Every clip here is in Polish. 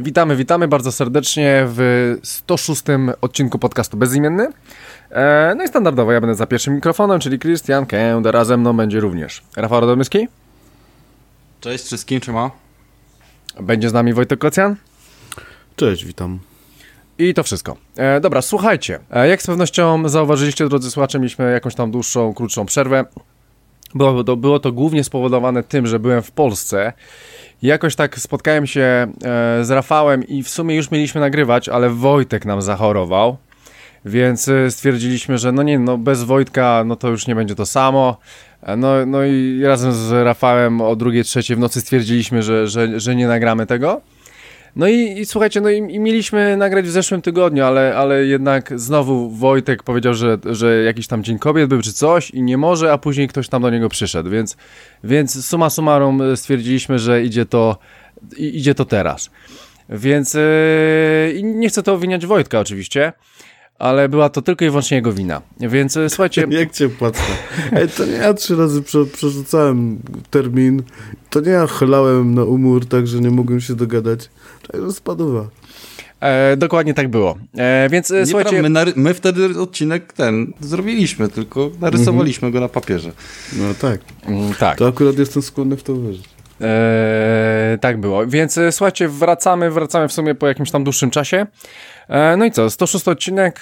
Witamy bardzo serdecznie w 106. odcinku podcastu Bezimienny. No i standardowo ja będę za pierwszym mikrofonem, czyli Krystian Kęda, razem mną będzie również Rafał Radomyski. Cześć wszystkim, trzyma. Będzie z nami Wojtek Kocjan. Cześć, witam. I to wszystko. Dobra, słuchajcie, jak z pewnością zauważyliście, drodzy słuchacze, mieliśmy jakąś tam dłuższą, krótszą przerwę. Było to głównie spowodowane tym, że byłem w Polsce. Jakoś tak spotkałem się z Rafałem i w sumie już mieliśmy nagrywać, ale Wojtek nam zachorował, więc stwierdziliśmy, że bez Wojtka to już nie będzie to samo. No i razem z Rafałem o 2:00, 3:00 w nocy stwierdziliśmy, że nie nagramy tego. No i słuchajcie, i mieliśmy nagrać w zeszłym tygodniu, ale jednak znowu Wojtek powiedział, że jakiś tam Dzień Kobiet był czy coś i nie może, a później ktoś tam do niego przyszedł, więc summa summarum stwierdziliśmy, że idzie to teraz. Więc nie chcę to obwiniać Wojtka oczywiście, ale była to tylko i wyłącznie jego wina, więc słuchajcie... Jak cię płacę? To nie ja 3 razy przerzucałem termin, to nie ja chlałem na umór, tak że nie mogłem się dogadać, także spadła. Dokładnie tak było, więc słuchajcie... My wtedy odcinek zrobiliśmy, tylko narysowaliśmy go na papierze. No tak. Tak. To akurat jestem skłonny w to wierzyć. Tak było, więc słuchajcie, wracamy w sumie po jakimś tam dłuższym czasie. No i co, 106 odcinek.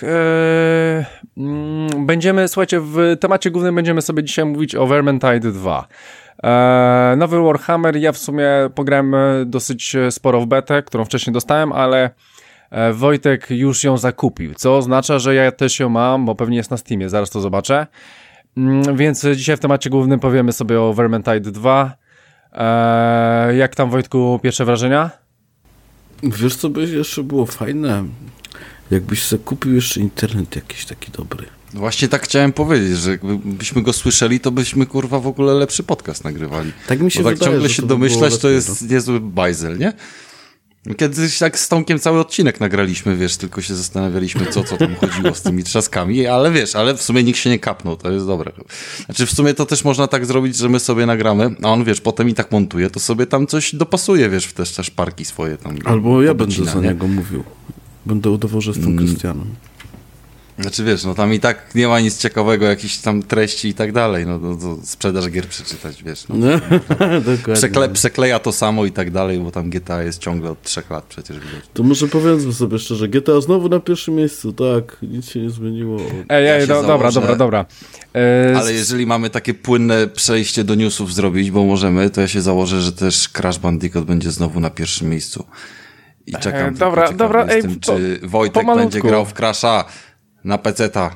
Słuchajcie, w temacie głównym będziemy sobie dzisiaj mówić o Vermintide 2. Nowy Warhammer, ja w sumie pograłem dosyć sporo w betę, którą wcześniej dostałem, ale Wojtek już ją zakupił, co oznacza, że ja też ją mam, bo pewnie jest na Steamie, zaraz to zobaczę. Więc dzisiaj w temacie głównym powiemy sobie o Vermintide 2. Jak tam, Wojtku, pierwsze wrażenia? Wiesz, co by jeszcze było fajne? Jakbyś sobie kupił jeszcze internet jakiś taki dobry. Właśnie tak chciałem powiedzieć, że gdybyśmy go słyszeli, to byśmy kurwa w ogóle lepszy podcast nagrywali. Tak mi się bo wydaje, ciągle że się to domyślać, by to jest niezły bajzel, nie? Kiedyś tak z Tomkiem cały odcinek nagraliśmy, wiesz, tylko się zastanawialiśmy, co tam chodziło z tymi trzaskami, ale w sumie nikt się nie kapnął, to jest dobre. Znaczy w sumie to też można tak zrobić, że my sobie nagramy, a on, wiesz, potem i tak montuje, to sobie tam coś dopasuje, wiesz, w te szparki swoje tam. Albo ja będę za niego mówił. Będę udawał, że jestem Krystianem. Znaczy wiesz, tam i tak nie ma nic ciekawego, jakichś tam treści i tak dalej, to sprzedaż gier przeczytać, wiesz. Przekleja to samo i tak dalej, bo tam GTA jest ciągle od 3 lat przecież. Widać. To może powiedzmy sobie szczerze, GTA znowu na pierwszym miejscu, tak, nic się nie zmieniło. Dobra. Ale jeżeli mamy takie płynne przejście do newsów zrobić, bo możemy, to ja się założę, że też Crash Bandicoot będzie znowu na pierwszym miejscu. I czekam dobra, jestem, czy Wojtek będzie grał w Crasha na PC-ta.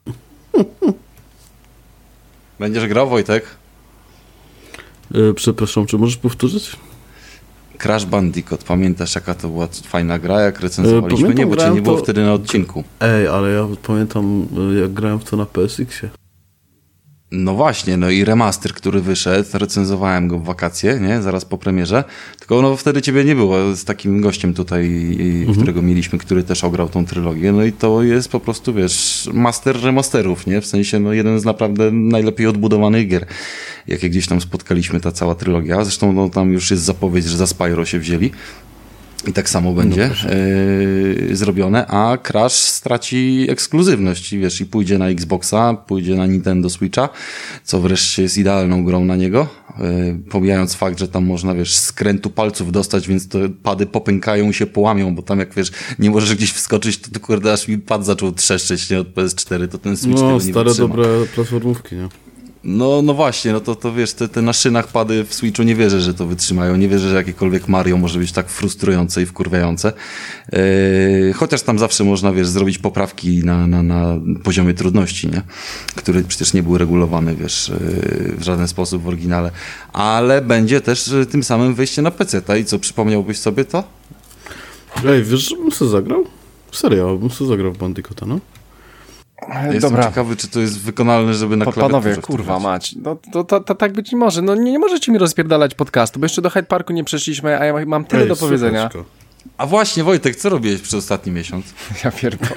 Będziesz grał, Wojtek? Przepraszam, czy możesz powtórzyć? Crash Bandicoot. Pamiętasz, jaka to była fajna gra, jak recenzowaliśmy? Nie, bo cię nie było wtedy na odcinku. Ale ja pamiętam, jak grałem w to na PSX-ie. No właśnie, i remaster, który wyszedł, recenzowałem go w wakacje, nie? Zaraz po premierze, tylko wtedy ciebie nie było z takim gościem tutaj, którego mieliśmy, który też ograł tą trylogię, i to jest po prostu, wiesz, master remasterów, nie? W sensie, jeden z naprawdę najlepiej odbudowanych gier, jakie gdzieś tam spotkaliśmy, ta cała trylogia, zresztą tam już jest zapowiedź, że za Spyro się wzięli. I tak samo będzie zrobione, a Crash straci ekskluzywność, wiesz, i pójdzie na Xboxa, pójdzie na Nintendo Switcha, co wreszcie jest idealną grą na niego, pomijając fakt, że tam można, wiesz, skrętu palców dostać, więc te pady popękają i się połamią, bo tam jak, wiesz, nie możesz gdzieś wskoczyć, to kurde, aż mi pad zaczął trzeszczeć, nie, od PS4, to ten Switch tego nie stare, wytrzyma. dobre platformówki, nie? No właśnie, to wiesz, te na szynach pady w Switchu nie wierzę, że to wytrzymają, nie wierzę, że jakiekolwiek Mario może być tak frustrujące i wkurwiające, chociaż tam zawsze można, wiesz, zrobić poprawki na poziomie trudności, nie? Który przecież nie był regulowany, wiesz, w żaden sposób w oryginale, ale będzie też tym samym wejście na PC-ta i co, przypomniałbyś sobie to? Wiesz, że bym sobie zagrał? Serio, bym sobie zagrał w Bandicoota, no. Jestem ciekawy, czy to jest wykonalne, żeby na klawiaturze. Panowie, kurwa mać, to tak być nie może. Nie możecie mi rozpierdalać podcastu, bo jeszcze do Hyde Parku nie przeszliśmy, a ja mam tyle do powiedzenia. Słuchajczko. A właśnie, Wojtek, co robiłeś przez ostatni miesiąc? Ja pierdolę.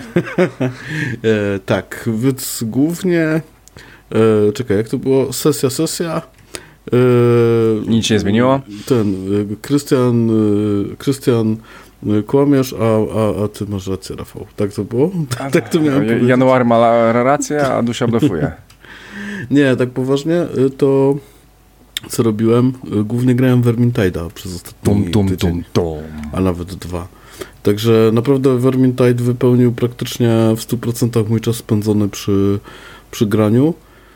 Tak, więc głównie... czekaj, jak to było? Sesja. Nic się nie zmieniło? Krystian Kłamiesz, a ty masz rację, Rafał. Tak to było? Tak to miałem powiedzieć. Januar ma rację, a Dusia blefuje. Nie, tak poważnie, to co robiłem? Głównie grałem w Vermintide'a przez ostatni tydzień, a nawet 2. Także naprawdę Vermintide wypełnił praktycznie w 100% mój czas spędzony przy graniu.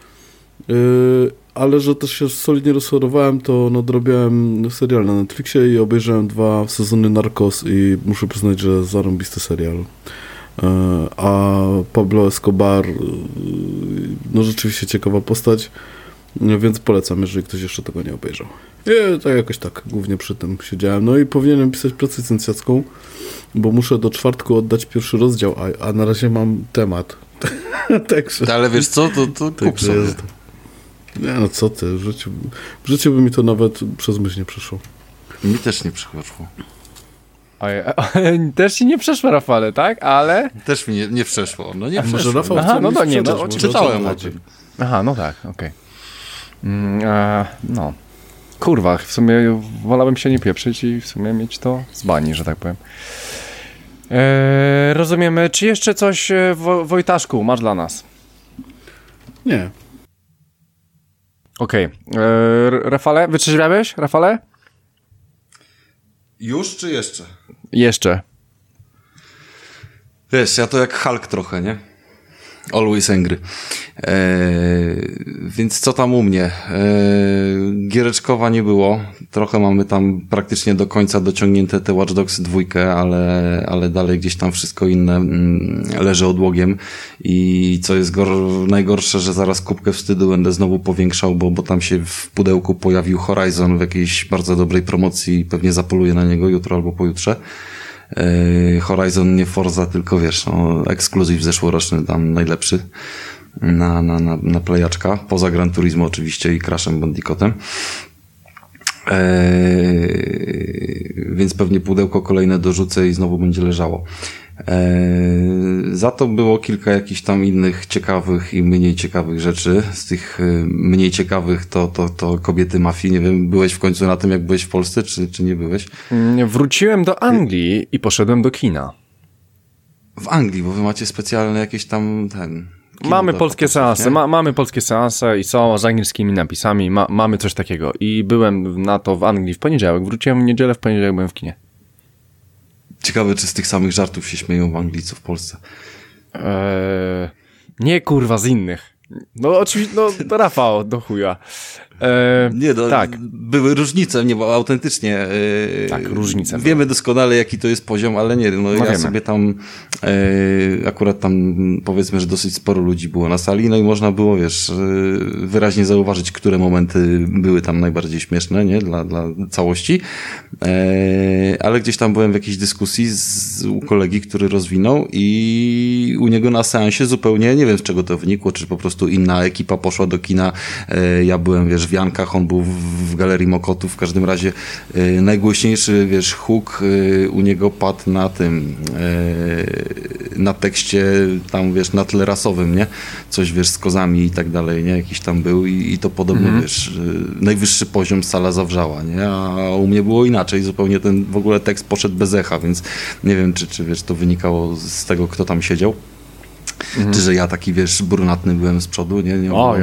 Ale że też się solidnie rozchorowałem, to nadrobiłem serial na Netflixie i obejrzałem 2 sezony Narcos i muszę przyznać, że zarąbisty serial. A Pablo Escobar, no rzeczywiście ciekawa postać, więc polecam, jeżeli ktoś jeszcze tego nie obejrzał. I tak jakoś tak, głównie przy tym siedziałem. No i powinienem pisać pracę licencjacką, bo muszę do czwartku oddać pierwszy rozdział, a na razie mam temat. Także, ale wiesz co, to kup sobie. Nie no co ty, w życiu by mi to nawet przez myśl nie przeszło. Mi też nie przyszło. Też ci nie przeszło, Rafale, tak? Ale... Też mi nie przeszło. No nie przeszło. Może Rafał Aha, no to nie, no oczywiście czytałem o tym. Aha, no tak, okej. No. Kurwa, w sumie wolałbym się nie pieprzyć i w sumie mieć to z bani, że tak powiem. Rozumiemy. Czy jeszcze coś, Wojtaszku, masz dla nas? Nie. Okej. Rafale, wytrzeźwiałeś, Rafale? Już czy jeszcze? Jeszcze. Wiesz, ja to jak Hulk trochę, nie? Always angry. Więc co tam u mnie? Giereczkowa nie było. Trochę mamy tam praktycznie do końca dociągnięte te Watch Dogs 2, ale dalej gdzieś tam wszystko inne leży odłogiem. I co jest najgorsze, że zaraz kubkę wstydu będę znowu powiększał, bo tam się w pudełku pojawił Horizon w jakiejś bardzo dobrej promocji. Pewnie zapoluję na niego jutro albo pojutrze. Horizon nie Forza, tylko wiesz, no, ekskluzyw zeszłoroczny, tam najlepszy na playaczka, poza Gran Turismo oczywiście i Crashem Bandicootem. Więc pewnie pudełko kolejne dorzucę i znowu będzie leżało. Za to było kilka jakichś tam innych ciekawych i mniej ciekawych rzeczy. Z tych mniej ciekawych to Kobiety Mafii. Nie wiem, byłeś w końcu na tym, jak byłeś w Polsce, czy nie byłeś? Wróciłem do Anglii i poszedłem do kina. W Anglii, bo wy macie specjalne jakieś tam Mamy polskie seanse, mamy polskie seanse i są z angielskimi napisami, mamy coś takiego. I byłem na to w Anglii w poniedziałek, wróciłem w niedzielę, w poniedziałek byłem w kinie. Ciekawe, czy z tych samych żartów się śmieją w Anglii, co w Polsce. Nie, kurwa, z innych. No oczywiście, no Rafał, do chuja. Nie, no, tak. Były różnice, nie, bo autentycznie. Tak, różnice. Wiemy były doskonale, jaki to jest poziom, ale nie, no ja wiemy. sobie tam, akurat tam powiedzmy, że dosyć sporo ludzi było na sali, no i można było, wiesz, wyraźnie zauważyć, które momenty były tam najbardziej śmieszne, nie, dla całości. Ale gdzieś tam byłem w jakiejś dyskusji u kolegi, który rozwinął i u niego na seansie zupełnie, nie wiem z czego to wynikło, czy po prostu inna ekipa poszła do kina, ja byłem, wiesz, w Jankach, on był w Galerii Mokotów, w każdym razie najgłośniejszy, wiesz, huk u niego padł na tym, na tekście tam, wiesz, na tle rasowym, nie? Coś, wiesz, z kozami i tak dalej, nie? Jakiś tam był i to podobno, wiesz, najwyższy poziom sala zawrzała, nie? A u mnie było inaczej, zupełnie ten w ogóle tekst poszedł bez echa, więc nie wiem, czy wiesz, to wynikało z tego, kto tam siedział. Czy że ja taki, wiesz, brunatny byłem z przodu, nie? Oj.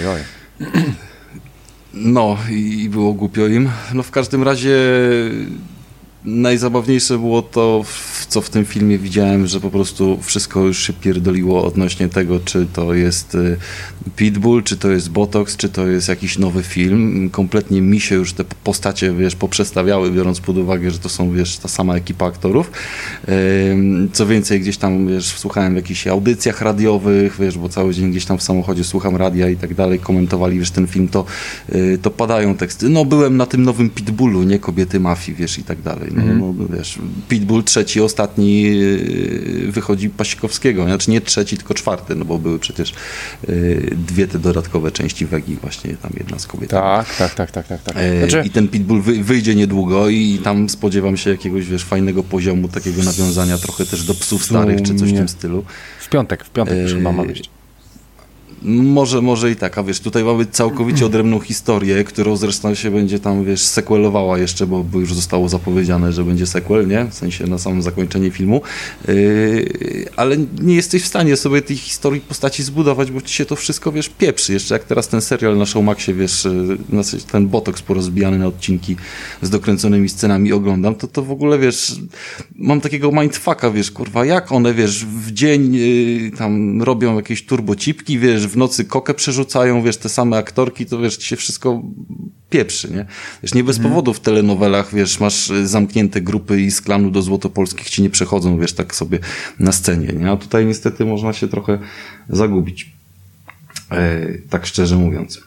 No i było głupio im. No w każdym razie najzabawniejsze było to, co w tym filmie widziałem, że po prostu wszystko już się pierdoliło odnośnie tego, czy to jest Pitbull, czy to jest Botox, czy to jest jakiś nowy film. Kompletnie mi się już te postacie, wiesz, poprzestawiały, biorąc pod uwagę, że to są, wiesz, ta sama ekipa aktorów. Co więcej, gdzieś tam, wiesz, słuchałem w jakichś audycjach radiowych, wiesz, bo cały dzień gdzieś tam w samochodzie słucham radia i tak dalej, komentowali, wiesz, ten film, to padają teksty. No, byłem na tym nowym Pitbullu, nie Kobiety Mafii, wiesz, i tak dalej. No, wiesz, Pitbull trzeci, ostatni wychodzi Pasikowskiego, znaczy nie trzeci, tylko czwarty, no bo były przecież dwie te dodatkowe części Wegi, właśnie tam jedna z kobiet. Tak. Znaczy... I ten Pitbull wyjdzie niedługo i tam spodziewam się jakiegoś, wiesz, fajnego poziomu, takiego nawiązania trochę też do Psów Starych, czy coś w tym stylu. W piątek już chyba ma wyjść. Może i tak, a wiesz, tutaj mamy całkowicie odrębną historię, którą zresztą się będzie tam, wiesz, sequelowała jeszcze, bo już zostało zapowiedziane, że będzie sequel, nie? W sensie na samym zakończenie filmu. Ale nie jesteś w stanie sobie tej historii postaci zbudować, bo ci się to wszystko, wiesz, pieprzy. Jeszcze jak teraz ten serial na Showmaxie, wiesz, ten botoks porozbijany na odcinki z dokręconymi scenami oglądam, to w ogóle, wiesz, mam takiego mindfucka, wiesz, kurwa, jak one, wiesz, w dzień tam robią jakieś turbocipki, wiesz, w nocy kokę przerzucają, wiesz, te same aktorki, to wiesz, ci się wszystko pieprzy, nie? Wiesz, nie bez powodu w telenowelach, wiesz, masz zamknięte grupy i z Klanu do Złotopolskich ci nie przechodzą, wiesz, tak sobie na scenie, nie? A tutaj niestety można się trochę zagubić. Tak szczerze mówiąc.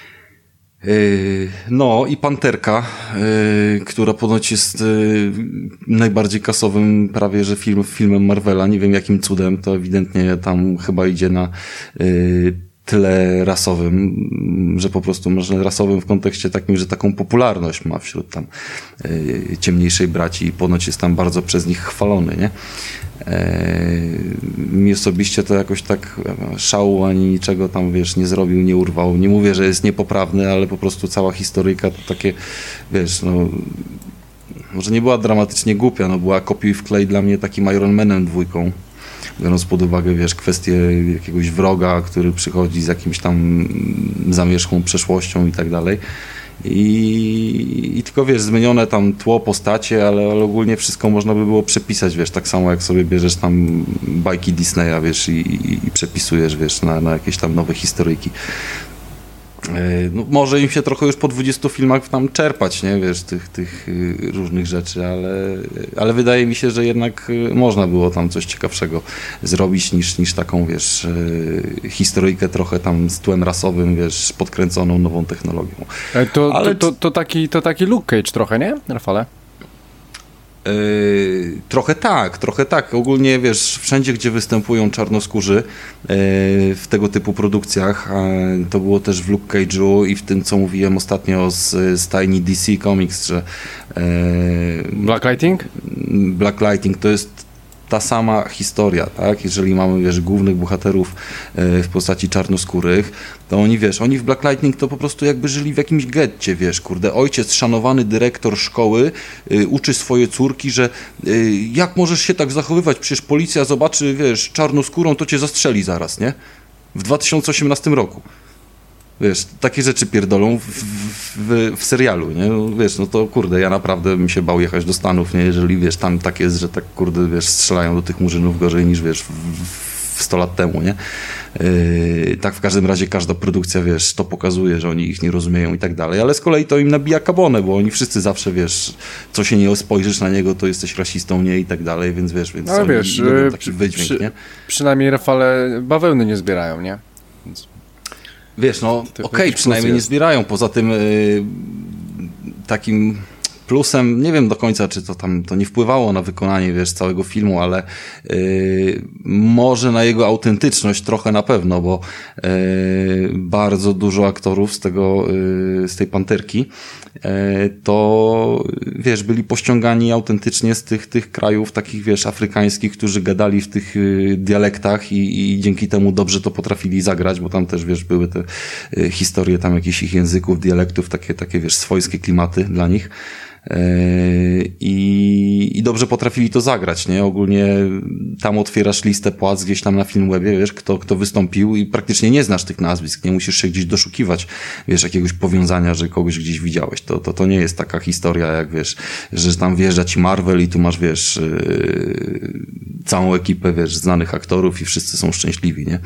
No i Panterka, która ponoć jest najbardziej kasowym prawie, że filmem Marvela. Nie wiem jakim cudem, to ewidentnie tam chyba idzie na tyle rasowym, że po prostu może rasowym w kontekście takim, że taką popularność ma wśród tam ciemniejszej braci i ponoć jest tam bardzo przez nich chwalony, nie? Mi osobiście to jakoś tak szału ani niczego tam, wiesz, nie zrobił, nie urwał. Nie mówię, że jest niepoprawny, ale po prostu cała historyjka to takie, wiesz, no może nie była dramatycznie głupia, no była kopiuj wklej dla mnie takim Iron Manem 2, biorąc pod uwagę, wiesz, kwestię jakiegoś wroga, który przychodzi z jakimś tam zamierzchłą przeszłością i tak dalej. I tylko, wiesz, zmienione tam tło, postacie, ale ogólnie wszystko można by było przepisać, wiesz, tak samo jak sobie bierzesz tam bajki Disneya, wiesz, i przepisujesz, wiesz, na jakieś tam nowe historyjki. No, może im się trochę już po 20 filmach tam czerpać, nie, wiesz, tych różnych rzeczy, ale wydaje mi się, że jednak można było tam coś ciekawszego zrobić niż taką, wiesz, historyjkę trochę tam z tłem rasowym, wiesz, podkręconą nową technologią. To taki Luke Cage trochę, nie, Rafale? Trochę tak. Ogólnie, wiesz, wszędzie, gdzie występują czarnoskórzy w tego typu produkcjach, to było też w Luke Cage'u i w tym, co mówiłem ostatnio z stajni DC Comics, że Black Lightning? Black Lightning to jest ta sama historia, tak? Jeżeli mamy, wiesz, głównych bohaterów w postaci czarnoskórych, to oni, wiesz, oni w Black Lightning to po prostu jakby żyli w jakimś getcie, wiesz, kurde, ojciec, szanowany dyrektor szkoły uczy swoje córki, że jak możesz się tak zachowywać, przecież policja zobaczy, wiesz, czarnoskórą, to cię zastrzeli zaraz, nie? W 2018 roku. Wiesz, takie rzeczy pierdolą w serialu, nie? No, wiesz, no to kurde, ja naprawdę bym się bał jechać do Stanów, nie? Jeżeli, wiesz, tam tak jest, że tak, kurde, wiesz, strzelają do tych murzynów gorzej niż, wiesz, w 100 lat temu, nie? Tak w każdym razie każda produkcja, wiesz, to pokazuje, że oni ich nie rozumieją i tak dalej, ale z kolei to im nabija kabonę, bo oni wszyscy zawsze, wiesz, co się nie spojrzysz na niego, to jesteś rasistą, nie? I tak dalej, więc wiesz, ale wiesz, taki wydźwięk, nie? Przynajmniej Rafale bawełny nie zbierają, nie? Więc... Wiesz, no okej, przynajmniej nie zbierają. Poza tym takim plusem, nie wiem do końca, czy to nie wpływało na wykonanie, wiesz, całego filmu, ale może na jego autentyczność trochę na pewno, bo bardzo dużo aktorów z tej Panterki to, wiesz, byli pościągani autentycznie z tych krajów takich, wiesz, afrykańskich, którzy gadali w tych dialektach i dzięki temu dobrze to potrafili zagrać, bo tam też, wiesz, były te historie tam jakichś ich języków, dialektów, takie, wiesz, swojskie klimaty dla nich. I dobrze potrafili to zagrać, nie? Ogólnie tam otwierasz listę płac gdzieś tam na Filmwebie, wiesz, kto wystąpił i praktycznie nie znasz tych nazwisk, nie musisz się gdzieś doszukiwać, wiesz, jakiegoś powiązania, że kogoś gdzieś widziałeś. To nie jest taka historia, jak wiesz, że tam wjeżdża ci Marvel i tu masz, wiesz, całą ekipę, wiesz, znanych aktorów i wszyscy są szczęśliwi, nie?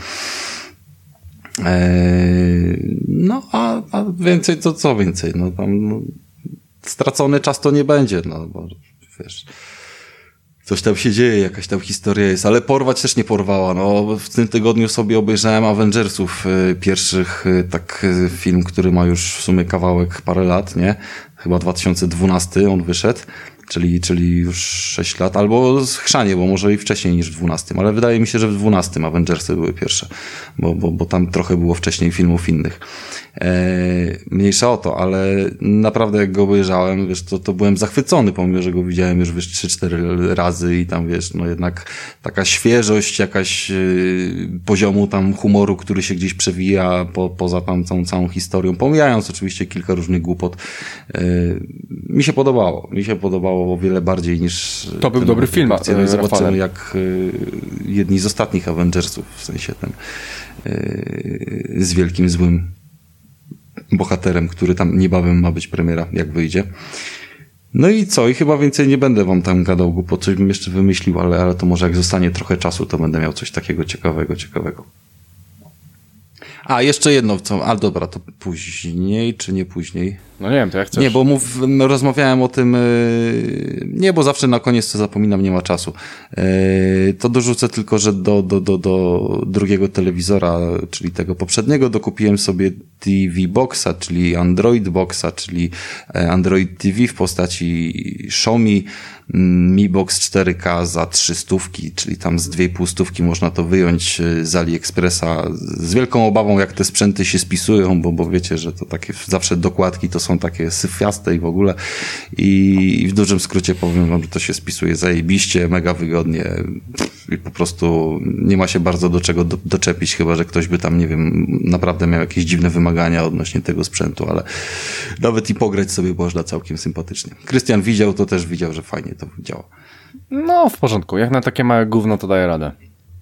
No, a więcej to co więcej? No tam... No, stracony czas to nie będzie, no bo wiesz, coś tam się dzieje, jakaś tam historia jest, ale porwać też nie porwała, no w tym tygodniu sobie obejrzałem Avengersów pierwszych, tak film, który ma już w sumie kawałek parę lat, nie? Chyba 2012 on wyszedł, czyli już 6 lat, albo Chrzanie, bo może i wcześniej niż w 12, ale wydaje mi się, że w 12 Avengersy były pierwsze, bo tam trochę było wcześniej filmów innych. Mniejsza o to, ale naprawdę jak go obejrzałem, wiesz, to byłem zachwycony, pomimo, że go widziałem już, wiesz, 3-4 razy i tam, wiesz, no jednak taka świeżość, jakaś poziomu tam humoru, który się gdzieś przewija poza tam tą całą historią, pomijając oczywiście kilka różnych głupot. Mi się podobało o wiele bardziej niż... To był dobry film. No i zobaczymy, jak jedni z ostatnich Avengersów, w sensie ten z wielkim złym bohaterem, który tam niebawem ma być premiera, jak wyjdzie. No i co? I chyba więcej nie będę wam tam gadał głupot, coś bym jeszcze wymyślił, ale to może jak zostanie trochę czasu, to będę miał coś takiego ciekawego. A, jeszcze jedno, ale dobra, to później, czy nie później? No nie wiem, to jak chcesz. Nie, bo rozmawiałem o tym, nie, bo zawsze na koniec to zapominam, nie ma czasu. To dorzucę tylko, że do drugiego telewizora, czyli tego poprzedniego, dokupiłem sobie TV Boxa, czyli Android Boxa, czyli Android TV w postaci Xiaomi Mi Box 4K za 300, czyli tam z 2,5 można to wyjąć z AliExpressa z wielką obawą, jak te sprzęty się spisują, bo wiecie, że to takie zawsze dokładki to są takie syfiaste i w ogóle i w dużym skrócie powiem wam, że to się spisuje zajebiście, mega wygodnie i po prostu nie ma się bardzo do czego doczepić, chyba że ktoś by tam, nie wiem, naprawdę miał jakieś dziwne wymagania odnośnie tego sprzętu, ale nawet i pograć sobie można całkiem sympatycznie. Krystian widział, to też widział, że fajnie to działa. No, w porządku. Jak na takie małe gówno, to daje radę.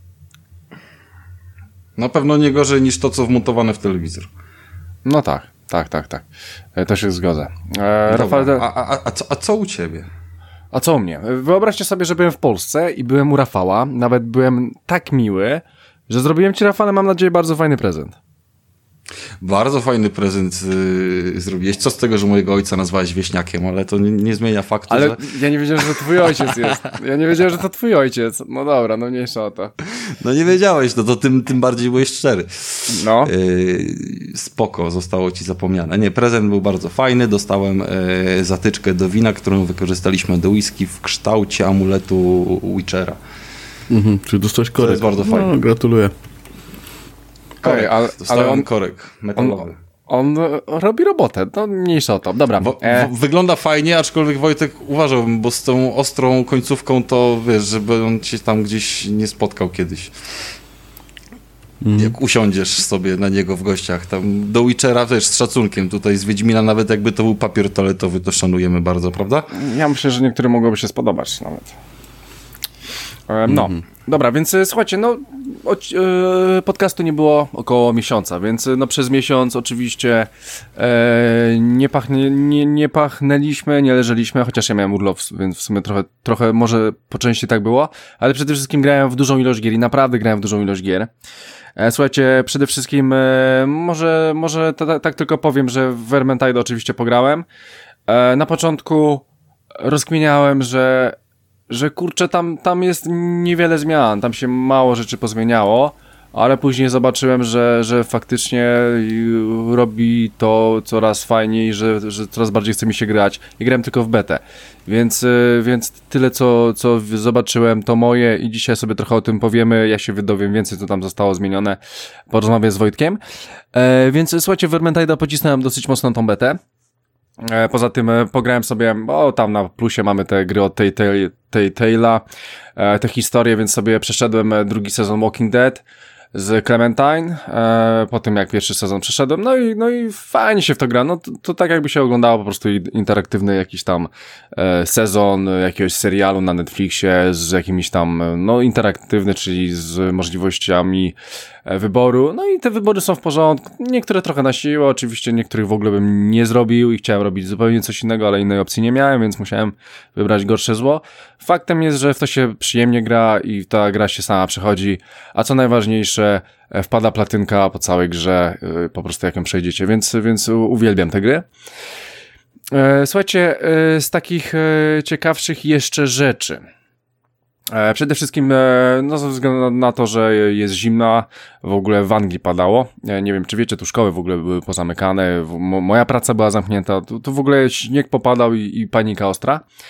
Na pewno nie gorzej niż to, co wmontowane w telewizor. No tak. To się zgodzę. Rafał, a co u ciebie? A co u mnie? Wyobraźcie sobie, że byłem w Polsce i byłem u Rafała. Nawet byłem tak miły, że zrobiłem ci, Rafale, mam nadzieję, bardzo fajny prezent. Bardzo fajny prezent zrobiłeś. Co z tego, że mojego ojca nazwałeś wieśniakiem, ale to nie zmienia faktu, ale że... ja nie wiedziałem, że to twój ojciec jest. Ja nie wiedziałem, że to twój ojciec. No dobra, no mniejsza o to. No nie wiedziałeś, no to tym bardziej byłeś szczery. No. Spoko, zostało ci zapomniane. Nie, prezent był bardzo fajny. Dostałem zatyczkę do wina, którą wykorzystaliśmy do whisky w kształcie amuletu Witchera. Czyli dostałeś korek. To jest bardzo fajne. No, gratuluję. Korek, Dostałem ale on, korek metalowy. on robi robotę, no mniejsza o to. Dobra. Wygląda fajnie, aczkolwiek Wojtek uważałbym, bo z tą ostrą końcówką to wiesz, żeby on cię tam gdzieś nie spotkał kiedyś. Jak usiądziesz sobie na niego w gościach, tam do Witchera też z szacunkiem, tutaj z Wiedźmina nawet jakby to był papier toaletowy, to szanujemy bardzo, prawda? Ja myślę, że niektórym mogłoby się spodobać nawet. No, dobra, więc słuchajcie, no podcastu nie było około miesiąca, więc no przez miesiąc oczywiście nie pachnęliśmy, nie leżeliśmy, chociaż ja miałem urlop, więc w sumie trochę może po części tak było, ale przede wszystkim grałem w dużą ilość gier i naprawdę grałem w dużą ilość gier. Słuchajcie, przede wszystkim może tak tylko powiem, że w Vermintide oczywiście pograłem. Na początku rozkminiałem, że kurczę, tam jest niewiele zmian, tam się mało rzeczy pozmieniało, ale później zobaczyłem, że faktycznie robi to coraz fajniej, że coraz bardziej chce mi się grać i grałem tylko w betę, więc tyle co zobaczyłem to moje i dzisiaj sobie trochę o tym powiemy, ja się wydowiem więcej, co tam zostało zmienione, porozmawiam z Wojtkiem, więc słuchajcie, w Vermintide pocisnąłem dosyć mocno tą betę. Poza tym pograłem sobie, bo tam na plusie mamy te gry od Telltale'a, te historie, więc sobie przeszedłem drugi sezon Walking Dead z Clementine, po tym jak pierwszy sezon przeszedłem, no i fajnie się w to gra, no to tak jakby się oglądało po prostu interaktywny jakiś tam sezon jakiegoś serialu na Netflixie z jakimiś tam, no interaktywny, czyli z możliwościami wyboru, no i te wybory są w porządku, niektóre trochę na siłę, oczywiście niektórych w ogóle bym nie zrobił i chciałem robić zupełnie coś innego, ale innej opcji nie miałem, więc musiałem wybrać gorsze zło. Faktem jest, że w to się przyjemnie gra i ta gra się sama przechodzi, a co najważniejsze, wpada platynka po całej grze, po prostu jak ją przejdziecie, więc uwielbiam te gry. Słuchajcie, z takich ciekawszych jeszcze rzeczy. Przede wszystkim, no ze względu na to, że jest zimna, w ogóle w Anglii padało. Nie wiem, czy wiecie, tu szkoły w ogóle były pozamykane, moja praca była zamknięta, tu w ogóle śnieg popadał i panika ostra.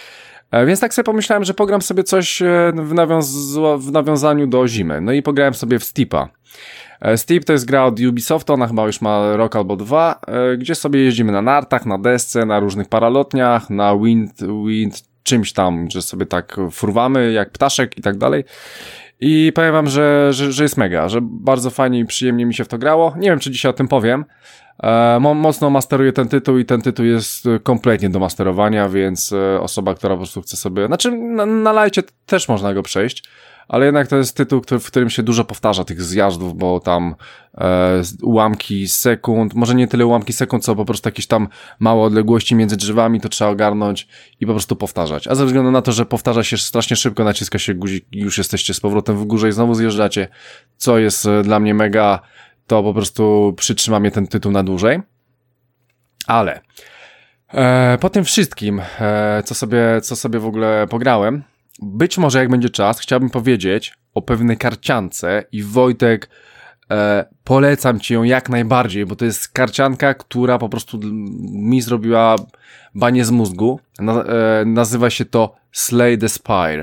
Więc tak sobie pomyślałem, że pogram sobie coś w nawiązaniu do zimy. No i pograłem sobie w Steepa. Steep to jest gra od Ubisoftu, ona chyba już ma rok albo dwa, gdzie sobie jeździmy na nartach, na desce, na różnych paralotniach, na wind czymś tam, że sobie tak fruwamy jak ptaszek i tak dalej. I powiem wam, że jest mega, że bardzo fajnie i przyjemnie mi się w to grało. Nie wiem, czy dzisiaj o tym powiem. Mocno masteruję ten tytuł i ten tytuł jest kompletnie do masterowania, więc osoba, która po prostu chce sobie... Znaczy na lajcie też można go przejść, ale jednak to jest tytuł, w którym się dużo powtarza tych zjazdów, bo tam ułamki sekund, może nie tyle ułamki sekund, co po prostu jakieś tam małe odległości między drzewami, to trzeba ogarnąć i po prostu powtarzać. A ze względu na to, że powtarza się strasznie szybko, naciska się guzik i już jesteście z powrotem w górze i znowu zjeżdżacie, co jest dla mnie mega, to po prostu przytrzyma mnie ten tytuł na dłużej. Ale po tym wszystkim, co sobie w ogóle pograłem, być może jak będzie czas, chciałbym powiedzieć o pewnej karciance i Wojtek, polecam ci ją jak najbardziej, bo to jest karcianka, która po prostu mi zrobiła banie z mózgu. Nazywa się to Slay the Spire.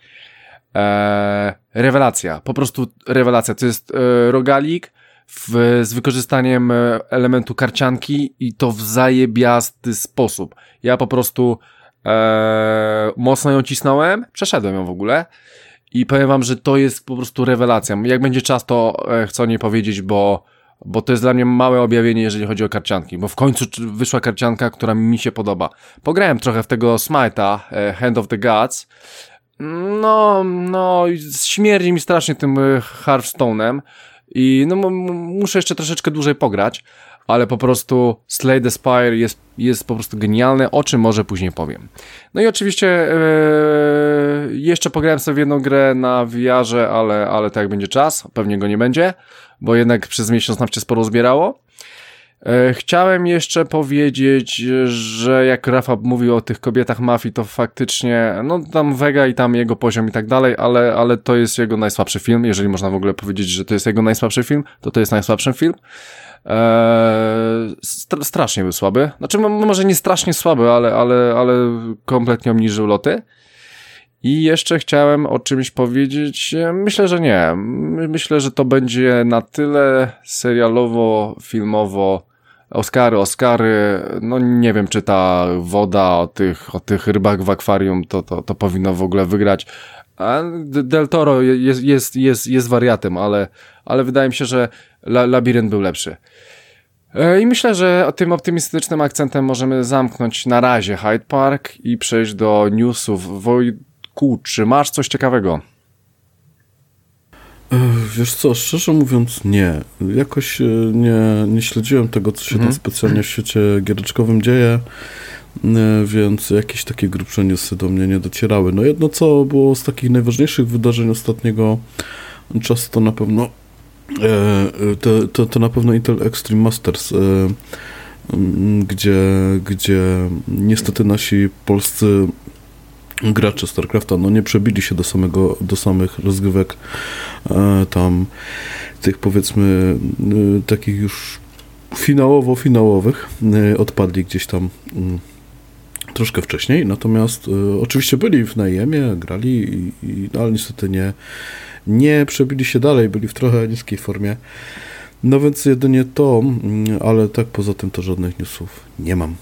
Rewelacja, po prostu rewelacja. To jest rogalik z wykorzystaniem elementu karcianki i to w zajebiasty sposób. Ja po prostu mocno ją cisnąłem, przeszedłem ją w ogóle i powiem wam, że to jest po prostu rewelacja. Jak będzie czas, to chcę o niej powiedzieć, bo to jest dla mnie małe objawienie, jeżeli chodzi o karcianki, bo w końcu wyszła karcianka, która mi się podoba. Pograłem trochę w tego Smite'a, Hand of the Gods. No, śmierdzi mi strasznie tym Hearthstone'em i no muszę jeszcze troszeczkę dłużej pograć, ale po prostu Slay the Spire jest po prostu genialne, o czym może później powiem. No i oczywiście jeszcze pograłem sobie w jedną grę na VR-ze, ale tak jak będzie czas, pewnie go nie będzie, bo jednak przez miesiąc nam się sporo zbierało. Chciałem jeszcze powiedzieć, że jak Rafa mówił o tych kobietach mafii, to faktycznie, no tam Vega i tam jego poziom i tak dalej, ale to jest jego najsłabszy film, jeżeli można w ogóle powiedzieć, że to jest jego najsłabszy film, to jest najsłabszy film. Strasznie był słaby, znaczy może nie strasznie słaby, ale kompletnie obniżył loty. I jeszcze chciałem o czymś powiedzieć, myślę, że nie, myślę, że to będzie na tyle serialowo, filmowo, Oscary, no nie wiem, czy ta woda o tych rybach w akwarium to powinno w ogóle wygrać. A Del Toro jest wariatem, ale wydaje mi się, że Labirynt był lepszy. I myślę, że tym optymistycznym akcentem możemy zamknąć na razie Hyde Park i przejść do newsów. Wojtku, czy masz coś ciekawego? Wiesz co, szczerze mówiąc nie. Jakoś nie śledziłem tego, co się tam specjalnie w świecie giereczkowym dzieje, więc jakieś takie grubsze newsy do mnie nie docierały. No jedno, co było z takich najważniejszych wydarzeń ostatniego czasu, to na pewno to na pewno Intel Extreme Masters, gdzie niestety nasi polscy gracze StarCrafta nie przebili się do samych rozgrywek tam tych, powiedzmy, takich już finałowych, odpadli gdzieś tam troszkę wcześniej, natomiast oczywiście byli w najemie, grali, ale niestety nie przebili się dalej, byli w trochę niskiej formie. No więc jedynie to, ale tak poza tym to żadnych newsów nie mam.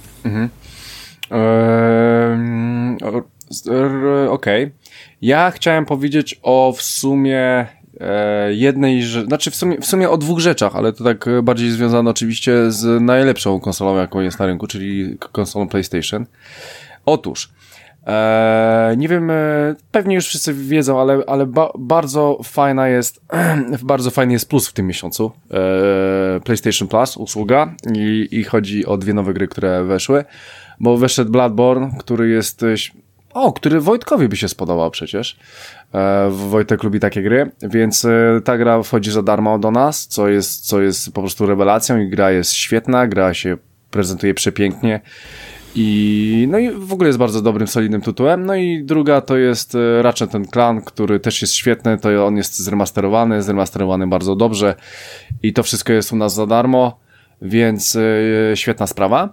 Okej. Ja chciałem powiedzieć o w sumie jednej rzeczy, znaczy w sumie o dwóch rzeczach, ale to tak bardziej związane oczywiście z najlepszą konsolą, jaką jest na rynku, czyli konsolą PlayStation. Otóż nie wiem, pewnie już wszyscy wiedzą, ale bardzo fajny jest plus w tym miesiącu. PlayStation Plus, usługa i chodzi o dwie nowe gry, które weszły, bo wyszedł Bloodborne, który Wojtkowi by się spodobał przecież. Wojtek lubi takie gry, więc ta gra wchodzi za darmo do nas, co jest po prostu rewelacją i gra jest świetna, gra się prezentuje przepięknie. No i w ogóle jest bardzo dobrym, solidnym tytułem. No i druga to jest Ratchet & Clank, który też jest świetny, to on jest zremasterowany bardzo dobrze i to wszystko jest u nas za darmo. więc świetna sprawa.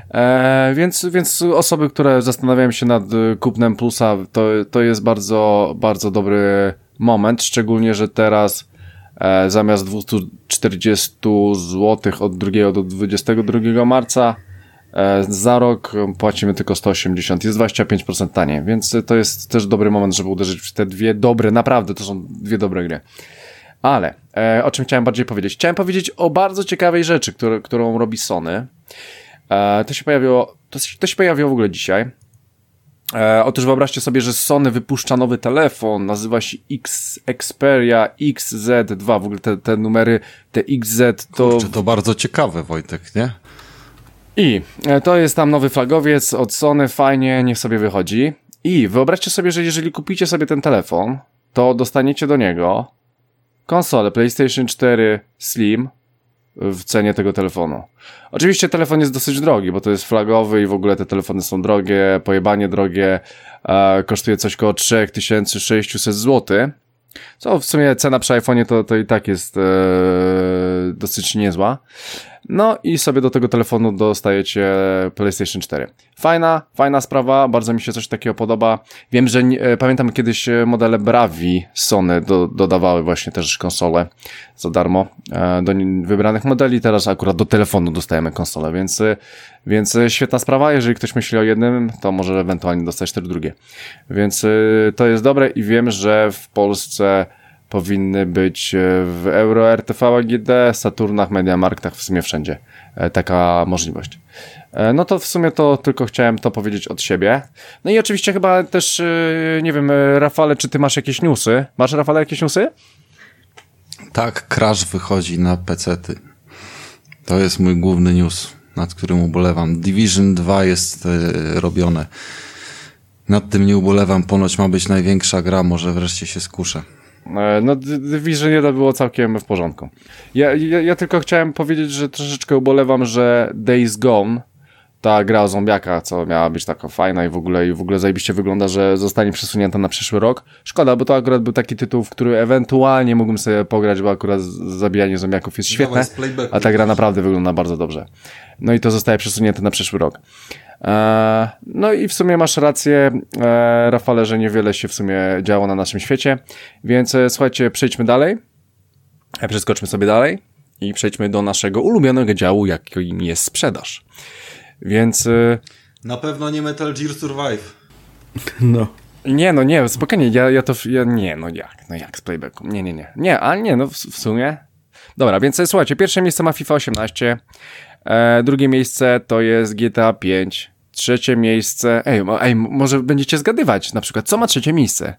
Więc osoby, które zastanawiają się nad kupnem Plusa, to jest bardzo, bardzo dobry moment, szczególnie, że teraz zamiast 240 zł od 2 do 22 marca za rok płacimy tylko 180, jest 25% taniej, więc to jest też dobry moment, żeby uderzyć w te dwie dobre, naprawdę to są dwie dobre gry. Ale o czym chciałem bardziej powiedzieć? Chciałem powiedzieć o bardzo ciekawej rzeczy, którą robi Sony. To się pojawiło w ogóle dzisiaj. Otóż wyobraźcie sobie, że Sony wypuszcza nowy telefon, nazywa się Xperia XZ2, w ogóle te numery, te XZ to... Kurczę, to bardzo ciekawe, Wojtek, nie? I to jest tam nowy flagowiec od Sony, fajnie, niech sobie wychodzi. I wyobraźcie sobie, że jeżeli kupicie sobie ten telefon, to dostaniecie do niego konsolę PlayStation 4 Slim w cenie tego telefonu. Oczywiście telefon jest dosyć drogi, bo to jest flagowy i w ogóle te telefony są drogie, pojebanie drogie, kosztuje coś koło 3600 zł, co w sumie cena przy iPhone'ie to i tak jest dosyć niezła. No i sobie do tego telefonu dostajecie PlayStation 4. Fajna sprawa, bardzo mi się coś takiego podoba. Wiem, że pamiętam kiedyś modele Bravi Sony dodawały właśnie też konsolę za darmo do wybranych modeli. Teraz akurat do telefonu dostajemy konsolę, więc świetna sprawa. Jeżeli ktoś myśli o jednym, to może ewentualnie dostać też drugie. Więc to jest dobre i wiem, że w Polsce powinny być w Euro, RTV, AGD, Saturnach, Mediamarktach, w sumie wszędzie taka możliwość. No to w sumie to tylko chciałem to powiedzieć od siebie. No i oczywiście chyba też, nie wiem, Rafale, czy ty masz jakieś newsy? Masz, Rafale, jakieś newsy? Tak, Crash wychodzi na PC-ty. To jest mój główny news, nad którym ubolewam. Division 2 jest robione. Nad tym nie ubolewam, ponoć ma być największa gra, może wreszcie się skuszę. No, Division 1 było całkiem w porządku. Ja tylko chciałem powiedzieć, że troszeczkę ubolewam, że Days Gone, ta gra o zombiaka, co miała być taka fajna i w ogóle zajebiście wygląda, że zostanie przesunięta na przyszły rok. Szkoda, bo to akurat był taki tytuł, w który ewentualnie mógłbym sobie pograć, bo akurat zabijanie zombiaków jest świetne, a ta gra naprawdę wygląda bardzo dobrze. No i to zostaje przesunięte na przyszły rok. No i w sumie masz rację, Rafale, że niewiele się w sumie działo na naszym świecie, więc słuchajcie, przejdźmy dalej, przeskoczmy sobie dalej i przejdźmy do naszego ulubionego działu, jakim jest sprzedaż. Więc... Na pewno nie Metal Gear Survive. No. Nie, spokojnie, jak z playbacku, nie, w sumie. Dobra, więc słuchajcie, pierwsze miejsce ma FIFA 18, drugie miejsce to jest GTA 5, trzecie miejsce, może będziecie zgadywać, na przykład, co ma trzecie miejsce?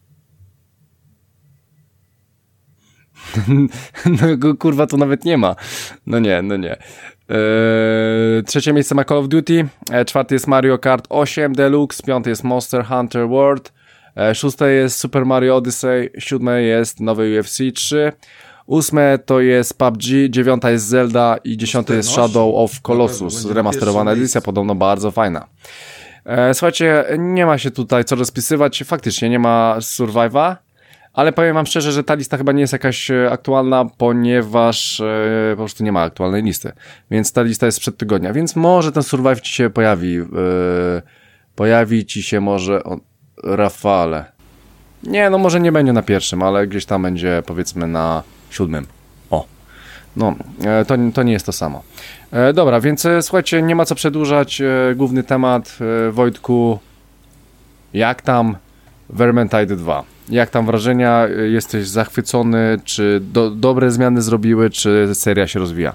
No kurwa, to nawet nie ma. No nie. Trzecie miejsce ma Call of Duty, czwarte jest Mario Kart 8 Deluxe, piąte jest Monster Hunter World, szóste jest Super Mario Odyssey, siódme jest nowe UFC 3, ósme to jest PUBG, dziewiąta jest Zelda i dziesiąte jest Shadow of Colossus, remasterowana edycja, podobno bardzo fajna. Słuchajcie, nie ma się tutaj co rozpisywać, faktycznie nie ma Survive'a, ale powiem wam szczerze, że ta lista chyba nie jest jakaś aktualna, ponieważ po prostu nie ma aktualnej listy. Więc ta lista jest sprzed tygodnia, więc może ten Survive ci się pojawi. Pojawi ci się może Rafale. Nie, no może nie będzie na pierwszym, ale gdzieś tam będzie powiedzmy na 7. O, no, to nie jest to samo. Dobra, więc słuchajcie, nie ma co przedłużać. Główny temat, Wojtku, jak tam Vermintide 2? Jak tam wrażenia? Jesteś zachwycony? Czy dobre zmiany zrobiły? Czy seria się rozwija?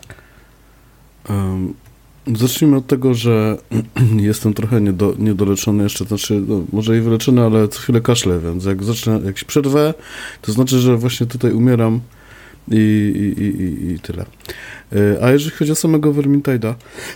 Zacznijmy od tego, że jestem trochę niedoleczony jeszcze, znaczy, no, może i wyleczony, ale co chwilę kaszlę, więc jak się przerwę, to znaczy, że właśnie tutaj umieram i tyle. A jeżeli chodzi o samego Vermintide'a,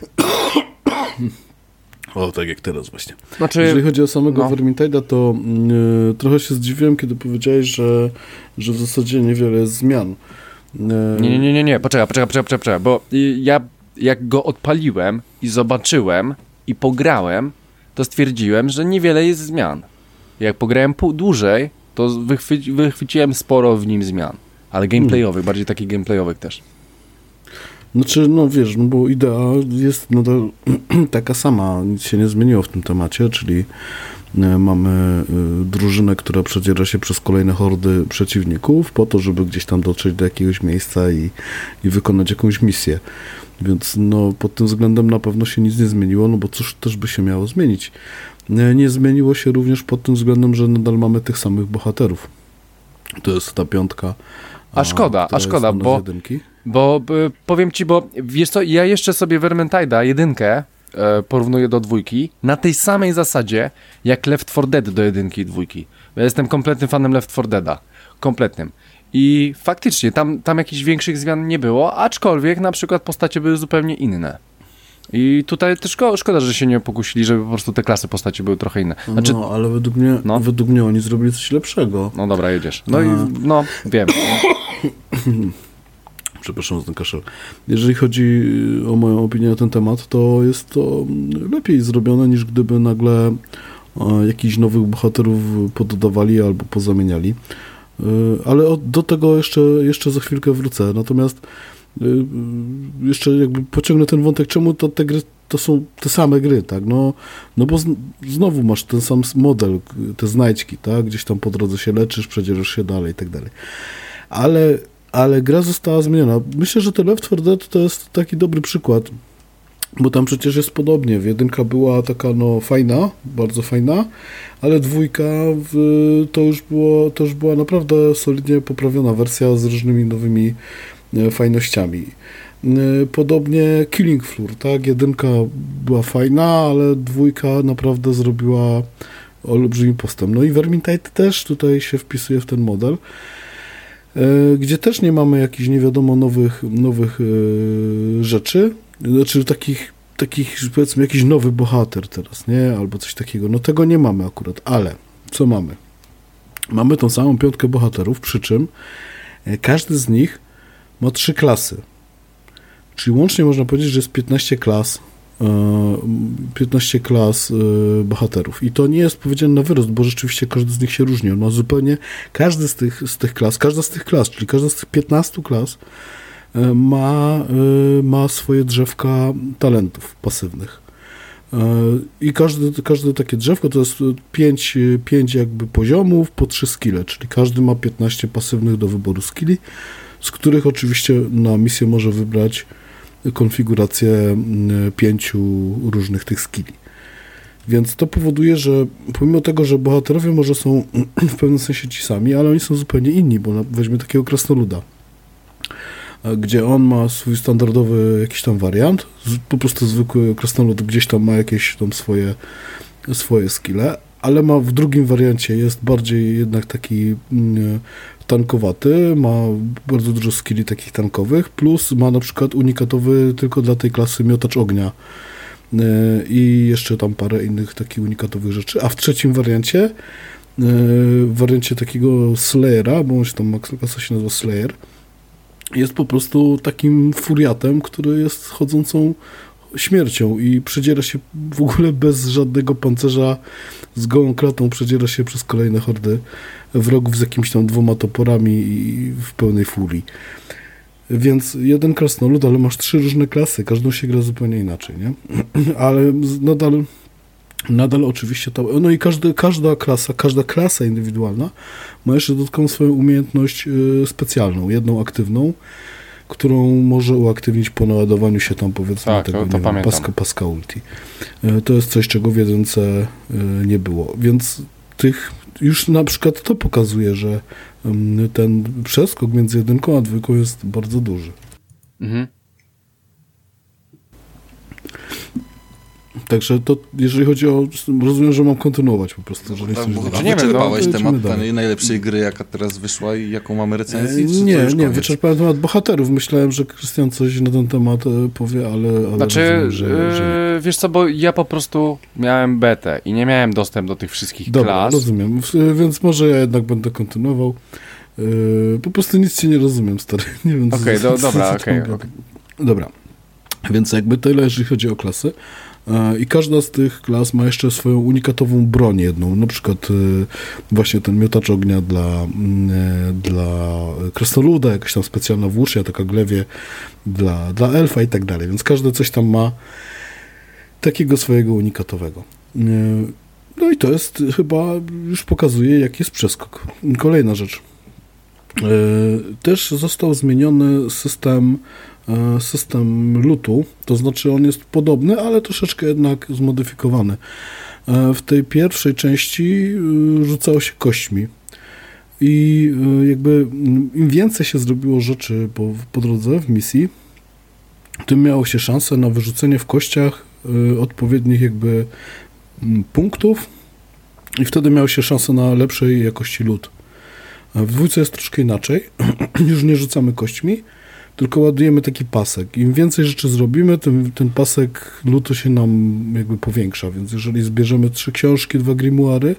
o, tak jak teraz właśnie. Znaczy, jeżeli chodzi o samego Vermintide'a, to trochę się zdziwiłem, kiedy powiedziałeś, że w zasadzie niewiele jest zmian. Nie, poczekaj, bo ja jak go odpaliłem i zobaczyłem i pograłem, to stwierdziłem, że niewiele jest zmian. Jak pograłem dłużej, to wychwyciłem sporo w nim zmian. Ale gameplayowych, bardziej takich gameplayowych też. Znaczy, no wiesz, no bo idea jest nadal taka sama, nic się nie zmieniło w tym temacie, czyli mamy drużynę, która przedziera się przez kolejne hordy przeciwników po to, żeby gdzieś tam dotrzeć do jakiegoś miejsca i wykonać jakąś misję. Więc no pod tym względem na pewno się nic nie zmieniło, no bo cóż też by się miało zmienić. Nie zmieniło się również pod tym względem, że nadal mamy tych samych bohaterów. To jest ta piątka. A szkoda, bo powiem ci, bo wiesz co, ja jeszcze sobie Vermintide'a jedynkę porównuję do dwójki na tej samej zasadzie jak Left 4 Dead do jedynki i dwójki. Ja jestem kompletnym fanem Left 4 Dead'a. Kompletnym. I faktycznie tam jakichś większych zmian nie było, aczkolwiek na przykład postacie były zupełnie inne. I tutaj też szkoda, że się nie pokusili, żeby po prostu te klasy postaci były trochę inne. Znaczy, no, ale według mnie oni zrobili coś lepszego. No dobra, jedziesz. No i no, wiem. Przepraszam za ten kaszel. Jeżeli chodzi o moją opinię na ten temat, to jest to lepiej zrobione, niż gdyby nagle jakichś nowych bohaterów poddawali albo pozamieniali. Ale do tego jeszcze za chwilkę wrócę. Natomiast jeszcze jakby pociągnę ten wątek, czemu te gry to są te same gry, tak? No bo znowu masz ten sam model, te znajdźki, tak? Gdzieś tam po drodze się leczysz, przedzierasz się dalej i tak dalej. Ale gra została zmieniona. Myślę, że te Left 4 Dead to jest taki dobry przykład, bo tam przecież jest podobnie. Jedynka była taka fajna, bardzo fajna, ale dwójka to już była naprawdę solidnie poprawiona wersja z różnymi nowymi fajnościami. Podobnie Killing Floor, tak? Jedynka była fajna, ale dwójka naprawdę zrobiła olbrzymi postęp. No i Vermintide też tutaj się wpisuje w ten model, gdzie też nie mamy jakichś nie wiadomo nowych rzeczy, znaczy takich powiedzmy jakiś nowy bohater teraz, nie? Albo coś takiego. No tego nie mamy akurat, ale co mamy? Mamy tą samą piątkę bohaterów, przy czym każdy z nich ma 3 klasy. Czyli łącznie można powiedzieć, że jest 15 klas bohaterów. I to nie jest powiedziane na wyrost, bo rzeczywiście każdy z nich się różni. On ma zupełnie, każda z tych klas, czyli każda z tych 15 klas ma swoje drzewka talentów pasywnych. I każde takie drzewko to jest 5 jakby poziomów po 3 skille, czyli każdy ma 15 pasywnych do wyboru skilli, z których oczywiście na misję może wybrać konfigurację 5 różnych tych skilli. Więc to powoduje, że pomimo tego, że bohaterowie może są w pewnym sensie ci sami, ale oni są zupełnie inni, bo weźmy takiego krasnoluda, gdzie on ma swój standardowy jakiś tam wariant, po prostu zwykły krasnolud gdzieś tam ma jakieś tam swoje skille, ale ma w drugim wariancie jest bardziej jednak taki tankowaty, ma bardzo dużo skilli takich tankowych, plus ma na przykład unikatowy tylko dla tej klasy miotacz ognia i jeszcze tam parę innych takich unikatowych rzeczy, a w trzecim wariancie, takiego Slayera, bo on się tam klasa się nazywa Slayer, jest po prostu takim furiatem, który jest chodzącą śmiercią i przedziera się w ogóle bez żadnego pancerza, z gołą klatą przedziera się przez kolejne hordy wrogów z jakimiś tam 2 toporami i w pełnej furii. Więc jeden krasnolud, ale masz 3 różne klasy, każdą się gra zupełnie inaczej, nie? Ale nadal oczywiście no i każda klasa indywidualna ma jeszcze dodatkową swoją umiejętność specjalną, jedną aktywną, którą może uaktywnić po naładowaniu się tam powiedzmy tak, tego to pamiętam. paska ulti. To jest coś, czego w jedynce nie było. Więc już na przykład to pokazuje, że ten przeskok między jedynką a dwójką jest bardzo duży. Mhm. Także to, jeżeli chodzi o... Rozumiem, że mam kontynuować po prostu. Jeżeli wyczerpałeś temat najlepszej gry, jaka teraz wyszła i jaką mamy recenzję? Nie, wyczerpałem temat bohaterów. Myślałem, że Krystian coś na ten temat powie, ale znaczy, rozumiem, że wiesz co, bo ja po prostu miałem betę i nie miałem dostępu do tych wszystkich klas. Rozumiem, więc może ja jednak będę kontynuował. Po prostu nic ci nie rozumiem, stary. Nie wiem, Okej. Dobra. Więc jakby tyle, jeżeli chodzi o klasy. I każda z tych klas ma jeszcze swoją unikatową broń jedną. Na przykład właśnie ten miotacz ognia dla krasnoluda, jakaś tam specjalna włócznia, taka glewie dla elfa i tak dalej. Więc każdy coś tam ma takiego swojego unikatowego. No i to jest chyba, już pokazuje, jaki jest przeskok. Kolejna rzecz. Też został zmieniony system lootu, to znaczy on jest podobny, ale troszeczkę jednak zmodyfikowany. W tej pierwszej części rzucało się kośćmi i jakby im więcej się zrobiło rzeczy po drodze w misji, tym miało się szansę na wyrzucenie w kościach odpowiednich jakby punktów i wtedy miało się szansę na lepszej jakości loot. W dwójce jest troszkę inaczej. Już nie rzucamy kośćmi, tylko ładujemy taki pasek. Im więcej rzeczy zrobimy, tym ten pasek lootu się nam jakby powiększa, więc jeżeli zbierzemy 3 książki, 2 grimoiry,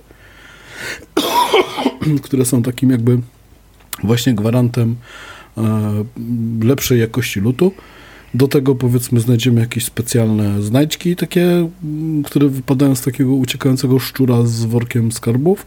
które są takim jakby właśnie gwarantem lepszej jakości lootu, do tego powiedzmy znajdziemy jakieś specjalne znajdźki, takie, które wypadają z takiego uciekającego szczura z workiem skarbów,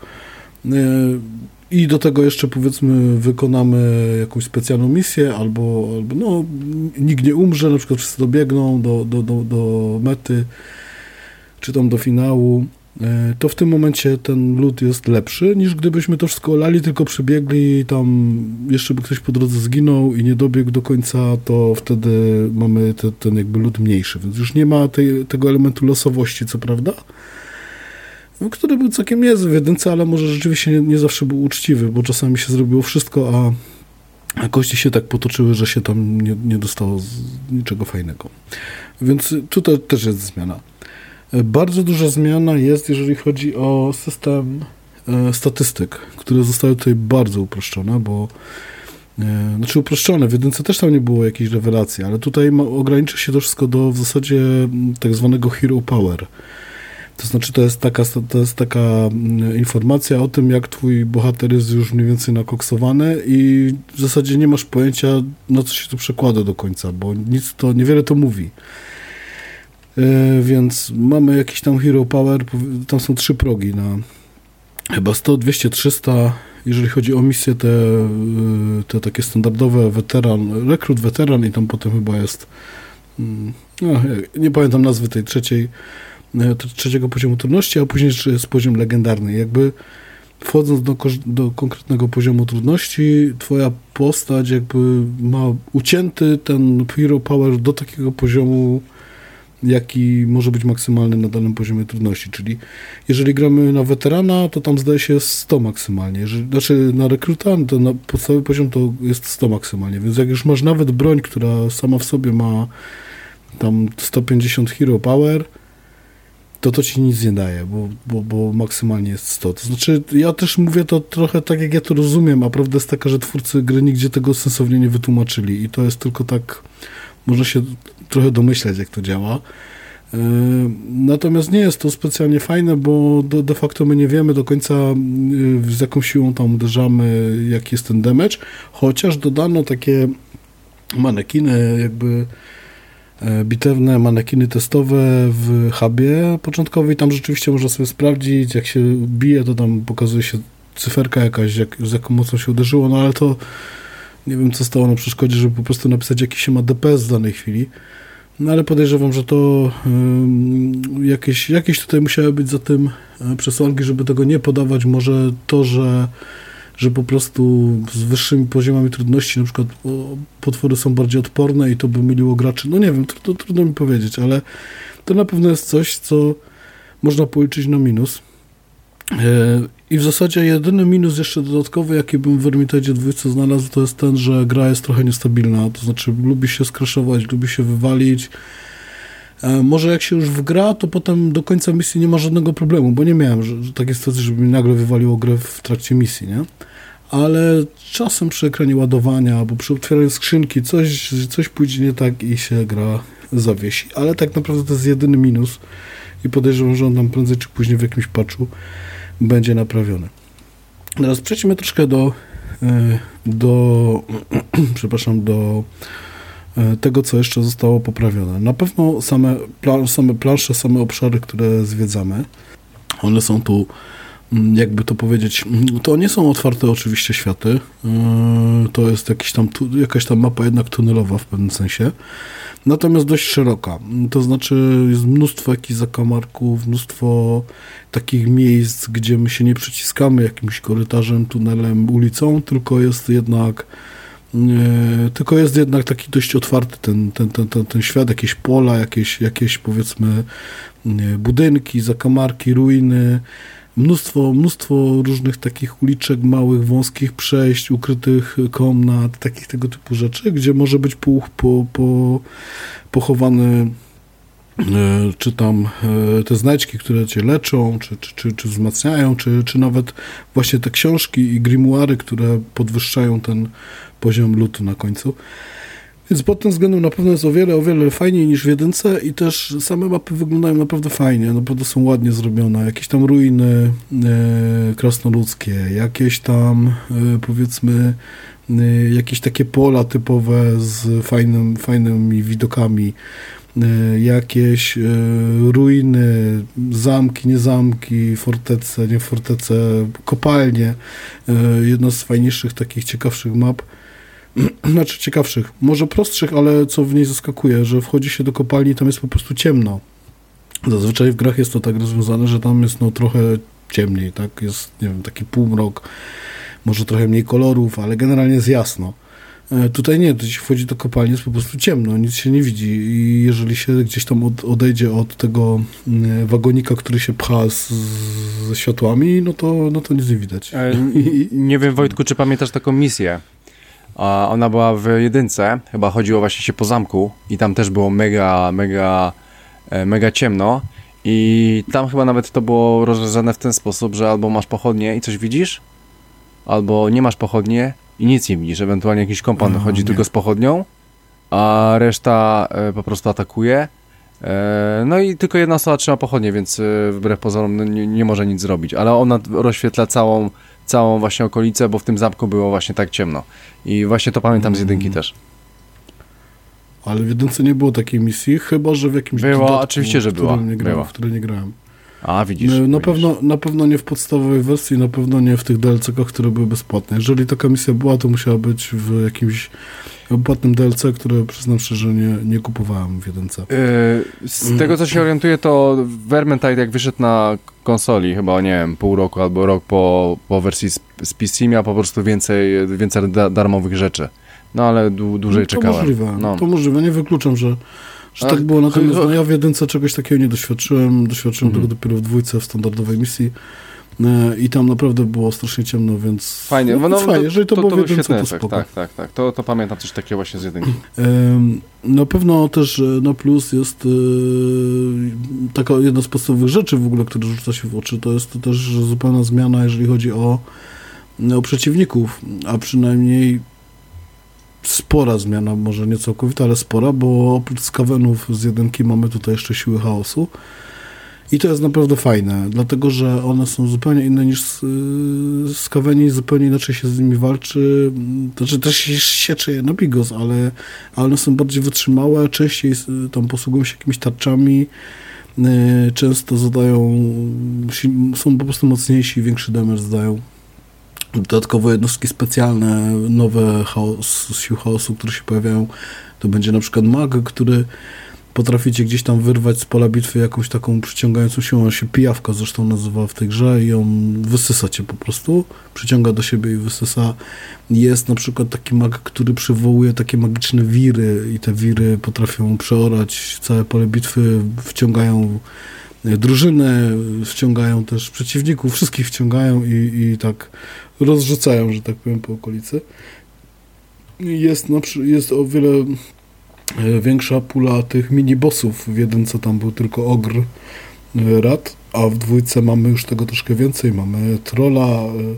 i do tego jeszcze powiedzmy wykonamy jakąś specjalną misję, albo no, nikt nie umrze, na przykład wszyscy dobiegną do mety, czy tam do finału, to w tym momencie ten loot jest lepszy, niż gdybyśmy to wszystko olali, tylko przebiegli i tam jeszcze by ktoś po drodze zginął i nie dobiegł do końca, to wtedy mamy ten jakby loot mniejszy, więc już nie ma tego elementu losowości, co prawda, który był całkiem niezły w jedynce, ale może rzeczywiście nie zawsze był uczciwy, bo czasami się zrobiło wszystko, a kości się tak potoczyły, że się tam nie dostało niczego fajnego. Więc tutaj też jest zmiana. Bardzo duża zmiana jest, jeżeli chodzi o system statystyk, które zostały tutaj bardzo uproszczone, bo znaczy uproszczone, w jedynce też tam nie było jakiejś rewelacji, ale tutaj ograniczy się to wszystko do w zasadzie tak zwanego hero power. To znaczy to jest taka informacja o tym, jak twój bohater jest już mniej więcej nakoksowany i w zasadzie nie masz pojęcia, na co się to przekłada do końca, bo niewiele to mówi. Więc mamy jakiś tam hero power, tam są 3 progi na chyba 100, 200, 300, jeżeli chodzi o misje te takie standardowe, rekrut, weteran i tam potem chyba jest, no, nie pamiętam nazwy tej trzeciego poziomu trudności, a później jeszcze jest poziom legendarny. Jakby wchodząc do konkretnego poziomu trudności, twoja postać jakby ma ucięty ten hero power do takiego poziomu, jaki może być maksymalny na danym poziomie trudności, czyli jeżeli gramy na weterana, to tam zdaje się 100 maksymalnie, znaczy na rekruta, to na podstawowy poziom to jest 100 maksymalnie, więc jak już masz nawet broń, która sama w sobie ma tam 150 hero power, to ci nic nie daje, bo maksymalnie jest 100. To znaczy, ja też mówię to trochę tak, jak ja to rozumiem, a prawda jest taka, że twórcy gry nigdzie tego sensownie nie wytłumaczyli i to jest tylko tak, można się trochę domyśleć, jak to działa. Natomiast nie jest to specjalnie fajne, bo de facto my nie wiemy do końca, z jaką siłą tam uderzamy, jaki jest ten damage, chociaż dodano takie manekiny, jakby bitewne manekiny testowe w hubie początkowej. Tam rzeczywiście można sobie sprawdzić, jak się bije, to tam pokazuje się cyferka jakaś, z jaką mocą się uderzyło, no ale to nie wiem, co stało na przeszkodzie, żeby po prostu napisać, jaki się ma DPS w danej chwili. No ale podejrzewam, że to jakieś tutaj musiały być za tym przesłanki, żeby tego nie podawać. Może to, że po prostu z wyższymi poziomami trudności na przykład potwory są bardziej odporne i to by myliło graczy. No nie wiem, trudno mi powiedzieć, ale to na pewno jest coś, co można policzyć na minus. I w zasadzie jedyny minus jeszcze dodatkowy, jaki bym w Vermintide 2 znalazł, to jest ten, że gra jest trochę niestabilna, to znaczy lubi się skraszować, lubi się wywalić. Może jak się już wgra, to potem do końca misji nie ma żadnego problemu, bo nie miałem takiej sytuacji, żeby mi nagle wywaliło grę w trakcie misji, nie? Ale czasem przy ekranie ładowania albo przy otwieraniu skrzynki coś pójdzie nie tak i się gra zawiesi, ale tak naprawdę to jest jedyny minus i podejrzewam, że on tam prędzej czy później w jakimś patchu będzie naprawiony. Teraz przejdźmy troszkę do tego, co jeszcze zostało poprawione. Na pewno same plansze, same obszary, które zwiedzamy, one są tu, jakby to powiedzieć, to nie są otwarte oczywiście światy, to jest jakaś tam mapa jednak tunelowa w pewnym sensie, natomiast dość szeroka, to znaczy jest mnóstwo jakichś zakamarków, mnóstwo takich miejsc, gdzie my się nie przyciskamy jakimś korytarzem, tunelem, ulicą, tylko jest jednak taki dość otwarty ten świat, jakieś pola, jakieś powiedzmy budynki, zakamarki, ruiny, mnóstwo różnych takich uliczek, małych, wąskich przejść, ukrytych komnat, takich tego typu rzeczy, gdzie może być pochowany czy tam te znajdźki, które cię leczą, czy wzmacniają, czy nawet właśnie te książki i grimoiry, które podwyższają ten poziom lutu na końcu. Więc pod tym względem na pewno jest o wiele fajniej niż w jedynce i też same mapy wyglądają naprawdę fajnie, naprawdę są ładnie zrobione. Jakieś tam ruiny krasnoludzkie, jakieś tam powiedzmy jakieś takie pola typowe z fajnymi widokami, jakieś ruiny, zamki, nie zamki, fortece, nie fortece, kopalnie. Jedna z fajniejszych, takich ciekawszych map. Znaczy ciekawszych, może prostszych, ale co w niej zaskakuje, że wchodzi się do kopalni i tam jest po prostu ciemno. Zazwyczaj w grach jest to tak rozwiązane, że tam jest trochę ciemniej, tak? Jest, nie wiem, taki półmrok, może trochę mniej kolorów, ale generalnie jest jasno. Tutaj nie, tu się wchodzi do kopalni, jest po prostu ciemno, nic się nie widzi i jeżeli się gdzieś tam odejdzie od tego wagonika, który się pcha ze światłami, no to nic nie widać. Nie wiem, Wojtku, czy pamiętasz taką misję? Ona była w jedynce, chyba chodziło właśnie się po zamku i tam też było mega ciemno i tam chyba nawet to było rozwiązane w ten sposób, że albo masz pochodnie i coś widzisz, albo nie masz pochodnie i nic nie widzisz, ewentualnie jakiś kompan chodzi tylko z pochodnią, a reszta po prostu atakuje. No i tylko jedna osoba trzyma pochodnie, więc wbrew pozorom nie może nic zrobić, ale ona rozświetla całą właśnie okolicę, bo w tym zamku było właśnie tak ciemno. I właśnie to pamiętam z jedynki też. Ale w jedynce nie było takiej misji, chyba że w jakimś dodatku, oczywiście, że była. W której nie grałem. A, widzisz. Na pewno nie w podstawowej wersji, na pewno nie w tych DLC-kach, które były bezpłatne. Jeżeli taka misja była, to musiała być w jakimś płatnym DLC, które przyznam szczerze nie kupowałem w jedynce. Z tego, co się orientuję, to Vermintide jak wyszedł na konsoli, chyba, nie wiem, pół roku albo rok po wersji z PC, miał po prostu więcej darmowych rzeczy. No, ale dłużej czekałem. To możliwe, nie wykluczam, że tak było, natomiast ja w jedynce czegoś takiego nie doświadczyłem. Doświadczyłem tego dopiero w dwójce, w standardowej misji. I tam naprawdę było strasznie ciemno, więc fajnie, fajnie. Jeżeli to było w jedynce, to efekt, spoko. Tak. To pamiętam coś takiego właśnie z jedynki. Na pewno też na plus jest taka jedna z podstawowych rzeczy w ogóle, które rzuca się w oczy, to jest to też zupełna zmiana, jeżeli chodzi o przeciwników, a przynajmniej spora zmiana, może nie całkowita, ale spora, bo oprócz skawenów z jedynki mamy tutaj jeszcze siły chaosu. I to jest naprawdę fajne, dlatego że one są zupełnie inne niż skaweni, zupełnie inaczej się z nimi walczy. Znaczy też się siecze je na bigos, ale one są bardziej wytrzymałe, częściej tam posługują się jakimiś tarczami, często są po prostu mocniejsi, większy damage zdają. Dodatkowo jednostki specjalne, nowe sił chaosu, które się pojawiają, to będzie na przykład mag, który potraficie gdzieś tam wyrwać z pola bitwy jakąś taką przyciągającą siłą, on się pijawka zresztą nazywa w tej grze i on wysysa cię po prostu, przyciąga do siebie i wysysa. Jest na przykład taki mag, który przywołuje takie magiczne wiry i te wiry potrafią przeorać całe pole bitwy, wciągają drużynę, wciągają też przeciwników, wszystkich wciągają i tak rozrzucają, że tak powiem, po okolicy. Jest o wiele większa pula tych mini-bossów. W jedynce tam był tylko ogr, rat, a w dwójce mamy już tego troszkę więcej. Mamy trolla,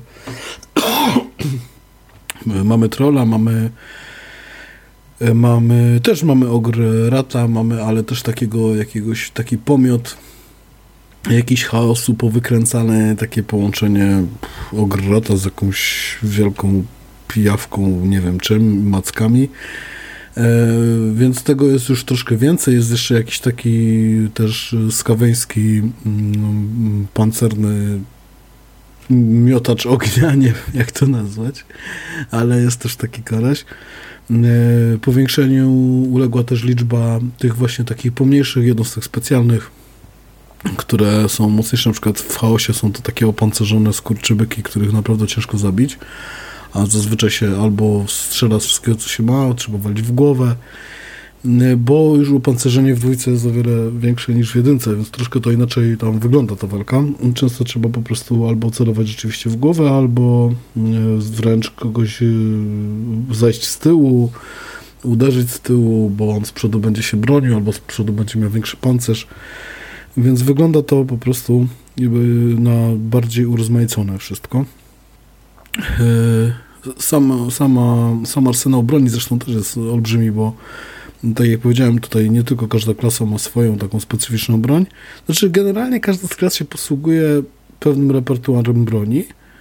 mamy ogr, rata, ale też taki pomiot, jakiś chaosu powykręcane, takie połączenie ogr, rata z jakąś wielką pijawką, nie wiem czym, mackami. Więc tego jest już troszkę więcej. Jest jeszcze jakiś taki też skaweński pancerny miotacz ognia, nie wiem jak to nazwać, ale jest też taki koleś. Powiększeniu uległa też liczba tych właśnie takich pomniejszych jednostek specjalnych, które są mocniejsze. Na przykład w Chaosie są to takie opancerzone skurczybyki, których naprawdę ciężko zabić, a zazwyczaj się albo strzela z wszystkiego, co się ma, trzeba walić w głowę, bo już opancerzenie w dwójce jest o wiele większe niż w jedynce, więc troszkę to inaczej tam wygląda ta walka. Często trzeba po prostu albo celować rzeczywiście w głowę, albo wręcz kogoś zajść z tyłu, uderzyć z tyłu, bo on z przodu będzie się bronił, albo z przodu będzie miał większy pancerz. Więc wygląda to po prostu na bardziej urozmaicone wszystko. Sam arsenał broni zresztą też jest olbrzymi, bo tak jak powiedziałem, tutaj nie tylko każda klasa ma swoją taką specyficzną broń. Znaczy generalnie każda z klas się posługuje pewnym repertuarem broni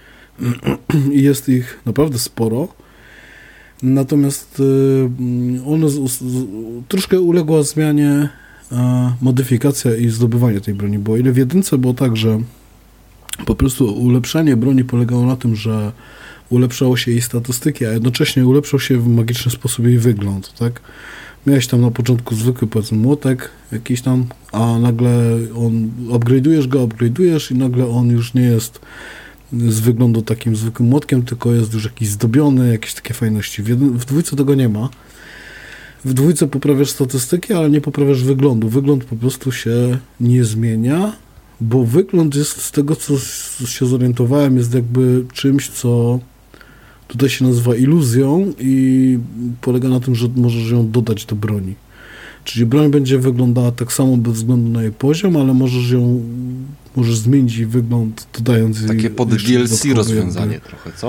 i jest ich naprawdę sporo. Natomiast one troszkę uległa zmianie modyfikacja i zdobywanie tej broni, bo o ile w jedynce było tak, że po prostu ulepszanie broni polegało na tym, że ulepszało się jej statystyki, a jednocześnie ulepszał się w magiczny sposób jej wygląd, tak? Miałeś tam na początku zwykły, powiedzmy, młotek jakiś tam, a nagle upgrade'ujesz i nagle on już nie jest z wyglądu takim zwykłym młotkiem, tylko jest już jakiś zdobiony, jakieś takie fajności. W dwójce tego nie ma. W dwójce poprawiasz statystyki, ale nie poprawiasz wyglądu. Wygląd po prostu się nie zmienia, bo wygląd jest, z tego co się zorientowałem, jest jakby czymś, co tutaj się nazywa iluzją i polega na tym, że możesz ją dodać do broni. Czyli broń będzie wyglądała tak samo bez względu na jej poziom, ale możesz zmienić jej wygląd, dodając jej... Takie pod DLC rozwiązanie trochę, co?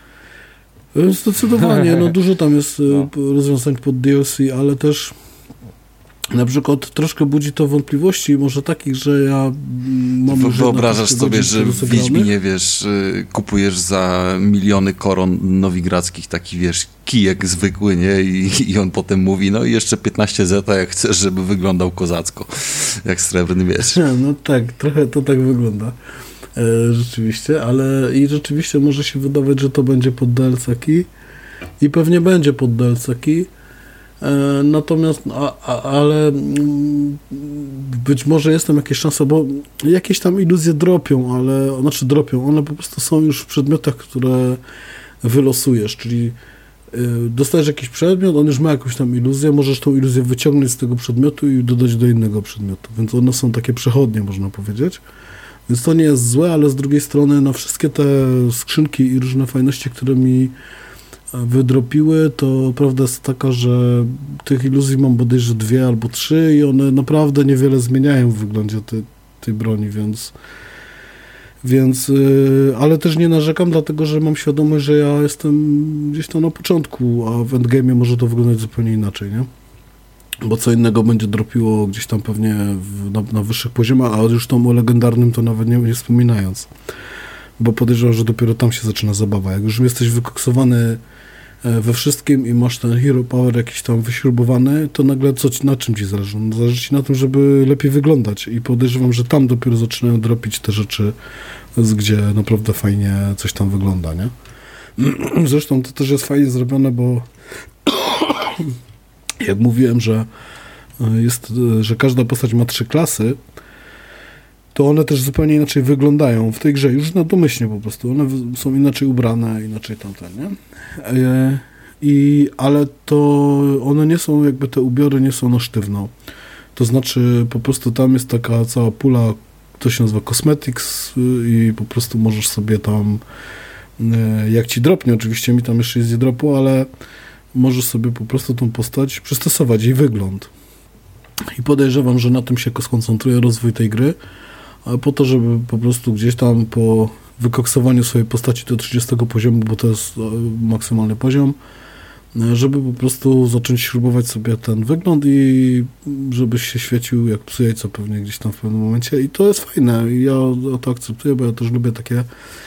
Zdecydowanie, no dużo tam jest rozwiązań pod DLC, ale też na przykład troszkę budzi to wątpliwości, może takich, że ja mam... Wyobrażasz sobie, że w Wiedźminie, wiesz, kupujesz za miliony koron nowigradzkich taki, wiesz, kijek zwykły, nie? I on potem mówi, no i jeszcze 15 zeta, jak chcesz, żeby wyglądał kozacko, jak srebrny miecz. No tak, trochę to tak wygląda. Rzeczywiście, ale i rzeczywiście może się wydawać, że to będzie pod DLC-ki i pewnie będzie pod DLC-ki, natomiast ale być może jest tam jakieś szanse, bo jakieś tam iluzje dropią, one po prostu są już w przedmiotach, które wylosujesz, czyli dostajesz jakiś przedmiot, on już ma jakąś tam iluzję, możesz tą iluzję wyciągnąć z tego przedmiotu i dodać do innego przedmiotu, więc one są takie przechodnie, można powiedzieć. Więc to nie jest złe, ale z drugiej strony na wszystkie te skrzynki i różne fajności, które mi wydropiły, to prawda jest taka, że tych iluzji mam bodajże 2 albo 3 i one naprawdę niewiele zmieniają w wyglądzie tej broni, więc ale też nie narzekam, dlatego że mam świadomość, że ja jestem gdzieś tam na początku, a w endgame'ie może to wyglądać zupełnie inaczej, nie? Bo co innego będzie dropiło gdzieś tam pewnie na wyższych poziomach, a już tą o legendarnym to nawet nie wspominając. Bo podejrzewam, że dopiero tam się zaczyna zabawa. Jak już jesteś wykoksowany we wszystkim i masz ten hero power jakiś tam wyśrubowany, to nagle na czym ci zależy? No, zależy ci na tym, żeby lepiej wyglądać i podejrzewam, że tam dopiero zaczynają dropić te rzeczy, gdzie naprawdę fajnie coś tam wygląda, nie? Zresztą to też jest fajnie zrobione, bo jak mówiłem, że każda postać ma 3 klasy, to one też zupełnie inaczej wyglądają w tej grze, już na domyślnie po prostu. One są inaczej ubrane, inaczej tamte, nie? Ale to one nie są, jakby te ubiory nie są na sztywno. To znaczy po prostu tam jest taka cała pula, to się nazywa cosmetics i po prostu możesz sobie tam, jak ci dropnie, oczywiście mi tam jeszcze jest nie dropu, ale możesz sobie po prostu tą postać przystosować, jej wygląd. I podejrzewam, że na tym się skoncentruje rozwój tej gry, po to, żeby po prostu gdzieś tam po wykoksowaniu swojej postaci do 30 poziomu, bo to jest maksymalny poziom, żeby po prostu zacząć śrubować sobie ten wygląd i żebyś się świecił jak psu jajco pewnie gdzieś tam w pewnym momencie. I to jest fajne. Ja to akceptuję, bo ja też lubię takie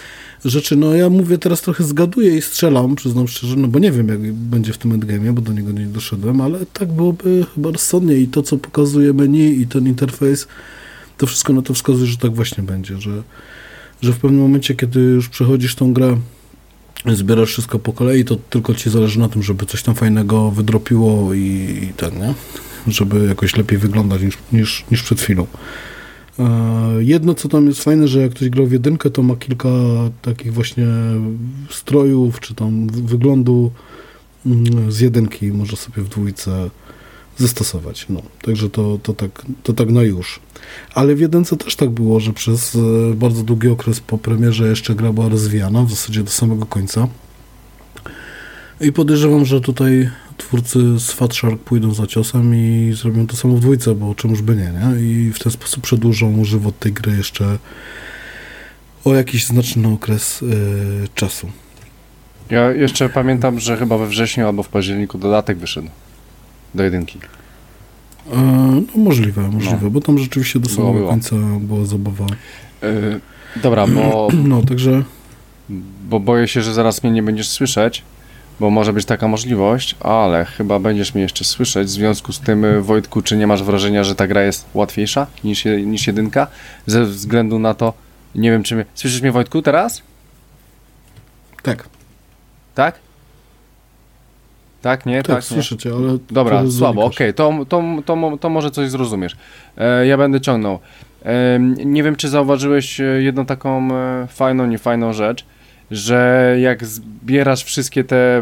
rzeczy, no ja mówię teraz trochę zgaduję i strzelam, przyznam szczerze, no bo nie wiem jak będzie w tym endgame'ie, bo do niego nie doszedłem, ale tak byłoby chyba rozsądnie i to co pokazuje menu i ten interfejs, to wszystko na to wskazuje, że tak właśnie będzie, że w pewnym momencie, kiedy już przechodzisz tą grę, zbierasz wszystko po kolei, to tylko ci zależy na tym, żeby coś tam fajnego wydropiło i ten, nie? Żeby jakoś lepiej wyglądać niż przed chwilą. Jedno, co tam jest fajne, że jak ktoś grał w jedynkę, to ma kilka takich właśnie strojów, czy tam wyglądu z jedynki może sobie w dwójce zastosować. No, także to tak na już. Ale w jedynce też tak było, że przez bardzo długi okres po premierze jeszcze gra była rozwijana, w zasadzie do samego końca. I podejrzewam, że tutaj twórcy z Fat Shark pójdą za ciosem i zrobią to samo w dwójce, bo czemuż by nie? I w ten sposób przedłużą żywot tej gry jeszcze o jakiś znaczny okres czasu. Ja jeszcze pamiętam, że chyba we wrześniu albo w październiku dodatek wyszedł do jedynki. No możliwe, bo tam rzeczywiście do samego końca była zabawa. Dobra, bo... No, także... Bo boję się, że zaraz mnie nie będziesz słyszeć, bo może być taka możliwość, ale chyba będziesz mnie jeszcze słyszeć. W związku z tym, Wojtku, czy nie masz wrażenia, że ta gra jest łatwiejsza niż jedynka? Ze względu na to, nie wiem, czy mnie... Słyszysz mnie, Wojtku, teraz? Tak. Tak? Tak, nie? Tak, nie? słyszę cię, ale... Dobra, słabo, okej, to może coś zrozumiesz. Ja będę ciągnął. Nie wiem, czy zauważyłeś jedną taką niefajną rzecz, że jak zbierasz wszystkie te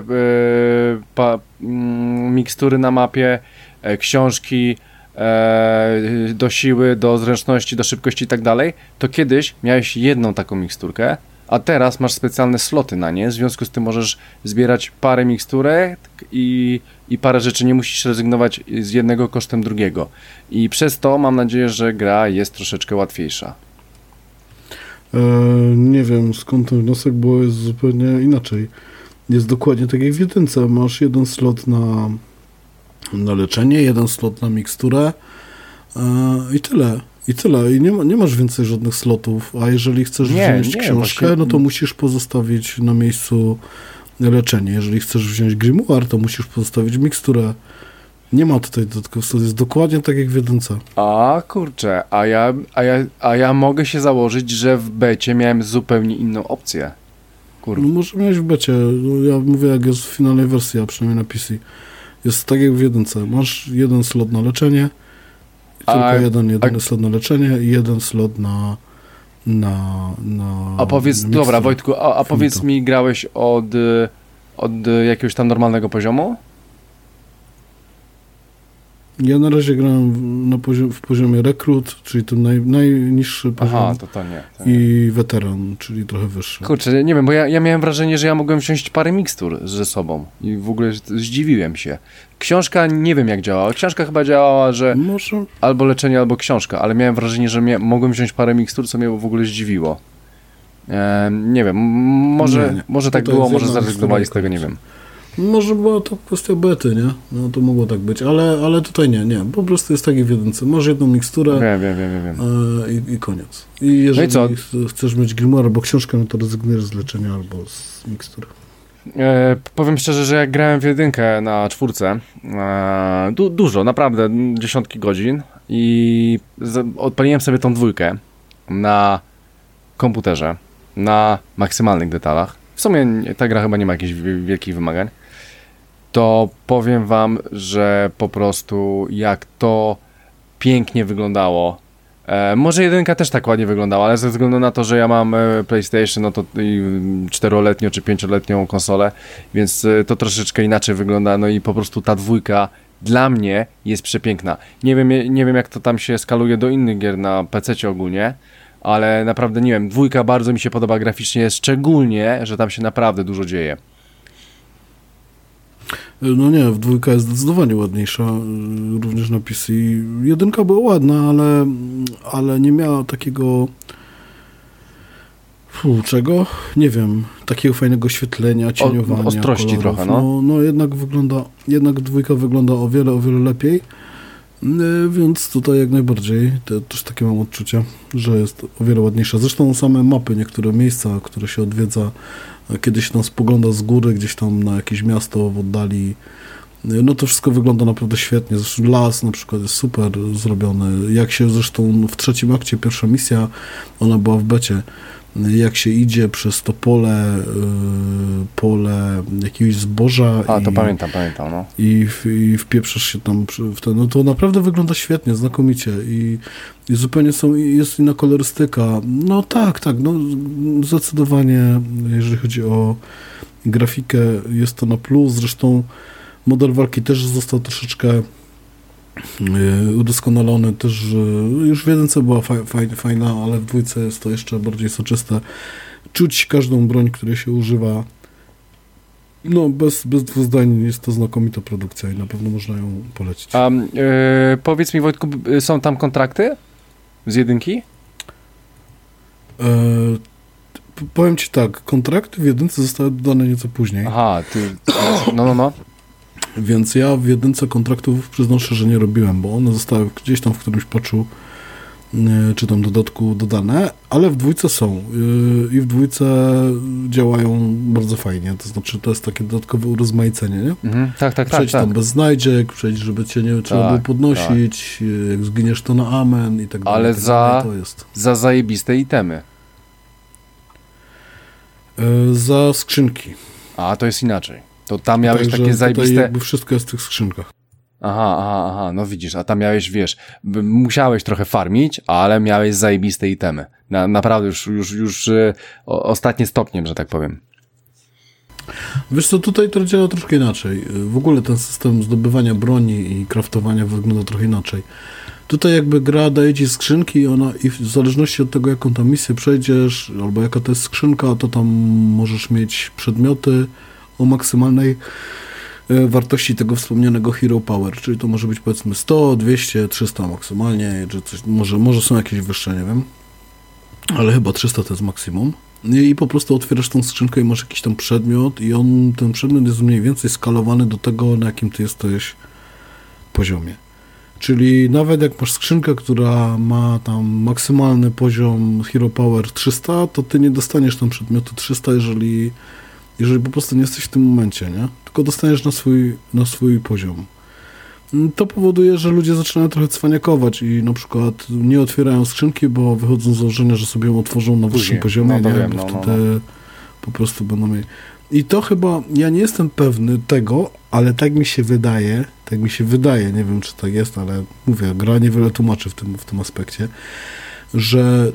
mikstury na mapie, książki do siły, do zręczności, do szybkości i tak dalej, to kiedyś miałeś jedną taką miksturkę, a teraz masz specjalne sloty na nie, w związku z tym możesz zbierać parę miksturek i parę rzeczy, nie musisz rezygnować z jednego kosztem drugiego. I przez to mam nadzieję, że gra jest troszeczkę łatwiejsza. Nie wiem skąd ten wniosek, bo jest zupełnie inaczej. Jest dokładnie tak jak w jedynce. Masz jeden slot na leczenie, jeden slot na miksturę i tyle. I nie masz więcej żadnych slotów, a jeżeli chcesz wziąć książkę, właśnie... no to musisz pozostawić na miejscu leczenie. Jeżeli chcesz wziąć grimoire, to musisz pozostawić miksturę. Nie ma tutaj dodatkowych slotów, jest dokładnie tak jak w jedynce. A kurczę, a ja mogę się założyć, że w becie miałem zupełnie inną opcję. No może miałeś w becie, no ja mówię jak jest w finalnej wersji, a przynajmniej na PC. Jest tak jak w jedynce, masz jeden slot na leczenie, tylko jeden slot na leczenie i jeden slot na a powiedz, dobra Wojtku, a powiedz mi, grałeś od jakiegoś tam normalnego poziomu? Ja na razie grałem w poziomie rekrut, czyli ten najniższy poziom. Aha, to nie. I weteran, czyli trochę wyższy. Kurczę, nie wiem, bo ja miałem wrażenie, że ja mogłem wziąć parę mikstur ze sobą i w ogóle zdziwiłem się. Książka nie wiem jak działała. Książka chyba działała, że może... albo leczenie, albo książka, ale miałem wrażenie, że mogłem wziąć parę mikstur, co mnie w ogóle zdziwiło. Nie wiem, może tak było, może zrezygnowali z tego, nie wiem. Może była to kwestia bety, nie? No to mogło tak być, ale tutaj nie. Po prostu jest tak jak w jedynce. Masz jedną miksturę wiem. I koniec. I jeżeli chcesz mieć grimoire albo książkę, no to rezygnujesz z leczenia albo z mikstury. Powiem szczerze, że jak grałem w jedynkę na 4, dużo, naprawdę, dziesiątki godzin i odpaliłem sobie tą 2 na komputerze, na maksymalnych detalach. W sumie ta gra chyba nie ma jakichś wielkich wymagań. To powiem wam, że po prostu jak to pięknie wyglądało. Może jedynka też tak ładnie wyglądała, ale ze względu na to, że ja mam PlayStation, no to 4-letnią czy 5-letnią konsolę, więc to troszeczkę inaczej wygląda, no i po prostu ta 2 dla mnie jest przepiękna. Nie wiem jak to tam się skaluje do innych gier na PC-cie ogólnie, ale naprawdę nie wiem, 2 bardzo mi się podoba graficznie, szczególnie, że tam się naprawdę dużo dzieje. No nie, w 2 jest zdecydowanie ładniejsza, również na PC. 1 była ładna, ale nie miała takiego... czego? Nie wiem, takiego fajnego oświetlenia, cieniowania, ostrości kolorów. trochę, no. No jednak 2 wygląda o wiele lepiej. Więc tutaj jak najbardziej też takie mam odczucia, że jest o wiele ładniejsza. Zresztą same mapy, niektóre miejsca, które się odwiedza, kiedy się tam spogląda z góry, gdzieś tam na jakieś miasto w oddali, no to wszystko wygląda naprawdę świetnie. Zresztą las na przykład jest super zrobiony. Jak się zresztą w trzecim akcie, pierwsza misja, ona była w becie, jak się idzie przez to pole jakiegoś zboża To pamiętam, no. i wpieprzasz się tam w ten, no to naprawdę wygląda świetnie, znakomicie i zupełnie jest inna kolorystyka. No tak, no zdecydowanie, jeżeli chodzi o grafikę, jest to na plus. Zresztą model walki też został troszeczkę udoskonalony, też już w jedynce była fajna, ale w dwójce jest to jeszcze bardziej soczyste. Czuć każdą broń, której się używa. No, bez dwóch zdań jest to znakomita produkcja i na pewno można ją polecić. Powiedz mi, Wojtku, są tam kontrakty z jedynki? Powiem ci tak, kontrakty w jedynce zostały dodane nieco później. Aha, no. Więc ja w jedynce kontraktów przyznoszę, że nie robiłem, bo one zostały gdzieś tam w którymś patchu czy tam dodatku dodane, ale w dwójce są i w dwójce działają bardzo fajnie, to znaczy to jest takie dodatkowe urozmaicenie, nie? Tak. Przejdź tam bez znajdziek, przejdź, żeby cię nie trzeba było podnosić, jak zginiesz to na amen i tak dalej. Ale to jest. za zajebiste itemy. Za skrzynki. To jest inaczej. To tam miałeś Także takie zajebiste... jakby wszystko jest w tych skrzynkach. Aha, no widzisz, a tam miałeś, wiesz, musiałeś trochę farmić, ale miałeś zajebiste itemy. Naprawdę już ostatnie stopniem, że tak powiem. Wiesz co, tutaj to działa troszkę inaczej. W ogóle ten system zdobywania broni i craftowania wygląda trochę inaczej. Tutaj jakby gra daje ci skrzynki i w zależności od tego, jaką tam misję przejdziesz, albo jaka to jest skrzynka, to tam możesz mieć przedmioty o maksymalnej wartości tego wspomnianego Hero Power, czyli to może być powiedzmy 100, 200, 300 maksymalnie, czy coś, może są jakieś wyższe, nie wiem, ale chyba 300 to jest maksimum. I po prostu otwierasz tą skrzynkę i masz jakiś tam przedmiot i ten przedmiot jest mniej więcej skalowany do tego, na jakim ty jesteś poziomie. Czyli nawet jak masz skrzynkę, która ma tam maksymalny poziom Hero Power 300, to ty nie dostaniesz tam przedmiotu 300, jeżeli po prostu nie jesteś w tym momencie, nie? Tylko dostaniesz na swój poziom. To powoduje, że ludzie zaczynają trochę cwaniakować i na przykład nie otwierają skrzynki, bo wychodzą z założenia, że sobie ją otworzą na wyższym poziomie, wtedy po prostu będą mieli. I to chyba, ja nie jestem pewny tego, ale tak mi się wydaje, nie wiem czy tak jest, ale mówię, gra niewiele tłumaczy w tym aspekcie, że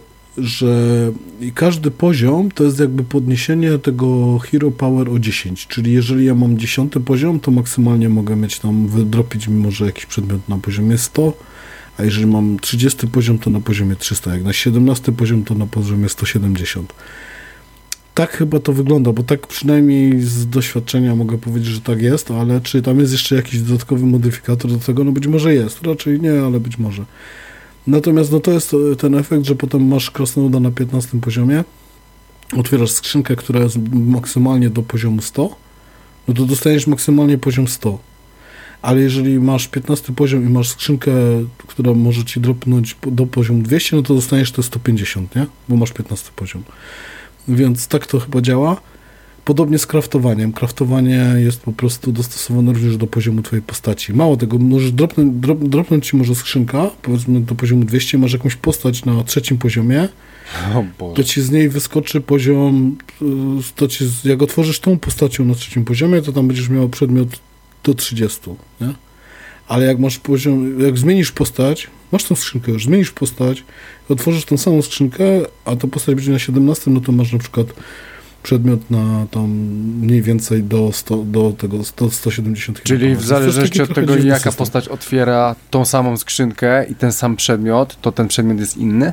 każdy poziom to jest jakby podniesienie tego Hero Power o 10, czyli jeżeli ja mam 10 poziom, to maksymalnie mogę mieć tam, wydropić mi może jakiś przedmiot na poziomie 100, a jeżeli mam 30 poziom, to na poziomie 300, jak na 17 poziom, to na poziomie 170. Tak chyba to wygląda, bo tak przynajmniej z doświadczenia mogę powiedzieć, że tak jest, ale czy tam jest jeszcze jakiś dodatkowy modyfikator do tego? No być może jest, raczej nie, ale być może. Natomiast no to jest ten efekt, że potem masz krasnoluda na 15 poziomie, otwierasz skrzynkę, która jest maksymalnie do poziomu 100, no to dostajesz maksymalnie poziom 100. Ale jeżeli masz 15 poziom i masz skrzynkę, która może ci dropnąć do poziomu 200, no to dostaniesz te 150, nie? Bo masz 15 poziom. Więc tak to chyba działa. Podobnie z craftowaniem. Craftowanie jest po prostu dostosowane również do poziomu twojej postaci. Mało tego, możesz dropnąć ci może skrzynka, powiedzmy do poziomu 200, masz jakąś postać na 3 poziomie, to ci z niej wyskoczy poziom, jak otworzysz tą postacią na 3 poziomie, to tam będziesz miał przedmiot do 30, nie? Ale jak masz poziom, jak zmienisz postać, masz tą skrzynkę już, zmienisz postać, otworzysz tą samą skrzynkę, a ta postać będzie na 17, no to masz na przykład przedmiot na tam mniej więcej do 170 kg. Czyli w zależności od tego, jaka postać otwiera tą samą skrzynkę i ten sam przedmiot, to ten przedmiot jest inny?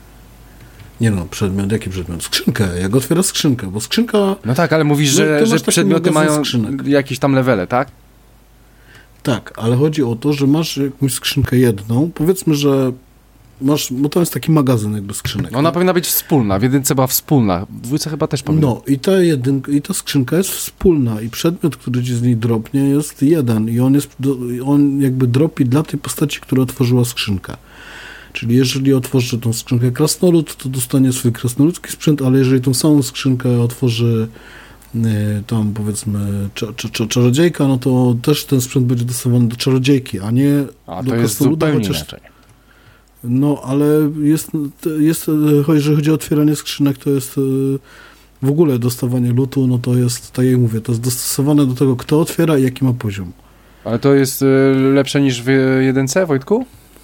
Nie no, przedmiot, jaki przedmiot? Skrzynkę, jak otwiera skrzynkę, bo skrzynka... No tak, ale mówisz, że przedmioty mają jakieś tam levele, tak? Tak, ale chodzi o to, że masz jakąś skrzynkę jedną, powiedzmy, że bo to jest taki magazyn jakby skrzynek. Ona powinna być wspólna, w jedynce była wspólna, w dwójce chyba też powinna. No i ta skrzynka jest wspólna i przedmiot, który ci z niej dropnie jest jeden i on jakby dropi dla tej postaci, która otworzyła skrzynkę. Czyli jeżeli otworzy tą skrzynkę krasnolud, to dostanie swój krasnoludzki sprzęt, ale jeżeli tą samą skrzynkę otworzy tam powiedzmy czarodziejka, no to też ten sprzęt będzie dostosowany do czarodziejki, a nie do to jest krasnoluda, zupełnie chociaż... inaczej. No, ale jest, jeżeli chodzi o otwieranie skrzynek, to jest w ogóle dostawanie lootu, no to jest, tak jak mówię, to jest dostosowane do tego, kto otwiera i jaki ma poziom. Ale to jest lepsze niż w jedynce, Wojtku?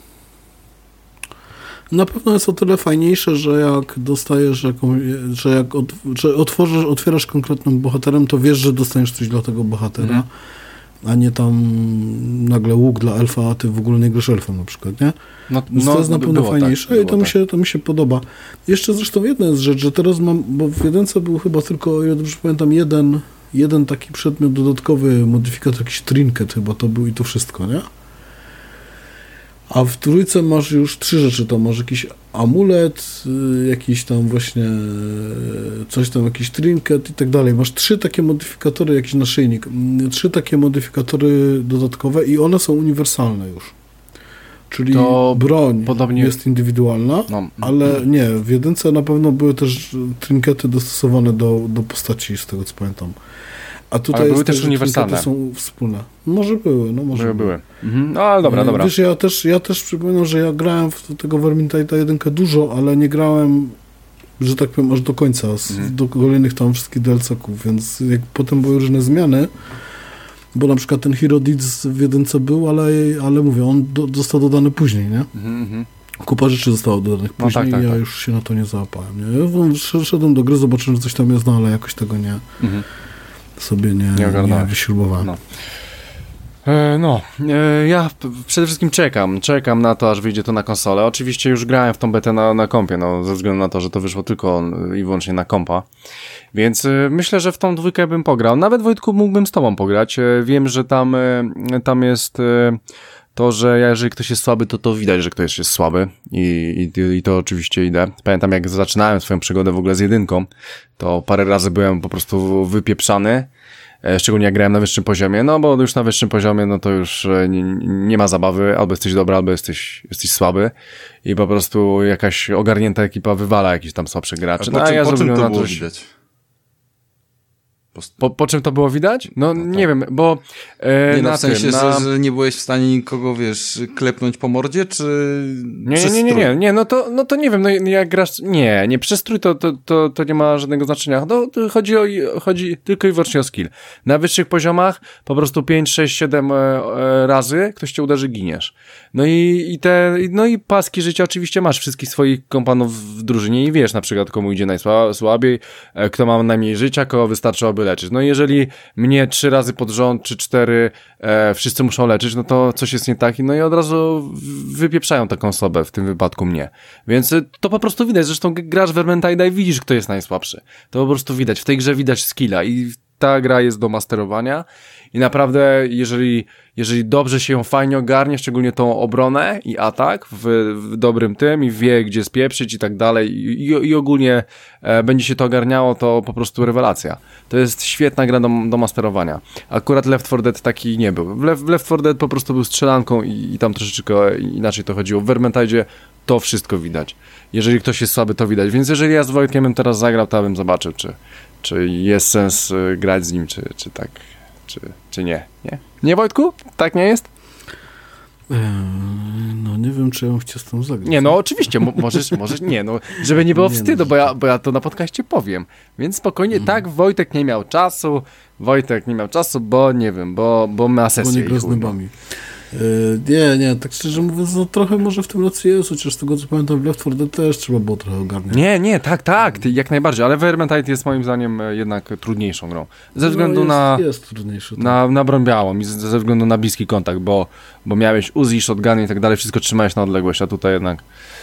Na pewno jest o tyle fajniejsze, że jak dostajesz że otwierasz konkretnym bohaterem, to wiesz, że dostaniesz coś dla tego bohatera, a nie tam nagle łuk dla elfa, a ty w ogóle nie grasz elfem na przykład, nie? Więc to jest na pewno fajniejsze i to mi się podoba. Jeszcze zresztą jedna jest rzecz, że teraz mam, bo w jedynce był chyba tylko, o ile dobrze pamiętam, jeden taki przedmiot dodatkowy, modyfikator, jakiś trinket chyba to był i to wszystko, nie? A w trójce masz już 3 rzeczy, to masz jakiś amulet, jakiś tam właśnie coś tam, jakiś trinket i tak dalej. Masz 3 takie modyfikatory, jakiś naszyjnik, 3 takie modyfikatory dodatkowe i one są uniwersalne już. Czyli to broń podobnie jest indywidualna, ale nie, w jedynce na pewno były też trinkety dostosowane do postaci, z tego co pamiętam. A tutaj ale były też uniwersalne. Są wspólne. Może były, no może były. No ale dobra. Wiesz, ja też przypominam, że ja grałem w tego Vermintide'a 1 dużo, ale nie grałem, że tak powiem, aż do końca, do kolejnych tam wszystkich DLC-ków, więc jak potem były różne zmiany, bo na przykład ten Hero Deeds w jedynce był, ale mówię, on został dodany później, nie? Kupa rzeczy zostało dodanych później i ja już się na to nie załapałem. Nie? Ja szedłem do gry, zobaczyłem, że coś tam jest, no ale jakoś tego sobie nie wyśrubowałem. Ja przede wszystkim czekam na to, aż wyjdzie to na konsolę. Oczywiście już grałem w tą betę na kompie, ze względu na to, że to wyszło tylko i wyłącznie na kompa. Więc myślę, że w tą dwójkę bym pograł. Nawet, Wojtku, mógłbym z tobą pograć. Wiem, że tam jest to, że jeżeli ktoś jest słaby, to widać, że ktoś jest słaby i to oczywiście idę. Pamiętam, jak zaczynałem swoją przygodę w ogóle z jedynką, to parę razy byłem po prostu wypieprzany, szczególnie jak grałem na wyższym poziomie, no bo już na wyższym poziomie, no to już nie ma zabawy, albo jesteś dobry, albo jesteś słaby i po prostu jakaś ogarnięta ekipa wywala jakichś tam słabszych graczy. Po czym to było widać? Po czym to było widać? No nie wiem, bo w sensie, że nie byłeś w stanie nikogo, wiesz, klepnąć po mordzie, czy nie, no to nie wiem, no jak grasz, nie, przez strój to nie ma żadnego znaczenia, no to chodzi tylko i wyłącznie o skill. Na wyższych poziomach po prostu 5, 6, 7 razy ktoś cię uderzy, giniesz. No i paski życia oczywiście masz wszystkich swoich kompanów w drużynie i wiesz na przykład, komu idzie najsłabiej, kto ma najmniej życia, kogo wystarczyłoby leczyć. No jeżeli mnie 3 razy pod rząd, czy 4 wszyscy muszą leczyć, no to coś jest nie tak, no i od razu wypieprzają taką osobę, w tym wypadku mnie. Więc to po prostu widać, zresztą grasz w Vermintide'a i widzisz, kto jest najsłabszy. To po prostu widać, w tej grze widać skilla i ta gra jest do masterowania i naprawdę, jeżeli dobrze się ją fajnie ogarnie, szczególnie tą obronę i atak w dobrym tym i wie, gdzie spieprzyć i tak dalej i ogólnie będzie się to ogarniało, to po prostu rewelacja. To jest świetna gra do masterowania. Akurat Left 4 Dead taki nie był. W Left 4 Dead po prostu był strzelanką i tam troszeczkę inaczej to chodziło. W Vermintide'zie to wszystko widać. Jeżeli ktoś jest słaby, to widać. Więc jeżeli ja z Wojtkiem bym teraz zagrał, to bym zobaczył, czy jest sens grać z nim, czy tak, czy nie. Nie, Wojtku? Tak nie jest? No nie wiem, czy ja bym chciał z tym zagrać. Nie, no oczywiście, możesz, nie, no, żeby nie było wstydu, bo ja to na podcaście powiem. Więc spokojnie, tak, Wojtek nie miał czasu, bo nie wiem, bo ma sesję. Bo nie gra z nubami. Nie, tak szczerze mówiąc, no trochę może w tym racji jest, chociaż z tego co pamiętam w Left 4 Dead też trzeba było trochę ogarniać. Nie, tak, jak najbardziej, ale Vermintide jest moim zdaniem jednak trudniejszą grą. Ze względu jest trudniejszy, na broń białą i ze względu na bliski kontakt, bo miałeś Uzi, shotguny i tak dalej, wszystko trzymałeś na odległość, a tutaj jednak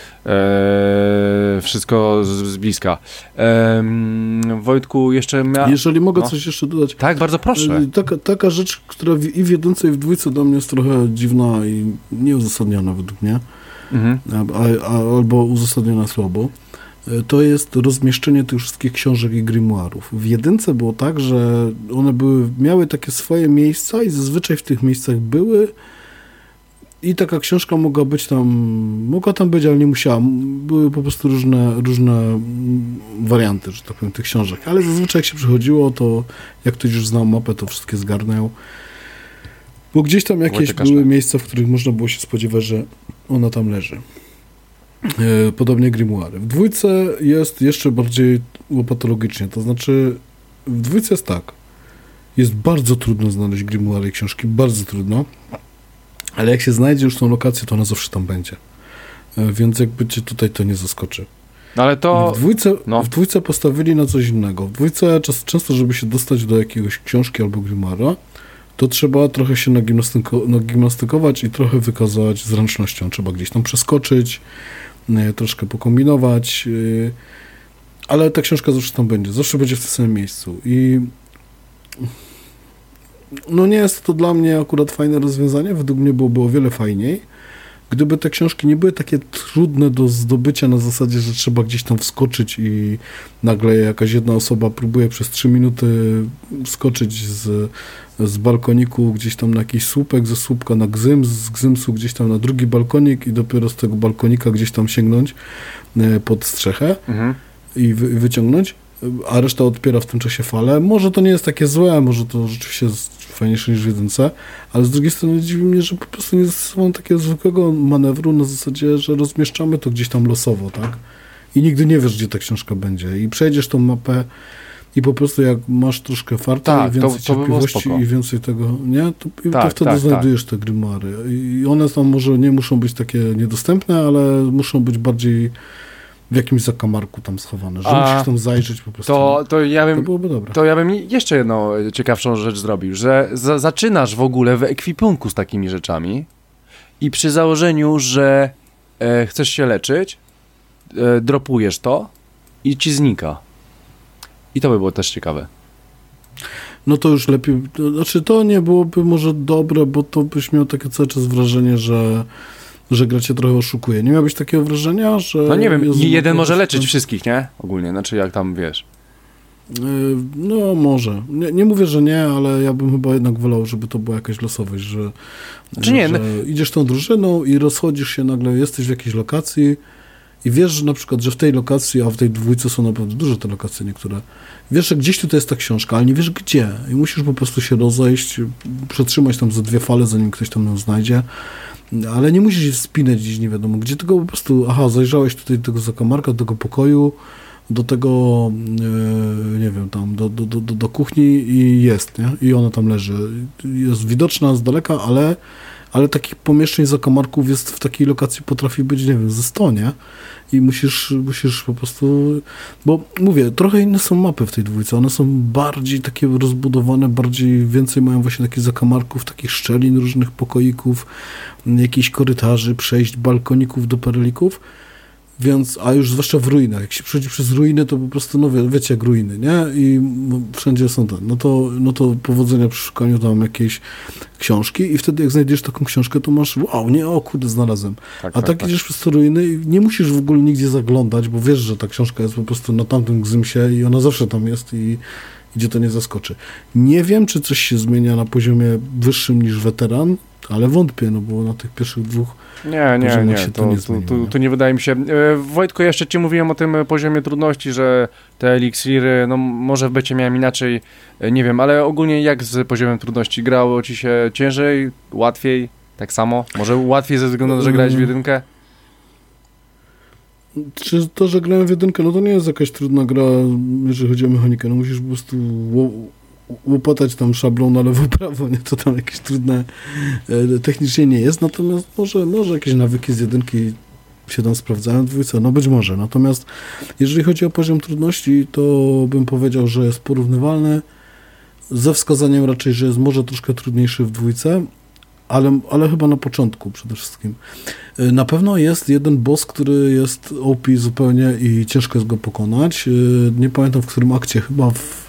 wszystko z bliska. Wojtku, jeszcze jeżeli mogę coś jeszcze dodać. Tak, bardzo proszę. Taka rzecz, która i w jedynce i w dwójce dla mnie jest trochę dziwna i nieuzasadniona według mnie, albo uzasadniona słabo, to jest rozmieszczenie tych wszystkich książek i grimoirów. W jedynce było tak, że one miały takie swoje miejsca i zazwyczaj w tych miejscach były i taka książka mogła tam być, ale nie musiała. Były po prostu różne warianty, że tak powiem, tych książek. Ale zazwyczaj jak się przychodziło, to jak ktoś już znał mapę, to wszystkie zgarnął. Bo gdzieś tam jakieś były miejsca, w których można było się spodziewać, że ona tam leży. Podobnie grimoire. W dwójce jest jeszcze bardziej łopatologicznie, to znaczy w dwójce jest tak. Jest bardzo trudno znaleźć grimoire i książki, bardzo trudno, ale jak się znajdzie już tą lokację, to ona zawsze tam będzie. Więc jakby cię tutaj to nie zaskoczy. Ale to... W dwójce postawili na coś innego. W dwójce często, żeby się dostać do jakiegoś książki albo grimoire'a, to trzeba trochę się nagimnastykować i trochę wykazać zręcznością. Trzeba gdzieś tam przeskoczyć, troszkę pokombinować, ale ta książka zawsze będzie w tym samym miejscu. I no nie jest to dla mnie akurat fajne rozwiązanie, według mnie byłoby o wiele fajniej, gdyby te książki nie były takie trudne do zdobycia na zasadzie, że trzeba gdzieś tam wskoczyć i nagle jakaś jedna osoba próbuje przez 3 minuty skoczyć z balkoniku gdzieś tam na jakiś słupek, ze słupka na gzyms, z gzymsu gdzieś tam na drugi balkonik i dopiero z tego balkonika gdzieś tam sięgnąć pod strzechę i wyciągnąć, a reszta odpiera w tym czasie falę. Może to nie jest takie złe, może to rzeczywiście jest fajniejsze niż w jedynce, ale z drugiej strony dziwi mnie, że po prostu nie zastosowano takiego zwykłego manewru na zasadzie, że rozmieszczamy to gdzieś tam losowo, tak? I nigdy nie wiesz, gdzie ta książka będzie. I przejdziesz tą mapę i po prostu jak masz troszkę farta i więcej cierpliwości i więcej tego, nie? To wtedy znajdujesz te grimoiry. I one tam może nie muszą być takie niedostępne, ale muszą być bardziej w jakimś zakamarku tam schowane, że musisz tam zajrzeć po prostu. To byłoby dobre. To ja bym jeszcze jedną ciekawszą rzecz zrobił, że zaczynasz w ogóle w ekwipunku z takimi rzeczami i przy założeniu, że chcesz się leczyć, dropujesz to i ci znika. I to by było też ciekawe. No to już lepiej, to nie byłoby może dobre, bo to byś miał takie cały czas wrażenie, że gra cię trochę oszukuje. Nie miałbyś takiego wrażenia, że... No nie wiem, jeden może leczyć wszystkich, nie? Ogólnie, znaczy jak tam, wiesz. No może. Nie mówię, że nie, ale ja bym chyba jednak wolał, żeby to była jakaś losowość, że idziesz tą drużyną i rozchodzisz się nagle, jesteś w jakiejś lokacji i wiesz, że na przykład, że w tej lokacji, a w tej dwójce są naprawdę duże te lokacje niektóre, wiesz, że gdzieś tutaj jest ta książka, ale nie wiesz gdzie i musisz po prostu się rozejść, przetrzymać tam ze 2 fale, zanim ktoś tam ją znajdzie. Ale nie musisz się wspinać gdzieś nie wiadomo gdzie, tylko po prostu, zajrzałeś tutaj do tego zakamarka, do tego pokoju, do tego, nie wiem, tam do kuchni i jest, nie? I ona tam leży. Jest widoczna z daleka, ale takich pomieszczeń zakamarków jest w takiej lokacji potrafi być, nie wiem, ze 100, nie? I musisz po prostu, bo mówię, trochę inne są mapy w tej dwójce, one są bardziej takie rozbudowane, więcej mają właśnie takich zakamarków, takich szczelin, różnych pokoików, jakichś korytarzy, przejść, balkoników do perlików, więc, a już zwłaszcza w ruinach, jak się przechodzi przez ruiny, to po prostu, no wiecie, jak ruiny, nie? I wszędzie są te, no to powodzenia przy szukaniu tam jakiejś książki i wtedy jak znajdziesz taką książkę, to masz, wow, nie, o kurde, znalazłem. Tak idziesz przez te ruiny i nie musisz w ogóle nigdzie zaglądać, bo wiesz, że ta książka jest po prostu na tamtym gzymsie i ona zawsze tam jest i gdzie to nie zaskoczy. Nie wiem, czy coś się zmienia na poziomie wyższym niż weteran, ale wątpię, no bo na tych pierwszych 2 Nie, się to nie zmieniło. tu nie wydaje mi się. Wojtku, jeszcze ci mówiłem o tym poziomie trudności, że te eliksiry, no może w becie miałem inaczej, nie wiem, ale ogólnie jak z poziomem trudności? Grało ci się ciężej, łatwiej, tak samo? Może łatwiej ze względu na to, że grałeś w jedynkę? Czy to, że grałem w jedynkę, no to nie jest jakaś trudna gra, jeżeli chodzi o mechanikę, no musisz po prostu łopatać tam szablą na lewo, prawo, nie? To tam jakieś trudne technicznie nie jest, natomiast może jakieś nawyki z jedynki się tam sprawdzają w dwójce, no być może, natomiast jeżeli chodzi o poziom trudności, to bym powiedział, że jest porównywalny, ze wskazaniem raczej, że jest może troszkę trudniejszy w dwójce, ale chyba na początku przede wszystkim. Na pewno jest jeden boss, który jest OP zupełnie i ciężko jest go pokonać. Nie pamiętam w którym akcie, chyba w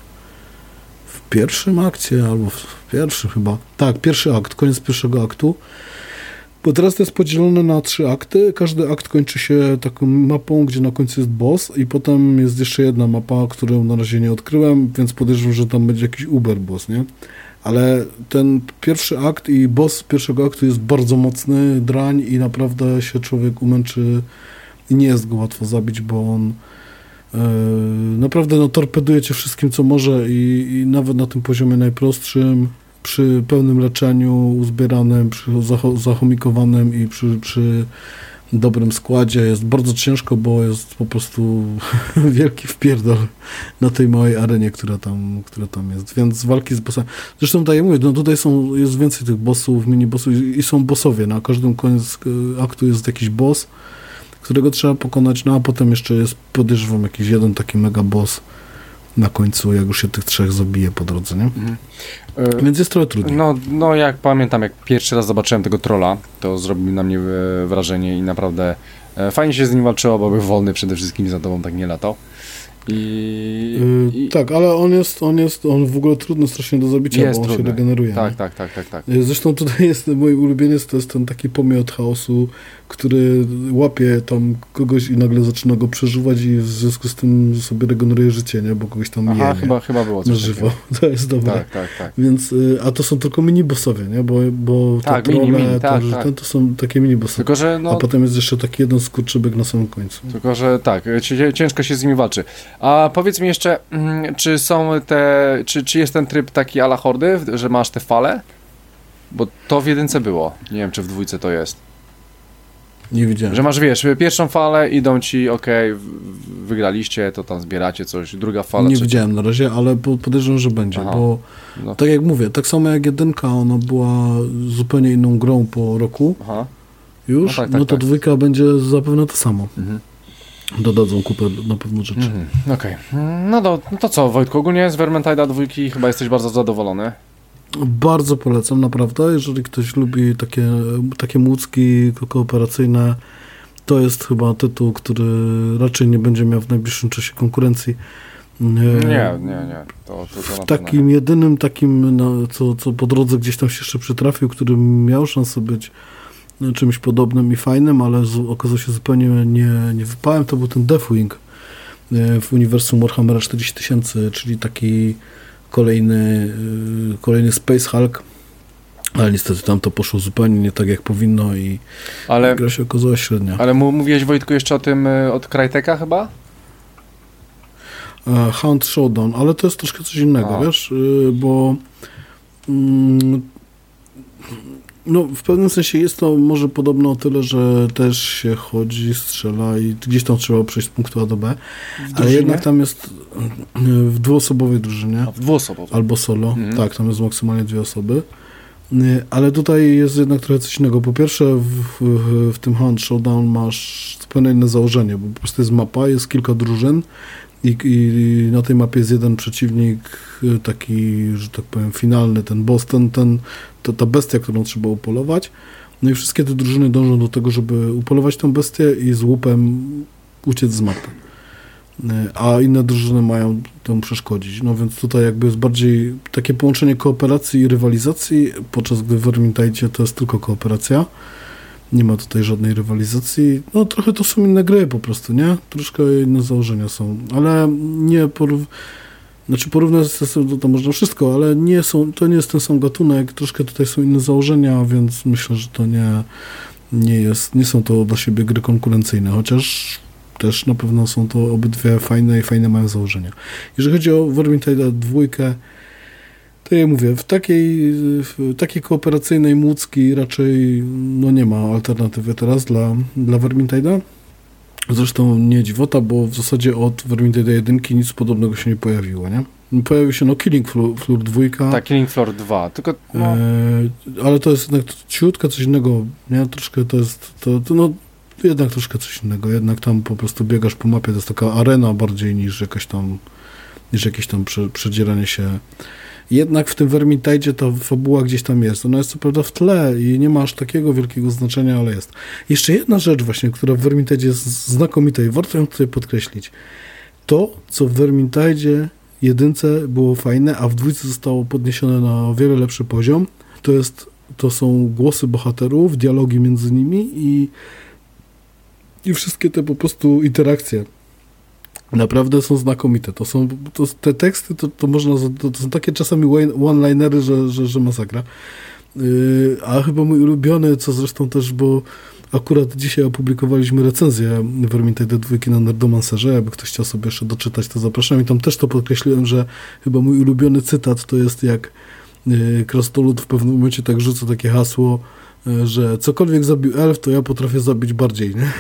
pierwszym akcie, albo w pierwszym chyba. Tak, pierwszy akt, koniec pierwszego aktu. Bo teraz to jest podzielone na 3 akty. Każdy akt kończy się taką mapą, gdzie na końcu jest boss i potem jest jeszcze jedna mapa, którą na razie nie odkryłem, więc podejrzewam, że tam będzie jakiś uber boss, nie? Ale ten pierwszy akt i boss pierwszego aktu jest bardzo mocny, drań i naprawdę się człowiek umęczy i nie jest go łatwo zabić, bo on naprawdę torpeduje cię wszystkim, co może i nawet na tym poziomie najprostszym, przy pełnym leczeniu uzbieranym, przy zachomikowanym i przy dobrym składzie jest bardzo ciężko, bo jest po prostu wielki wpierdol na tej małej arenie, która tam jest, więc walki z bossami. Zresztą tak jak mówię, tutaj jest więcej tych bossów, mini-bossów i są bossowie. Na każdym koniec aktu jest jakiś boss, którego trzeba pokonać, a potem jeszcze jest, podejrzewam, jakiś jeden taki mega boss na końcu, jak już się tych 3 zabije po drodze, nie? Więc jest trochę trudniej. No jak pamiętam, jak pierwszy raz zobaczyłem tego trolla, to zrobił na mnie wrażenie i naprawdę fajnie się z nim walczyło, bo był wolny przede wszystkim, za tobą tak nie latał. Tak, ale on w ogóle trudny strasznie do zabicia, bo on się regeneruje. Tak. Zresztą tutaj jest mój ulubieniec, to jest ten taki pomiot chaosu, który łapie tam kogoś i nagle zaczyna go przeżuwać i w związku z tym sobie regeneruje życie, nie? Bo kogoś tam chyba było coś na żywo. To jest dobre. Tak. Więc, a to są tylko mini-bossowie, nie? Bo tak, te trolle, to są takie mini-bossy. Tylko, że a potem jest jeszcze taki jeden skurczybyk na samym końcu. Tylko, że tak, ciężko się z nimi walczy. A powiedz mi jeszcze, czy są czy jest ten tryb taki a la Hordy, że masz te fale? Bo to w 1 było. Nie wiem, czy w 2 to jest. Nie widziałem. Że masz, wiesz, pierwszą falę, idą ci, wygraliście, to tam zbieracie coś, druga fala. Nie widziałem na razie, ale podejrzewam, że będzie, bo tak jak mówię, tak samo jak 1, ona była zupełnie inną grą po roku już, to 2 będzie zapewne to samo. Dodadzą kupę na pewno rzeczy. Okej. No to co, Wojtku, ogólnie z Vermintide'a 2 chyba jesteś bardzo zadowolony. Bardzo polecam, naprawdę. Jeżeli ktoś lubi takie młódzki kooperacyjne, to jest chyba tytuł, który raczej nie będzie miał w najbliższym czasie konkurencji. Nie. To takim jedynym takim, co po drodze gdzieś tam się jeszcze przytrafił, który miał szansę być czymś podobnym i fajnym, ale okazał się zupełnie nie wypałem, to był ten Deathwing w uniwersum Warhammera 40 000, czyli taki kolejny Space Hulk, ale niestety tam to poszło zupełnie nie tak jak powinno i gra się okazała średnia. Ale mówiłeś, Wojtku, jeszcze o tym od Crytek'a chyba? Hound Showdown, ale to jest troszkę coś innego, wiesz, bo w pewnym sensie jest to może podobno o tyle, że też się chodzi, strzela i gdzieś tam trzeba przejść z punktu A do B, ale jednak tam jest w dwuosobowej drużynie. W dwuosobowej. Albo solo. Tak, tam jest maksymalnie 2 osoby. Ale tutaj jest jednak trochę coś innego. Po pierwsze w tym Hound Showdown masz zupełnie inne założenie, bo po prostu jest mapa, jest kilka drużyn i na tej mapie jest jeden przeciwnik taki, że tak powiem, finalny, ten boss, ta bestia, którą trzeba upolować. No i wszystkie te drużyny dążą do tego, żeby upolować tę bestię i z łupem uciec z mapy. A inne drużyny mają temu przeszkodzić. No więc tutaj jakby jest bardziej takie połączenie kooperacji i rywalizacji, podczas gdy w Vermintide to jest tylko kooperacja. Nie ma tutaj żadnej rywalizacji. No trochę to są inne gry po prostu, nie? Troszkę inne założenia są, ale nie porównać to można wszystko, ale to nie jest ten sam gatunek, troszkę tutaj są inne założenia, więc myślę, że to nie są to dla siebie gry konkurencyjne, chociaż też na pewno są to obydwie fajne i fajne mają założenia. Jeżeli chodzi o Vermintide 2, to ja mówię, w takiej kooperacyjnej młódzki raczej nie ma alternatywy teraz dla Vermintide'a. Zresztą nie dziwota, bo w zasadzie od Vermintide 1 nic podobnego się nie pojawiło, nie? Pojawił się Killing Floor 2. Tak, Killing Floor 2, tylko ale to jest jednak ciutkę coś innego, nie? Troszkę to jest, jednak troszkę coś innego, jednak tam po prostu biegasz po mapie, to jest taka arena bardziej niż jakieś tam przedzieranie się. Jednak w tym Vermintide ta fabuła gdzieś tam jest. Ona jest co prawda w tle i nie ma aż takiego wielkiego znaczenia, ale jest. Jeszcze jedna rzecz właśnie, która w Vermintide jest znakomita i warto ją tutaj podkreślić. To, co w Vermintide 1 było fajne, a w 2 zostało podniesione na o wiele lepszy poziom, to jest to są głosy bohaterów, dialogi między nimi i wszystkie te po prostu interakcje. Naprawdę są znakomite. Te teksty to można, to są takie czasami one-linery, że masakra. A chyba mój ulubiony, co zresztą też, bo akurat dzisiaj opublikowaliśmy recenzję Vermintide 2 na Nerdomancerze, jakby ktoś chciał sobie jeszcze doczytać, to zapraszam. I tam też to podkreśliłem, że chyba mój ulubiony cytat to jest jak Krasnolud w pewnym momencie tak rzuca takie hasło, że cokolwiek zabił elf, to ja potrafię zabić bardziej, nie?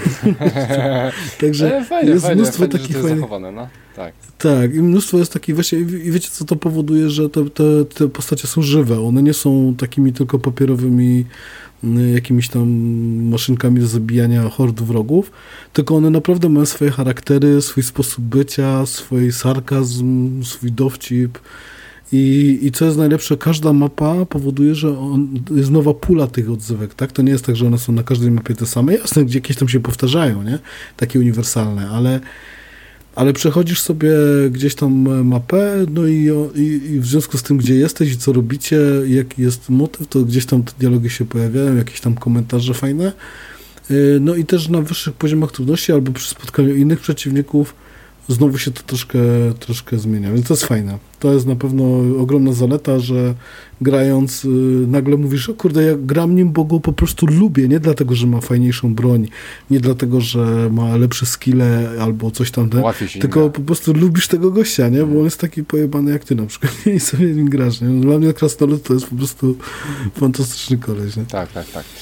Także jest mnóstwo takich fajnych... zachowane, no. Tak. Tak, i mnóstwo jest takich właśnie, i wiecie co to powoduje, że te postacie są żywe, one nie są takimi tylko papierowymi jakimiś tam maszynkami do zabijania hord wrogów, tylko one naprawdę mają swoje charaktery, swój sposób bycia, swój sarkazm, swój dowcip. I co jest najlepsze, każda mapa powoduje, że jest nowa pula tych odzywek, tak? To nie jest tak, że one są na każdej mapie te same. Jasne, gdzie jakieś tam się powtarzają, nie? Takie uniwersalne, ale przechodzisz sobie gdzieś tam mapę, no i w związku z tym, gdzie jesteś i co robicie, jaki jest motyw, to gdzieś tam te dialogi się pojawiają, jakieś tam komentarze fajne. No i też na wyższych poziomach trudności albo przy spotkaniu innych przeciwników znowu się to troszkę zmienia, więc to jest fajne. To jest na pewno ogromna zaleta, że grając nagle mówisz, o kurde, ja gram nim, bo go po prostu lubię, nie dlatego, że ma fajniejszą broń, nie dlatego, że ma lepsze skille albo coś tam, tylko po prostu lubisz tego gościa, nie? Bo on jest taki pojebany jak ty na przykład i sobie nim grasz, nie? Dla mnie Krasnolud to jest po prostu fantastyczny koleś, nie? Tak.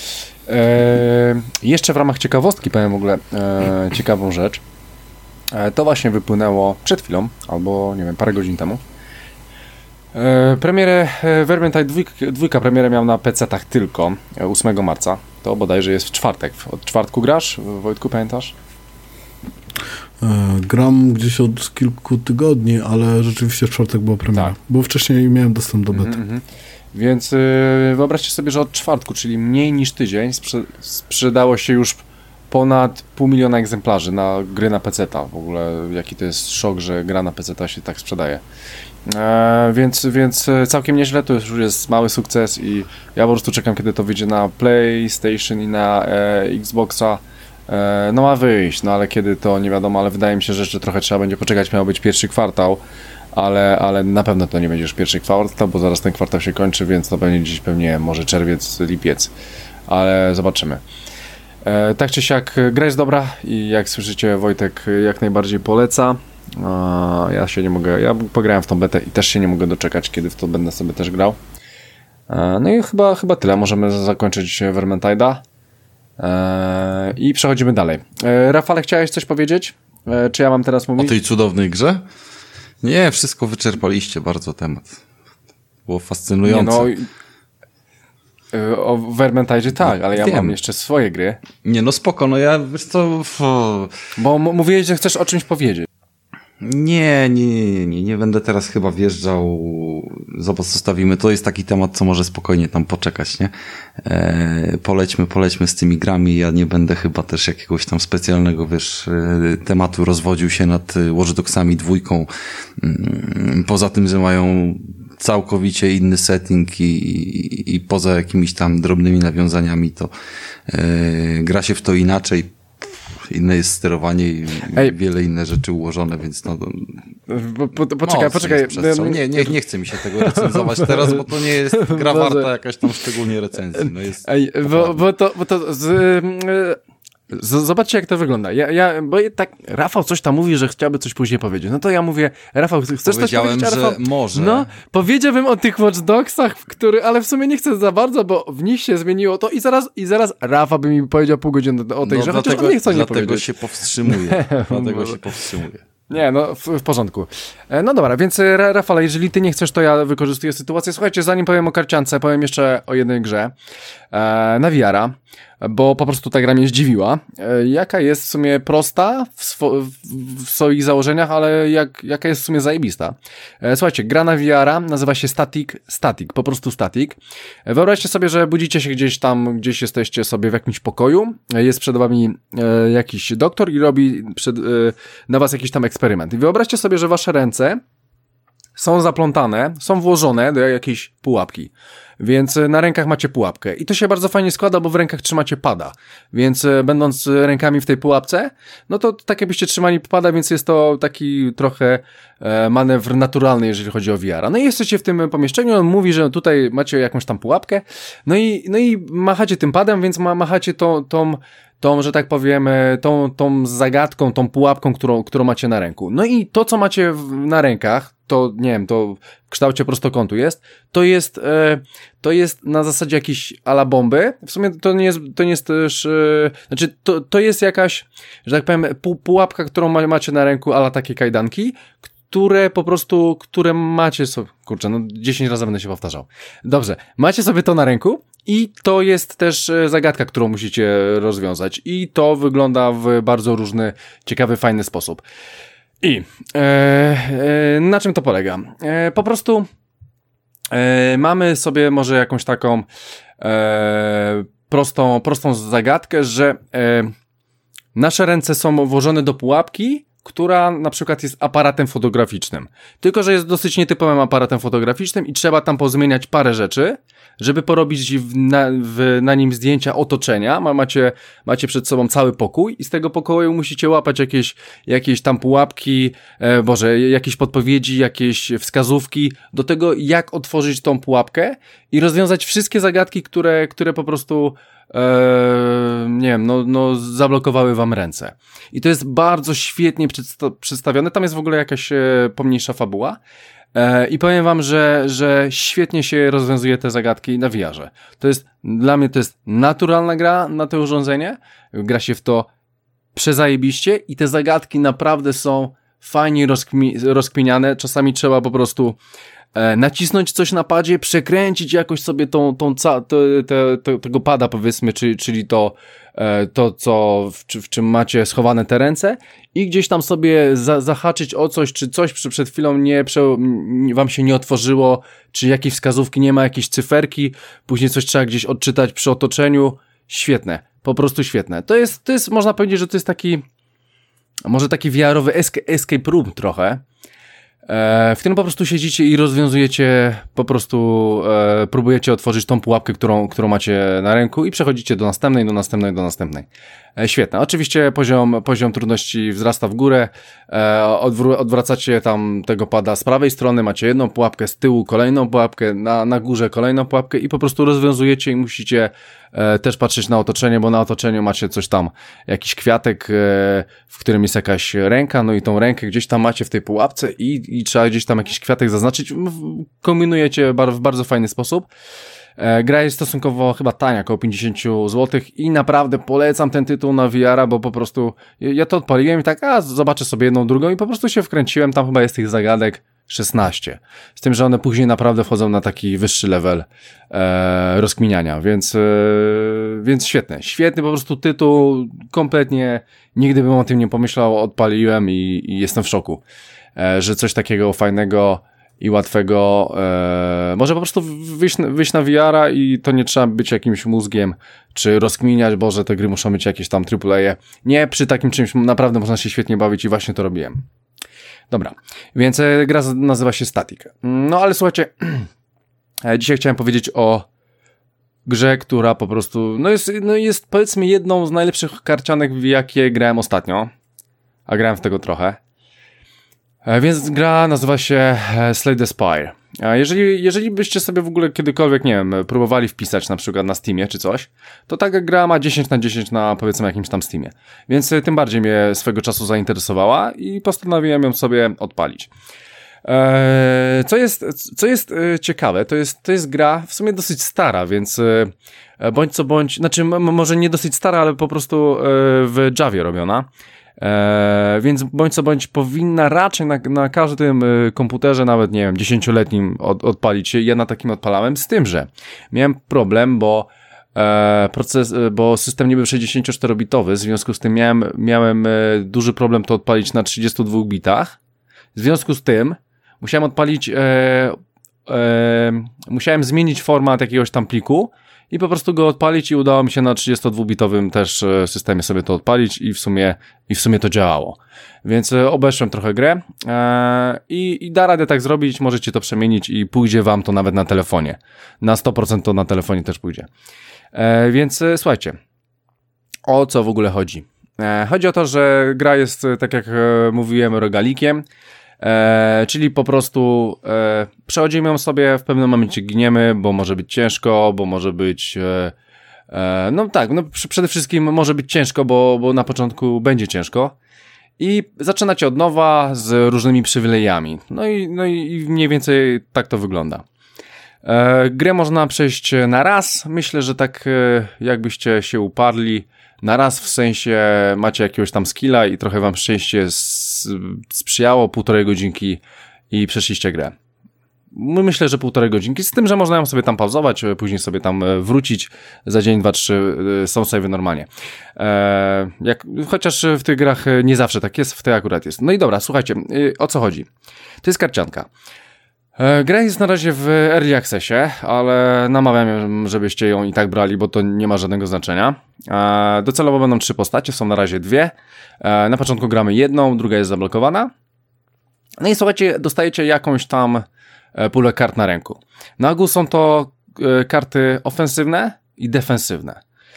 Jeszcze w ramach ciekawostki powiem w ogóle ciekawą rzecz. To właśnie wypłynęło przed chwilą, albo nie wiem, parę godzin temu. Premierę Vermintide 2 premierę miał na PC-tach tylko 8 marca. To bodajże jest w czwartek. Od czwartku grasz? Wojtku, pamiętasz? Gram gdzieś od kilku tygodni, ale rzeczywiście w czwartek była premiera. Tak. Bo wcześniej miałem dostęp do bety. Więc wyobraźcie sobie, że od czwartku, czyli mniej niż tydzień, sprzedało się już ponad 500 000 egzemplarzy na gry na PC-ta. W ogóle jaki to jest szok, że gra na PC-ta się tak sprzedaje. Więc całkiem nieźle, to już jest mały sukces i ja po prostu czekam, kiedy to wyjdzie na PlayStation i na Xboxa. No ma wyjść, no ale kiedy to nie wiadomo, ale wydaje mi się, że jeszcze trochę trzeba będzie poczekać, miał być pierwszy kwartał, ale na pewno to nie będzie już pierwszy kwartał, bo zaraz ten kwartał się kończy, więc to będzie gdzieś pewnie może czerwiec, lipiec, ale zobaczymy. Tak czy siak, gra jest dobra i jak słyszycie, Wojtek jak najbardziej poleca. Ja się nie mogę, ja pograłem w tą betę i też się nie mogę doczekać, kiedy w to będę sobie też grał. No i chyba tyle, możemy zakończyć Vermintide'a i przechodzimy dalej. Rafale, chciałeś coś powiedzieć? Czy ja mam teraz mówić? O tej cudownej grze? Nie, wszystko wyczerpaliście bardzo temat. Było fascynujące. Nie, no, o Vermintide tak, ale ja mam jeszcze swoje gry. Nie, no spoko, no ja, wiesz co... Bo mówiłeś, że chcesz o czymś powiedzieć. Nie będę teraz chyba wjeżdżał, zostawimy, to jest taki temat, co może spokojnie tam poczekać, nie? Polećmy z tymi grami, ja nie będę chyba też jakiegoś tam specjalnego, wiesz, tematu rozwodził się nad Watch Dogsami 2, poza tym, że mają całkowicie inny setting i poza jakimiś tam drobnymi nawiązaniami, to gra się w to inaczej. Inne jest sterowanie i wiele inne rzeczy ułożone, więc no... Poczekaj. Nie chce mi się tego recenzować teraz, bo to nie jest gra warta jakaś tam szczególnie recenzji. No jest zobaczcie, jak to wygląda. Bo tak Rafał coś tam mówi, że chciałby coś później powiedzieć. No to ja mówię, Rafał, chcesz coś powiedzieć? Powiedziałem, że może. No, powiedziałbym o tych Watch Dogsach, ale w sumie nie chcę za bardzo, bo w nich się zmieniło to i zaraz Rafał by mi powiedział pół godziny o tej grze, chociaż on nie chce nie powiedzieć. Dlatego się powstrzymuję. Nie, no w porządku. No dobra, więc Rafale, jeżeli ty nie chcesz, to ja wykorzystuję sytuację. Słuchajcie, zanim powiem o karciance, powiem jeszcze o jednej grze na VR-a, bo po prostu ta gra mnie zdziwiła. Jaka jest w sumie prosta w swoich założeniach, ale jaka jest w sumie zajebista. Słuchajcie, gra na VR-a nazywa się Static, po prostu Static. Wyobraźcie sobie, że budzicie się gdzieś jesteście sobie w jakimś pokoju, jest przed wami jakiś doktor i robi na was jakiś tam eksperyment. I wyobraźcie sobie, że wasze ręce są zaplątane, są włożone do jakiejś pułapki. Więc na rękach macie pułapkę. I to się bardzo fajnie składa, bo w rękach trzymacie pada. Więc będąc rękami w tej pułapce, no to tak jakbyście trzymali pada, więc jest to taki trochę manewr naturalny, jeżeli chodzi o VR. No i jesteście w tym pomieszczeniu, on mówi, że tutaj macie jakąś tam pułapkę, no i machacie tym padem, więc machacie tą, że tak powiem, tą zagadką, tą pułapką, którą macie na ręku. No i to, co macie na rękach, to nie wiem, to w kształcie prostokątu to jest na zasadzie jakiejś ala bomby. W sumie to nie jest też, znaczy to jest jakaś, że tak powiem, pułapka, którą macie na ręku, ala takie kajdanki, które macie sobie, kurczę, no 10 razy będę się powtarzał. Dobrze, macie sobie to na ręku i to jest też zagadka, którą musicie rozwiązać i to wygląda w bardzo różny, ciekawy, fajny sposób. I na czym to polega? Po prostu mamy sobie może jakąś taką prostą zagadkę, że nasze ręce są włożone do pułapki, która na przykład jest aparatem fotograficznym. Tylko że jest dosyć nietypowym aparatem fotograficznym i trzeba tam pozmieniać parę rzeczy, żeby porobić na nim zdjęcia otoczenia. Macie przed sobą cały pokój i z tego pokoju musicie łapać jakieś tam pułapki, jakieś podpowiedzi, jakieś wskazówki do tego, jak otworzyć tą pułapkę i rozwiązać wszystkie zagadki, które po prostu nie wiem, zablokowały wam ręce. I to jest bardzo świetnie przedstawione. Tam jest w ogóle jakaś pomniejsza fabuła. I powiem wam, że świetnie się rozwiązuje te zagadki na VR-ze. Dla mnie to jest naturalna gra na to urządzenie. Gra się w to przezajebiście i te zagadki naprawdę są fajnie rozkminiane. Czasami trzeba po prostu nacisnąć coś na padzie, przekręcić jakoś sobie tego pada, powiedzmy, czyli to w czym macie schowane te ręce i gdzieś tam sobie zahaczyć o coś, czy coś przed chwilą wam się nie otworzyło, czy jakieś wskazówki nie ma, jakieś cyferki, później coś trzeba gdzieś odczytać przy otoczeniu. Świetne, po prostu świetne. To jest można powiedzieć, że to jest taki VR-owy escape room trochę, w którym po prostu siedzicie i rozwiązujecie, po prostu próbujecie otworzyć tą pułapkę, którą macie na ręku i przechodzicie do następnej. Świetne. Oczywiście poziom trudności wzrasta w górę, odwracacie tam tego pada z prawej strony, macie jedną pułapkę, z tyłu kolejną pułapkę, na górze kolejną pułapkę i po prostu rozwiązujecie i musicie też patrzeć na otoczenie, bo na otoczeniu macie coś tam, jakiś kwiatek, w którym jest jakaś ręka, no i tą rękę gdzieś tam macie w tej pułapce i trzeba gdzieś tam jakiś kwiatek zaznaczyć. Kombinujecie w bardzo fajny sposób. Gra jest stosunkowo chyba tania, około 50 zł i naprawdę polecam ten tytuł na VR-a, bo po prostu ja to odpaliłem i tak, zobaczę sobie jedną, drugą i po prostu się wkręciłem, tam chyba jest tych zagadek 16. Z tym, że one później naprawdę wchodzą na taki wyższy level rozkminiania, więc świetny po prostu tytuł, kompletnie nigdy bym o tym nie pomyślał, odpaliłem i jestem w szoku, że coś takiego fajnego i łatwego może po prostu wyjść na VR-a i to nie trzeba być jakimś mózgiem, czy rozkminiać, Boże, te gry muszą być jakieś tam AAA. Nie, przy takim czymś naprawdę można się świetnie bawić i właśnie to robiłem. Dobra, więc gra nazywa się Static. No ale słuchajcie, dzisiaj chciałem powiedzieć o grze, która po prostu jest powiedzmy jedną z najlepszych karcianek, w jakie grałem ostatnio, a grałem w tego trochę. Więc gra nazywa się Slay the Spire. Jeżeli byście sobie w ogóle kiedykolwiek, nie wiem, próbowali wpisać na przykład na Steamie czy coś, to taka gra ma 10/10 na powiedzmy jakimś tam Steamie. Więc tym bardziej mnie swego czasu zainteresowała i postanowiłem ją sobie odpalić. Co jest ciekawe, to jest gra w sumie dosyć stara, więc bądź co bądź, znaczy może nie dosyć stara, ale po prostu w Javie robiona. Więc bądź co bądź powinna raczej na każdym komputerze, nawet nie wiem, 10-letnim odpalić się. Ja na takim odpalałem, z tym, że miałem problem, bo system nie był 64-bitowy, w związku z tym miałem duży problem to odpalić na 32 bitach. W związku z tym musiałem odpalić musiałem zmienić format jakiegoś tam pliku i po prostu go odpalić i udało mi się na 32-bitowym też systemie sobie to odpalić i w sumie to działało. Więc obeszłem trochę grę i da radę tak zrobić, możecie to przemienić i pójdzie wam to nawet na telefonie. Na 100% to na telefonie też pójdzie. Więc słuchajcie, o co w ogóle chodzi? Chodzi o to, że gra jest, tak jak mówiłem, rogalikiem, czyli po prostu przechodzimy ją sobie, w pewnym momencie giniemy, bo może być ciężko, bo może być... przede wszystkim może być ciężko, bo na początku będzie ciężko i zaczynacie od nowa z różnymi przywilejami. No i mniej więcej tak to wygląda. Grę można przejść na raz. Myślę, że tak jakbyście się uparli na raz, w sensie macie jakiegoś tam skilla i trochę wam szczęście sprzyjało, 1,5 godzinki i przeszliście grę. Myślę, że 1,5 godzinki, z tym, że można ją sobie tam pauzować, później sobie tam wrócić, za dzień, 2, 3 są save'y normalnie. Chociaż w tych grach nie zawsze tak jest, w tej akurat jest. No i dobra, słuchajcie, o co chodzi? To jest karcianka. Gra jest na razie w Early Accessie, ale namawiam, żebyście ją i tak brali, bo to nie ma żadnego znaczenia. Docelowo będą 3 postacie, są na razie 2. Na początku gramy jedną, druga jest zablokowana. No i słuchajcie, dostajecie jakąś tam pulę kart na ręku. Na ogół są to karty ofensywne i defensywne.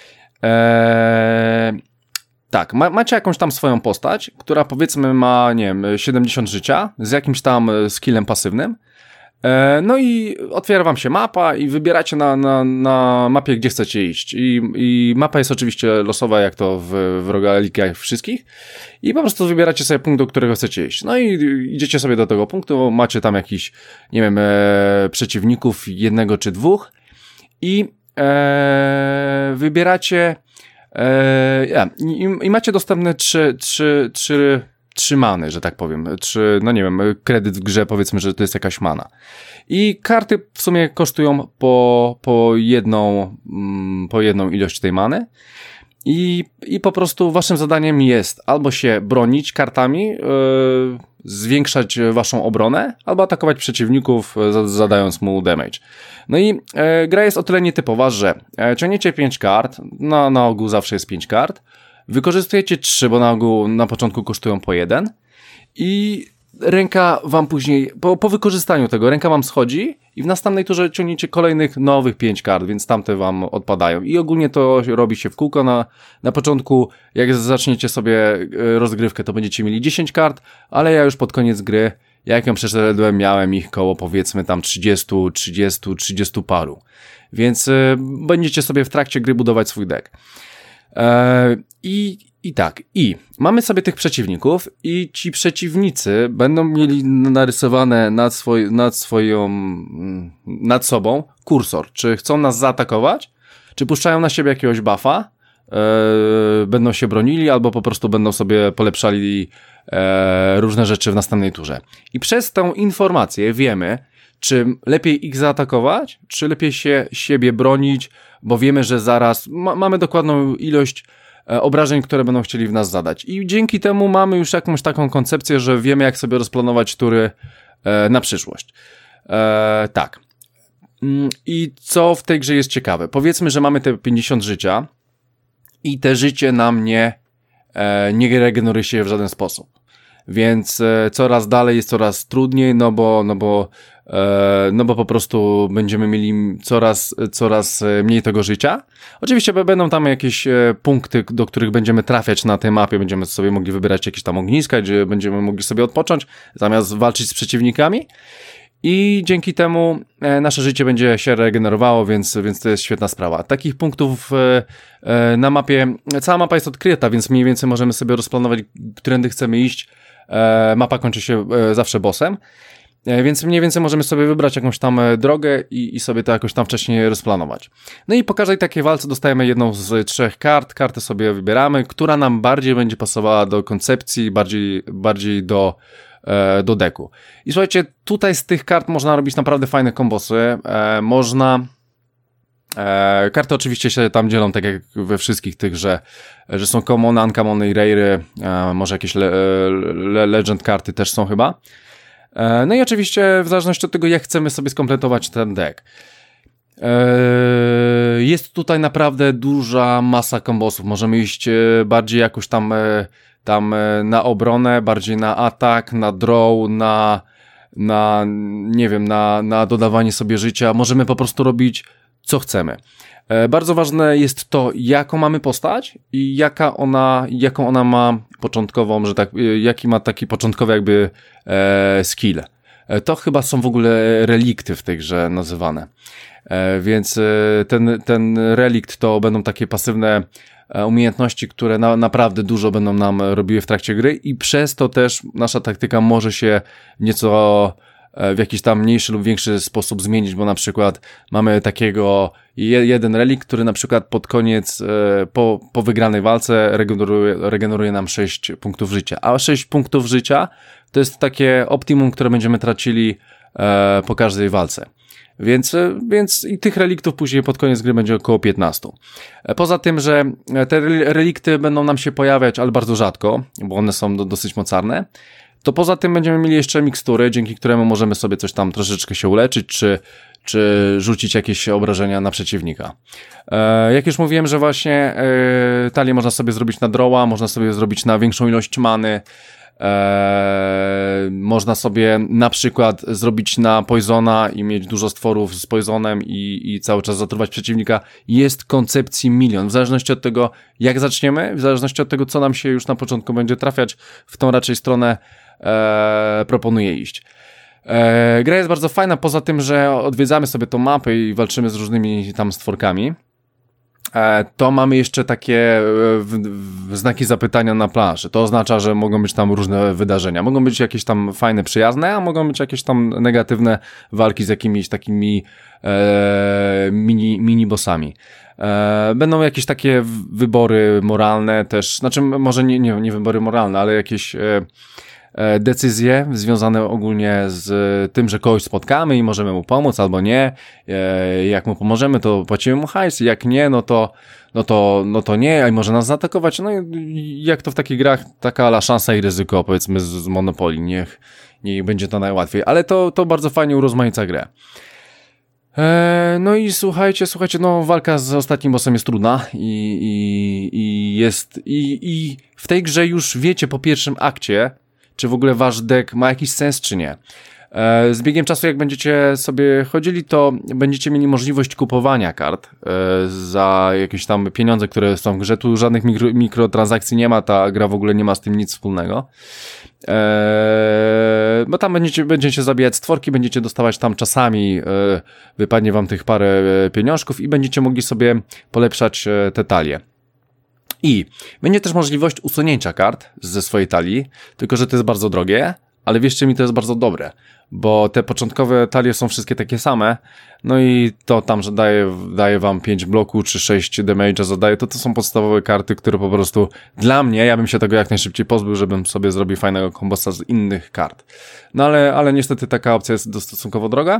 Tak, macie jakąś tam swoją postać, która powiedzmy ma, nie wiem, 70 życia z jakimś tam skillem pasywnym. No i otwiera wam się mapa i wybieracie na mapie, gdzie chcecie iść. I mapa jest oczywiście losowa, jak to w rogalikach wszystkich. I po prostu wybieracie sobie punkt, do którego chcecie iść. No i idziecie sobie do tego punktu, macie tam jakiś, nie wiem, przeciwników, 1 czy 2 i wybieracie i macie dostępne 3 many, że tak powiem. 3, no nie wiem, kredyt w grze, powiedzmy, że to jest jakaś mana. I karty w sumie kosztują po jedną ilość tej many. I po prostu waszym zadaniem jest albo się bronić kartami, zwiększać waszą obronę, albo atakować przeciwników, zadając mu damage. No i gra jest o tyle nietypowa, że ciągniecie 5 kart, na ogół zawsze jest 5 kart, wykorzystujecie 3, bo na ogół na początku kosztują po 1 i ręka wam później, po wykorzystaniu tego, ręka wam schodzi i w następnej turze ciągniecie kolejnych nowych 5 kart, więc tamte wam odpadają. I ogólnie to robi się w kółko. Na początku, jak zaczniecie sobie rozgrywkę, to będziecie mieli 10 kart, ale ja już pod koniec gry, jak ją przeszedłem, miałem ich koło powiedzmy tam 30 paru. Więc będziecie sobie w trakcie gry budować swój deck. I mamy sobie tych przeciwników i ci przeciwnicy będą mieli narysowane nad sobą kursor, czy chcą nas zaatakować, czy puszczają na siebie jakiegoś buffa, będą się bronili, albo po prostu będą sobie polepszali różne rzeczy w następnej turze. I przez tę informację wiemy, czy lepiej ich zaatakować, czy lepiej siebie bronić, bo wiemy, że zaraz mamy dokładną ilość obrażeń, które będą chcieli w nas zadać. I dzięki temu mamy już jakąś taką koncepcję, że wiemy, jak sobie rozplanować tury na przyszłość. Tak. I co w tej grze jest ciekawe? Powiedzmy, że mamy te 50 życia i te życie nam nie regeneruje się w żaden sposób. Więc coraz dalej jest coraz trudniej, no bo po prostu będziemy mieli coraz mniej tego życia. Oczywiście będą tam jakieś punkty, do których będziemy trafiać na tej mapie, będziemy sobie mogli wybierać jakieś tam ogniska, gdzie będziemy mogli sobie odpocząć, zamiast walczyć z przeciwnikami. I dzięki temu nasze życie będzie się regenerowało, więc to jest świetna sprawa. Takich punktów na mapie, cała mapa jest odkryta, więc mniej więcej możemy sobie rozplanować, którędy chcemy iść. Mapa kończy się zawsze bossem, więc mniej więcej możemy sobie wybrać jakąś tam drogę i sobie to jakoś tam wcześniej rozplanować. No i po każdej takiej walce dostajemy jedną z 3 kart, kartę sobie wybieramy, która nam bardziej będzie pasowała do koncepcji, bardziej do decku. I słuchajcie, tutaj z tych kart można robić naprawdę fajne kombosy, karty oczywiście się tam dzielą tak jak we wszystkich tych, że są common, uncommon i rare, może jakieś legend karty też są chyba. No i oczywiście w zależności od tego, jak chcemy sobie skompletować ten deck. Jest tutaj naprawdę duża masa kombosów. Możemy iść bardziej jakoś tam na obronę, bardziej na atak, na draw, nie wiem, na dodawanie sobie życia. Możemy po prostu robić co chcemy. Bardzo ważne jest to, jaką mamy postać i jaką ona ma początkową, że tak, jaki ma taki początkowy jakby skill. To chyba są w ogóle relikty w tej grze nazywane. Więc ten relikt to będą takie pasywne umiejętności, które naprawdę dużo będą nam robiły w trakcie gry i przez to też nasza taktyka może się nieco w jakiś tam mniejszy lub większy sposób zmienić, bo na przykład mamy takiego jeden relikt, który na przykład pod koniec, po wygranej walce regeneruje nam 6 punktów życia, a 6 punktów życia to jest takie optimum, które będziemy tracili po każdej walce. Więc i tych reliktów później pod koniec gry będzie około 15. Poza tym, że te relikty będą nam się pojawiać, ale bardzo rzadko, bo one są dosyć mocarne, to poza tym będziemy mieli jeszcze mikstury, dzięki któremu możemy sobie coś tam troszeczkę się uleczyć, czy rzucić jakieś obrażenia na przeciwnika. Jak już mówiłem, że właśnie talię można sobie zrobić na droła, można sobie zrobić na większą ilość many, można sobie na przykład zrobić na poisona i mieć dużo stworów z poisonem i cały czas zatruwać przeciwnika. Jest koncepcji milion. W zależności od tego, jak zaczniemy, w zależności od tego, co nam się już na początku będzie trafiać, w tą raczej stronę proponuję iść. Gra jest bardzo fajna, poza tym, że odwiedzamy sobie tą mapę i walczymy z różnymi tam stworkami. To mamy jeszcze takie znaki zapytania na planszy. To oznacza, że mogą być tam różne wydarzenia. Mogą być jakieś tam fajne, przyjazne, a mogą być jakieś tam negatywne walki z jakimiś takimi mini-bossami. Będą jakieś takie wybory moralne też, znaczy może nie wybory moralne, ale jakieś decyzje związane ogólnie z tym, że kogoś spotkamy i możemy mu pomóc albo nie. Jak mu pomożemy, to płacimy mu hajs, jak nie, no to nie, a może nas zaatakować. No i jak to w takich grach, taka la szansa i ryzyko, powiedzmy z Monopoly, niech będzie to najłatwiej, ale to bardzo fajnie urozmaica grę. No i słuchajcie, no walka z ostatnim bossem jest trudna i w tej grze już wiecie po pierwszym akcie, czy w ogóle wasz deck ma jakiś sens, czy nie. Z biegiem czasu, jak będziecie sobie chodzili, to będziecie mieli możliwość kupowania kart za jakieś tam pieniądze, które są w grze. Tu żadnych mikrotransakcji nie ma, ta gra w ogóle nie ma z tym nic wspólnego. Bo tam będziecie zabijać stworki, będziecie dostawać tam czasami, wypadnie wam tych parę pieniążków i będziecie mogli sobie polepszać te talie. I będzie też możliwość usunięcia kart ze swojej talii, tylko że to jest bardzo drogie, ale wierzcie mi, to jest bardzo dobre, bo te początkowe talie są wszystkie takie same, no i to tam, że daje wam 5 bloku czy 6 damage'a zadaje, to są podstawowe karty, które po prostu dla mnie, ja bym się tego jak najszybciej pozbył, żebym sobie zrobił fajnego kombosa z innych kart. No ale niestety taka opcja jest stosunkowo droga.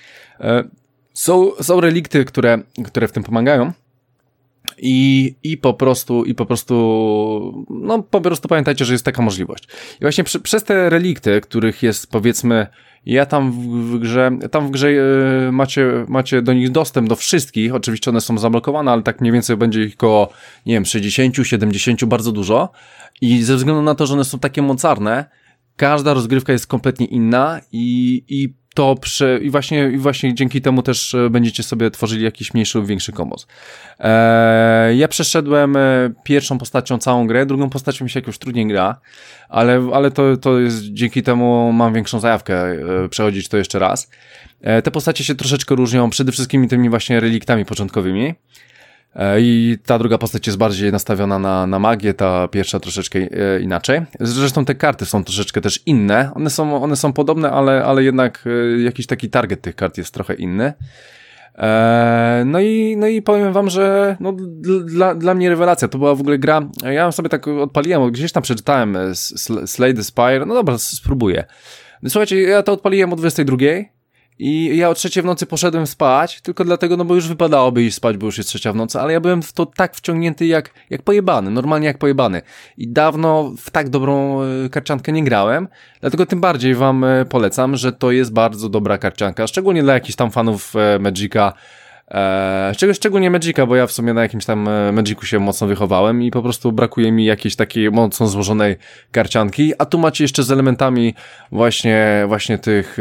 Są relikty, które w tym pomagają. I po prostu pamiętajcie, że jest taka możliwość. I właśnie przez te relikty, których jest, powiedzmy, ja tam w grze macie do nich dostęp do wszystkich, oczywiście one są zablokowane, ale tak mniej więcej będzie ich koło, nie wiem, 60, 70, bardzo dużo. I ze względu na to, że one są takie mocarne, każda rozgrywka jest kompletnie inna i właśnie dzięki temu też będziecie sobie tworzyli jakiś mniejszy lub większy kombos. Ja przeszedłem pierwszą postacią całą grę, drugą postacią mi się jakoś trudniej gra, ale to jest dzięki temu mam większą zajawkę przechodzić to jeszcze raz. Te postacie się troszeczkę różnią, przede wszystkim tymi właśnie reliktami początkowymi. I ta druga postać jest bardziej nastawiona na magię, ta pierwsza troszeczkę inaczej. Zresztą te karty są troszeczkę też inne. One są podobne, ale jednak jakiś taki target tych kart jest trochę inny. No i powiem wam, że dla mnie rewelacja. To była w ogóle gra, ja sobie tak odpaliłem, gdzieś tam przeczytałem Slay the Spire, no dobra, spróbuję. Słuchajcie, ja to odpaliłem o 22:00 i ja o 3:00 w nocy poszedłem spać, tylko dlatego, bo już wypadałoby iść spać, bo już jest 3:00 w nocy, ale ja byłem w to tak wciągnięty jak pojebany, normalnie jak pojebany. I dawno w tak dobrą karciankę nie grałem, dlatego tym bardziej wam polecam, że to jest bardzo dobra karcianka, szczególnie dla jakichś tam fanów Magica, Szczególnie Magica, bo ja w sumie na jakimś tam Magicu się mocno wychowałem i po prostu brakuje mi jakiejś takiej mocno złożonej karcianki, a tu macie jeszcze z elementami właśnie tych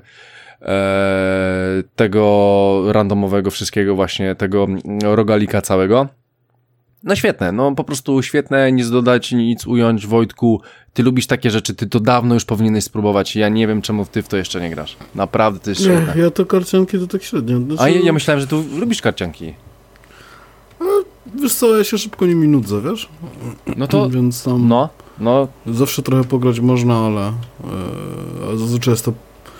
tego randomowego wszystkiego, właśnie tego rogalika całego. No świetne, no po prostu świetne, nic dodać, nic ująć. Wojtku, ty lubisz takie rzeczy, ty to dawno już powinieneś spróbować, ja nie wiem czemu ty w to jeszcze nie grasz. Naprawdę to jest świetne. Nie, ja to karcianki to tak średnio. Znaczy, A ja myślałem, że tu lubisz karcianki. Wiesz co, ja się szybko nimi nudzę, wiesz? No to, Więc tam no, zawsze trochę pograć można, ale zazwyczaj jest to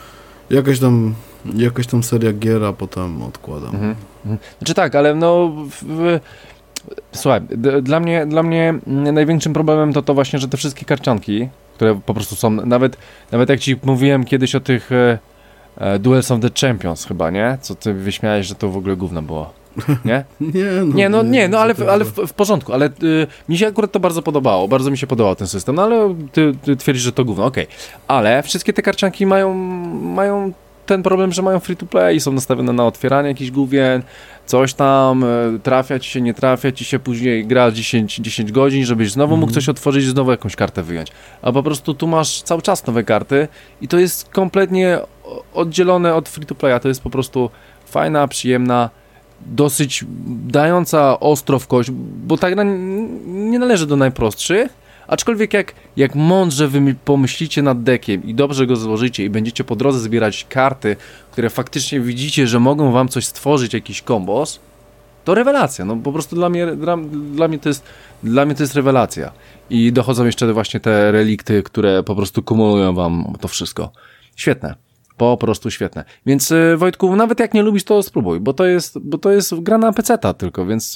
jakaś tam seria gier, a potem odkładam. Znaczy tak, ale no... Słuchaj, dla mnie największym problemem to właśnie, że te wszystkie karcianki, które po prostu są, nawet jak ci mówiłem kiedyś o tych Duels of the Champions chyba, nie? Co ty wyśmiałeś, że to w ogóle gówno było, nie? Nie, ale w porządku, ale mi się akurat to bardzo podobało, bardzo mi się podobał ten system, no ale ty twierdzisz, że to gówno, okej. Ale wszystkie te karcianki mają ten problem, że mają free to play i są nastawione na otwieranie jakichś główien, coś tam, trafia ci się, nie trafia ci się, później gra 10 godzin, żebyś znowu mógł coś otworzyć, znowu jakąś kartę wyjąć. A po prostu tu masz cały czas nowe karty i to jest kompletnie oddzielone od free to playa, to jest po prostu fajna, przyjemna, dosyć dająca ostro w kość, bo ta gra nie należy do najprostszych, aczkolwiek jak mądrze wy pomyślicie nad deckiem i dobrze go złożycie i będziecie po drodze zbierać karty, które faktycznie widzicie, że mogą wam coś stworzyć, jakiś kombos, to rewelacja. No po prostu dla mnie to jest rewelacja. I dochodzą jeszcze właśnie te relikty, które po prostu kumulują wam to wszystko. Świetne. Po prostu świetne. Więc Wojtku, nawet jak nie lubisz, to spróbuj, bo to jest gra na PC-ta tylko, więc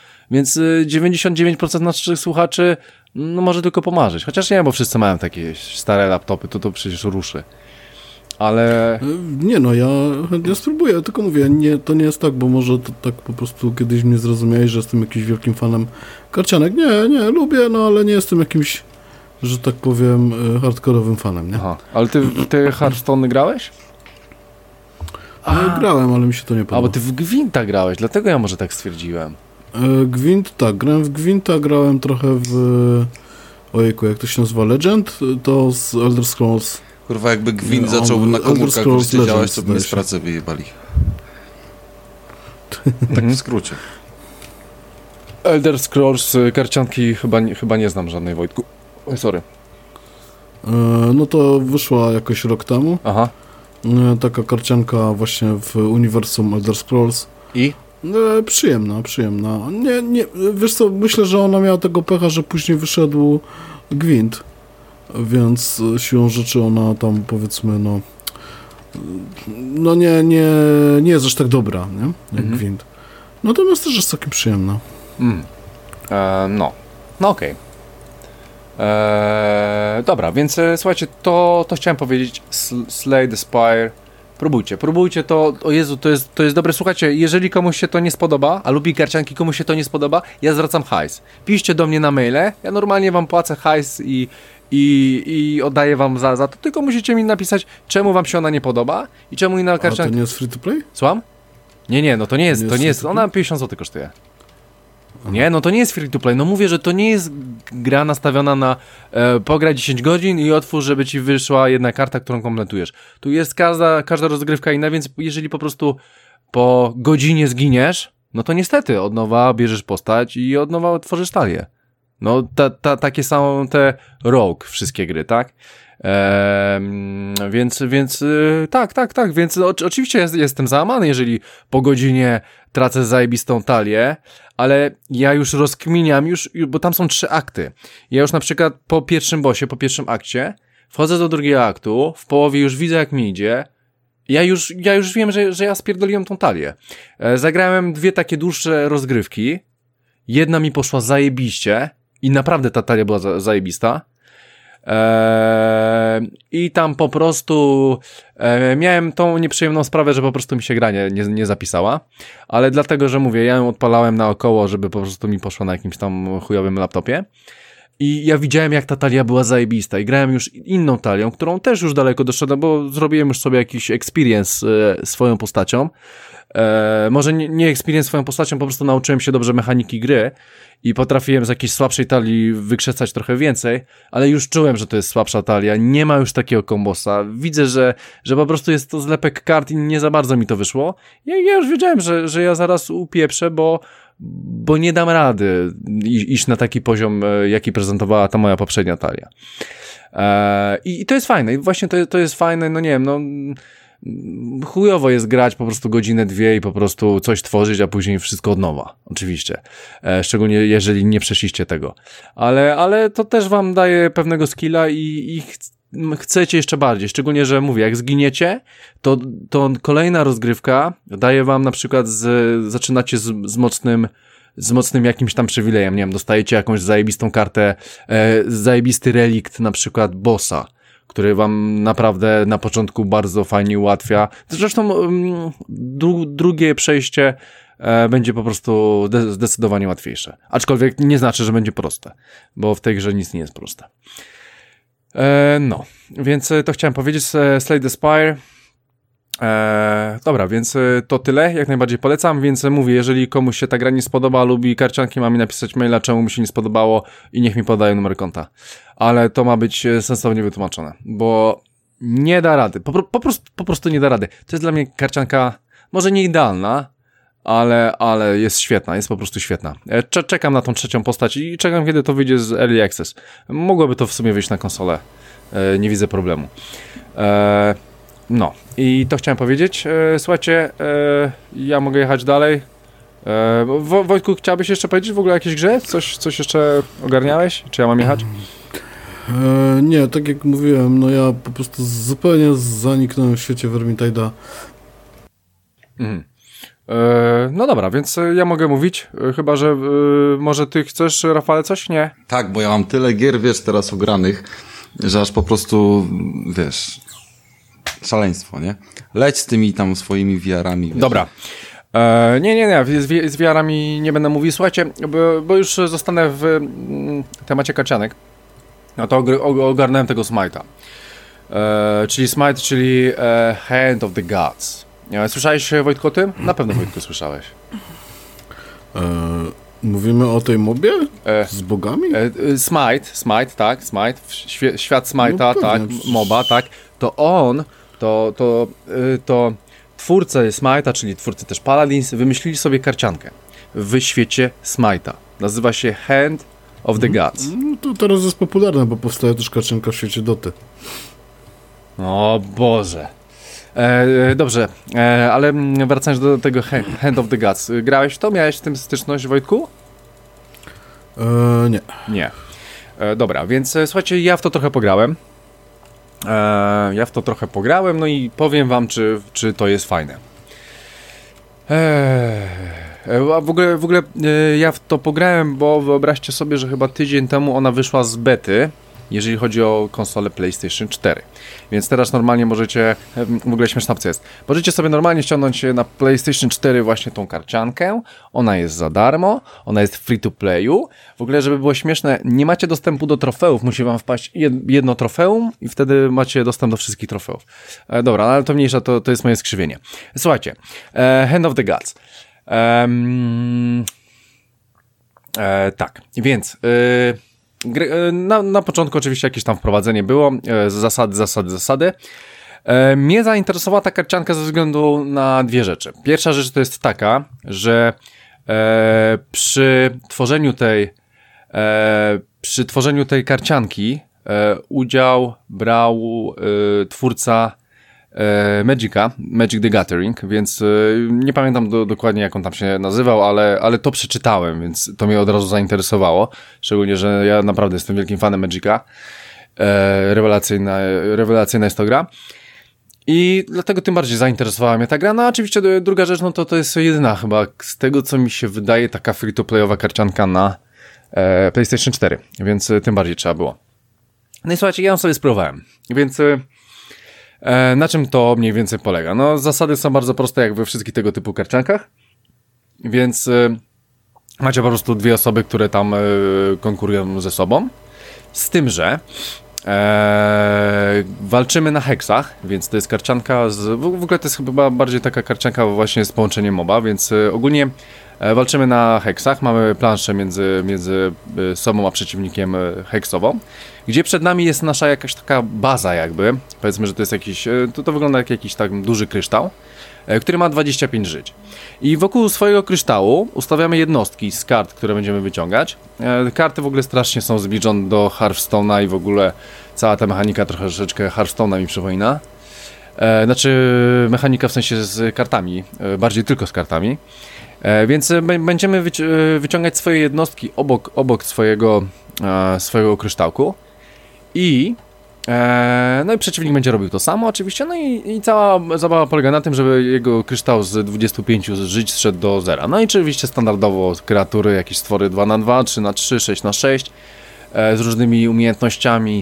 99% naszych słuchaczy no może tylko pomarzyć. Chociaż nie, bo wszyscy mają takie stare laptopy, to przecież ruszy. Ale... Nie no, ja spróbuję, tylko mówię, to nie jest tak, bo może to tak po prostu kiedyś mnie zrozumiałeś, że jestem jakimś wielkim fanem karcianek. Nie, lubię, no ale nie jestem jakimś, że tak powiem, hardkorowym fanem, nie? Aha, ale ty Hearthstone grałeś? Grałem, ale mi się to nie podoba. A, bo ty w Gwinta grałeś, dlatego ja może tak stwierdziłem. Gwint, tak, grałem w Gwinta, grałem trochę w... Ojejku, jak to się nazywa? Legend? To z Elder Scrolls. Kurwa, jakby Gwint zaczął na komórkach wreszcie działać, to by mnie z pracy wyjebali. Tak w skrócie. Elder Scrolls, karcianki chyba nie znam żadnej, Wojtku. Oj, sorry. No to wyszła jakoś rok temu. Aha. Taka karcianka właśnie w uniwersum Elder Scrolls. I? Przyjemna. Nie, wiesz co, myślę, że ona miała tego pecha, że później wyszedł Gwint, więc siłą rzeczy ona tam, powiedzmy, no nie jest aż tak dobra, nie? Jak Gwint. Natomiast też jest całkiem przyjemna. No okej. Dobra, więc słuchajcie, to chciałem powiedzieć. Slay the Spire. Próbujcie to. O Jezu, to jest dobre. Słuchajcie, jeżeli komuś się to nie spodoba, a lubi karcianki, komuś się to nie spodoba, ja zwracam hajs. Piszcie do mnie na maile, ja normalnie wam płacę hajs i oddaję wam za to, tylko musicie mi napisać, czemu wam się ona nie podoba i czemu inna karcianka... A to nie jest free to play? Słucham? Nie, no to nie jest, ona 50 zł kosztuje. Nie, no to nie jest free to play, no mówię, że to nie jest gra nastawiona na pograj 10 godzin i otwórz, żeby ci wyszła jedna karta, którą kompletujesz. Tu jest każda rozgrywka inna, więc jeżeli po prostu po godzinie zginiesz, no to niestety od nowa bierzesz postać i od nowa tworzysz talię. No takie są te rogue wszystkie gry, tak? Więc tak, więc oczywiście jestem załamany, jeżeli po godzinie tracę zajebistą talię, ale ja już rozkminiam, bo tam są 3 akty. Ja już na przykład po pierwszym bossie, po pierwszym akcie, wchodzę do drugiego aktu, w połowie już widzę jak mi idzie, ja już wiem, że ja spierdoliłem tą talię. Zagrałem 2 takie dłuższe rozgrywki, jedna mi poszła zajebiście i naprawdę ta talia była zajebista. I tam po prostu miałem tą nieprzyjemną sprawę, że po prostu mi się gra nie zapisała, ale dlatego, że mówię, ja ją odpalałem naokoło, żeby po prostu mi poszło na jakimś tam chujowym laptopie I ja widziałem, jak ta talia była zajebista i grałem już inną talią, którą też już daleko doszedłem, bo zrobiłem już sobie jakiś experience swoją postacią. Może nie experience swoją postacią, po prostu nauczyłem się dobrze mechaniki gry i potrafiłem z jakiejś słabszej talii wykrzesać trochę więcej, ale już czułem, że to jest słabsza talia, nie ma już takiego kombosa, widzę, że po prostu jest to zlepek kart i nie za bardzo mi to wyszło. Ja już wiedziałem, że ja zaraz upieprzę, bo nie dam rady iść na taki poziom, jaki prezentowała ta moja poprzednia talia. I to jest fajne, i właśnie to jest fajne, no nie wiem, no chujowo jest grać po prostu godzinę, dwie i po prostu coś tworzyć, a później wszystko od nowa, oczywiście. Szczególnie jeżeli nie przeszliście tego. Ale to też wam daje pewnego skilla i chcecie jeszcze bardziej. Szczególnie, że mówię, jak zginiecie, to kolejna rozgrywka daje wam na przykład zaczynacie z mocnym jakimś tam przywilejem, nie wiem, dostajecie jakąś zajebistą kartę, zajebisty relikt na przykład bossa, który wam naprawdę na początku bardzo fajnie ułatwia. Zresztą drugie przejście będzie po prostu zdecydowanie łatwiejsze. Aczkolwiek nie znaczy, że będzie proste, bo w tej grze nic nie jest proste. No, więc to chciałem powiedzieć. Slay the Spire. Dobra, więc to tyle, jak najbardziej polecam, więc mówię, jeżeli komuś się ta gra nie spodoba, lubi karcianki, ma mi napisać maila, czemu mi się nie spodobało i niech mi podaje numer konta. Ale to ma być sensownie wytłumaczone, bo nie da rady, po prostu nie da rady. To jest dla mnie karcianka, może nie idealna, ale jest świetna, jest po prostu świetna. Czekam na tą trzecią postać i czekam, kiedy to wyjdzie z Early Access. Mogłoby to w sumie wyjść na konsolę, nie widzę problemu. No, i to chciałem powiedzieć. Słuchajcie, ja mogę jechać dalej. Wojtku, chciałbyś jeszcze powiedzieć w ogóle o jakiejś grze? Coś jeszcze ogarniałeś? Czy ja mam jechać? Nie, tak jak mówiłem, no ja po prostu zupełnie zaniknąłem w świecie Vermintide'a. No dobra, więc ja mogę mówić, chyba że może ty chcesz, Rafale, coś? Nie? Tak, bo ja mam tyle gier, wiesz, teraz ogranych, że aż po prostu, wiesz, szaleństwo, nie? Leć z tymi tam swoimi VR-ami. Wiesz. Dobra. Nie, z VR-ami nie będę mówił. Słuchajcie, bo już zostanę w temacie karcianek, no to ogarnąłem tego Smite'a. Czyli Smite, czyli Hand of the Gods. Słyszałeś, Wojtku, o tym? Na pewno, Wojtku, słyszałeś. Mówimy o tej mobie? Z bogami? Smite, tak, Smite. Świat Smite'a, No tak, pewnie, MOBA, tak. To on, to twórcy Smite'a, czyli twórcy też Paladins, wymyślili sobie karciankę w świecie Smite'a. Nazywa się Hand of the Gods. No to teraz jest popularne, bo powstaje też karcianka w świecie Doty. O Boże. Dobrze, ale wracając do tego Hand of the Gods. Grałeś w to? Miałeś z tym styczność, Wojtku? Nie. Nie. Dobra, więc słuchajcie, ja w to trochę pograłem. No i powiem wam, czy to jest fajne. W ogóle ja w to pograłem, bo wyobraźcie sobie, że chyba tydzień temu ona wyszła z bety, jeżeli chodzi o konsolę PlayStation 4. Więc teraz normalnie możecie, w ogóle śmieszna opcja jest, możecie sobie normalnie ściągnąć na PlayStation 4 właśnie tą karciankę, ona jest za darmo, ona jest free to playu. W ogóle, żeby było śmieszne, nie macie dostępu do trofeów, musi wam wpaść jedno trofeum i wtedy macie dostęp do wszystkich trofeów. Dobra, ale to mniejsza, to jest moje skrzywienie. Słuchajcie, Hand of the Gods. Tak, więc na początku oczywiście jakieś tam wprowadzenie było, zasady. Mnie zainteresowała ta karcianka ze względu na dwie rzeczy. Pierwsza rzecz to jest taka, że przy tworzeniu tej karcianki udział brał twórca Magic the Gathering, więc nie pamiętam dokładnie, jak on tam się nazywał, ale to przeczytałem, więc to mnie od razu zainteresowało, szczególnie, że ja naprawdę jestem wielkim fanem Magica. Rewelacyjna jest to gra i dlatego tym bardziej zainteresowała mnie ta gra. No oczywiście druga rzecz, no to jest jedyna chyba z tego, co mi się wydaje, taka free-to-playowa karcianka na PlayStation 4, więc tym bardziej trzeba było. No i słuchajcie, ja ją sobie spróbowałem, więc na czym to mniej więcej polega? No zasady są bardzo proste, jak we wszystkich tego typu karciankach, więc macie po prostu dwie osoby, które tam konkurują ze sobą Z tym, że walczymy na heksach, więc to jest karcianka w ogóle to jest chyba bardziej taka karcianka właśnie z połączeniem MOBA, więc ogólnie walczymy na heksach, mamy planszę między sobą a przeciwnikiem heksową, gdzie przed nami jest nasza jakaś taka baza jakby, powiedzmy, że to jest jakiś, to wygląda jak jakiś tak duży kryształ, który ma 25 żyć. I wokół swojego kryształu ustawiamy jednostki z kart, które będziemy wyciągać. Karty w ogóle strasznie są zbliżone do Hearthstone'a i w ogóle cała ta mechanika troszeczkę Hearthstone'a mi przypomina. Znaczy mechanika w sensie z kartami, bardziej tylko z kartami. Więc będziemy wyciągać swoje jednostki obok swojego kryształku no i przeciwnik będzie robił to samo oczywiście, no i cała zabawa polega na tym, żeby jego kryształ z 25 żyć zszedł do zera. No i oczywiście standardowo kreatury, jakieś stwory 2x2, 3x3, 6x6 z różnymi umiejętnościami,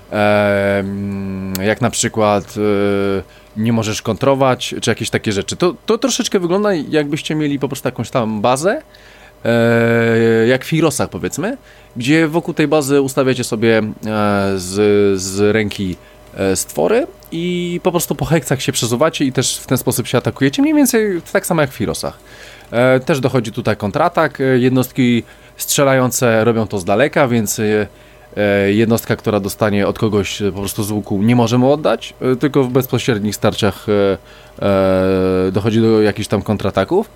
jak na przykład nie możesz kontrować, czy jakieś takie rzeczy. To troszeczkę wygląda, jakbyście mieli po prostu jakąś tam bazę, jak w Heroesach powiedzmy, gdzie wokół tej bazy ustawiacie sobie z ręki stwory i po prostu po heksach się przesuwacie i też w ten sposób się atakujecie, mniej więcej tak samo jak w Heroesach. Też dochodzi tutaj kontratak, jednostki strzelające robią to z daleka, więc jednostka, która dostanie od kogoś po prostu z łuku, nie może mu oddać, tylko w bezpośrednich starciach dochodzi do jakichś tam kontrataków.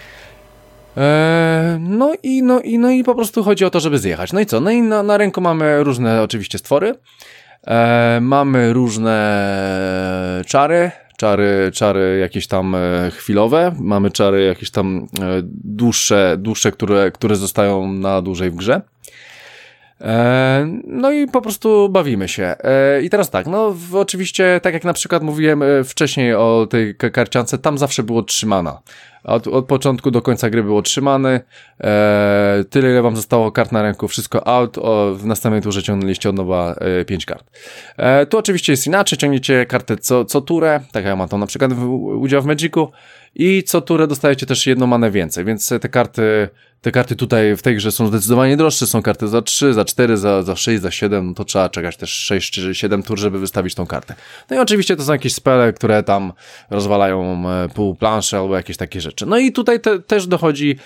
No i po prostu chodzi o to, żeby zjechać. No i co? No i na ręku mamy różne oczywiście stwory. Mamy różne czary jakieś tam chwilowe. Mamy czary jakieś tam dłuższe, które zostają na dłużej w grze. No i po prostu bawimy się. I teraz tak, no oczywiście, tak jak na przykład mówiłem wcześniej o tej karciance, tam zawsze było 3 mana. Od początku do końca gry było 3 many. Tyle, ile wam zostało kart na ręku, wszystko out. W następnej turze ciągnęliście od nowa 5 kart. Tu oczywiście jest inaczej, ciągniecie kartę co turę, tak jak ja mam tam na przykład udział w Magicu, i co turę dostajecie też 1 manę więcej, więc te karty tutaj w tej grze są zdecydowanie droższe, są karty za 3, za 4, za 6, za 7, no to trzeba czekać też 6 czy 7 tur, żeby wystawić tą kartę. No i oczywiście to są jakieś spele, które tam rozwalają pół planszy albo jakieś takie rzeczy. No i tutaj też dochodzi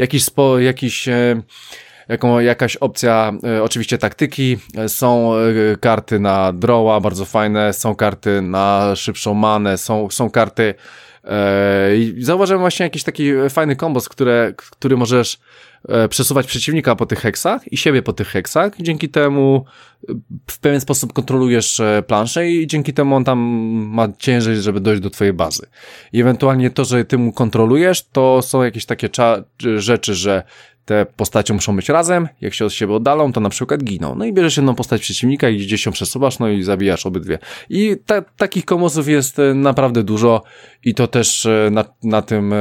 jakaś opcja, oczywiście taktyki, są karty na drawa, bardzo fajne, są karty na szybszą manę, są karty. Zauważyłem właśnie jakiś taki fajny kombos, który możesz przesuwać przeciwnika po tych heksach i siebie po tych heksach. Dzięki temu w pewien sposób kontrolujesz planszę i dzięki temu on tam ma ciężej, żeby dojść do twojej bazy. I ewentualnie to, że ty mu kontrolujesz, to są jakieś takie rzeczy, że te postacie muszą być razem, jak się od siebie oddalą, to na przykład giną. No i bierzesz jedną postać przeciwnika i gdzieś się przesuwasz, no i zabijasz obydwie. I takich kombosów jest naprawdę dużo i to też na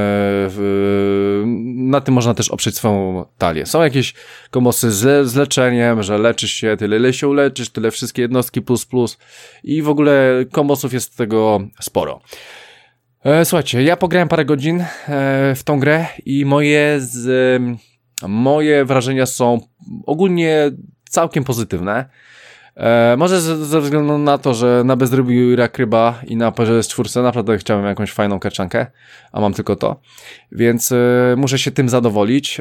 tym można też oprzeć swoją talię. Są jakieś kombosy z leczeniem, że leczysz się, tyle ile się uleczysz, tyle wszystkie jednostki plus i w ogóle kombosów jest tego sporo. Słuchajcie, ja pograłem parę godzin w tą grę i moje wrażenia są ogólnie całkiem pozytywne. Może ze względu na to, że na bezrybiu rak ryba i na PS4 naprawdę chciałem jakąś fajną karciankę, a mam tylko to. Więc muszę się tym zadowolić.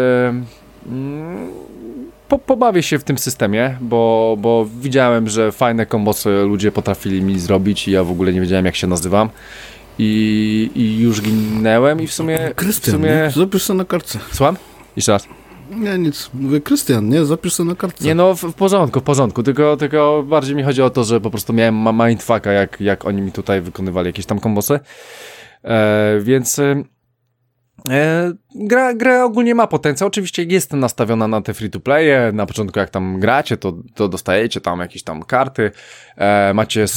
Pobawię się w tym systemie, bo widziałem, że fajne kombosy ludzie potrafili mi zrobić i ja w ogóle nie wiedziałem, jak się nazywam. I już ginęłem i w sumie... Krystian, zapisz sobie na kartce. Słucham? Jeszcze raz. Nie, nic. Mówię, Krystian, nie? Zapisz sobie na kartce. Nie, no w porządku, tylko bardziej mi chodzi o to, że po prostu miałem mindfucka, jak oni mi tutaj wykonywali jakieś tam kombosy. Więc gra ogólnie ma potencjał, oczywiście jest nastawiona na te free-to-playe, na początku jak tam gracie, to dostajecie tam jakieś tam karty, macie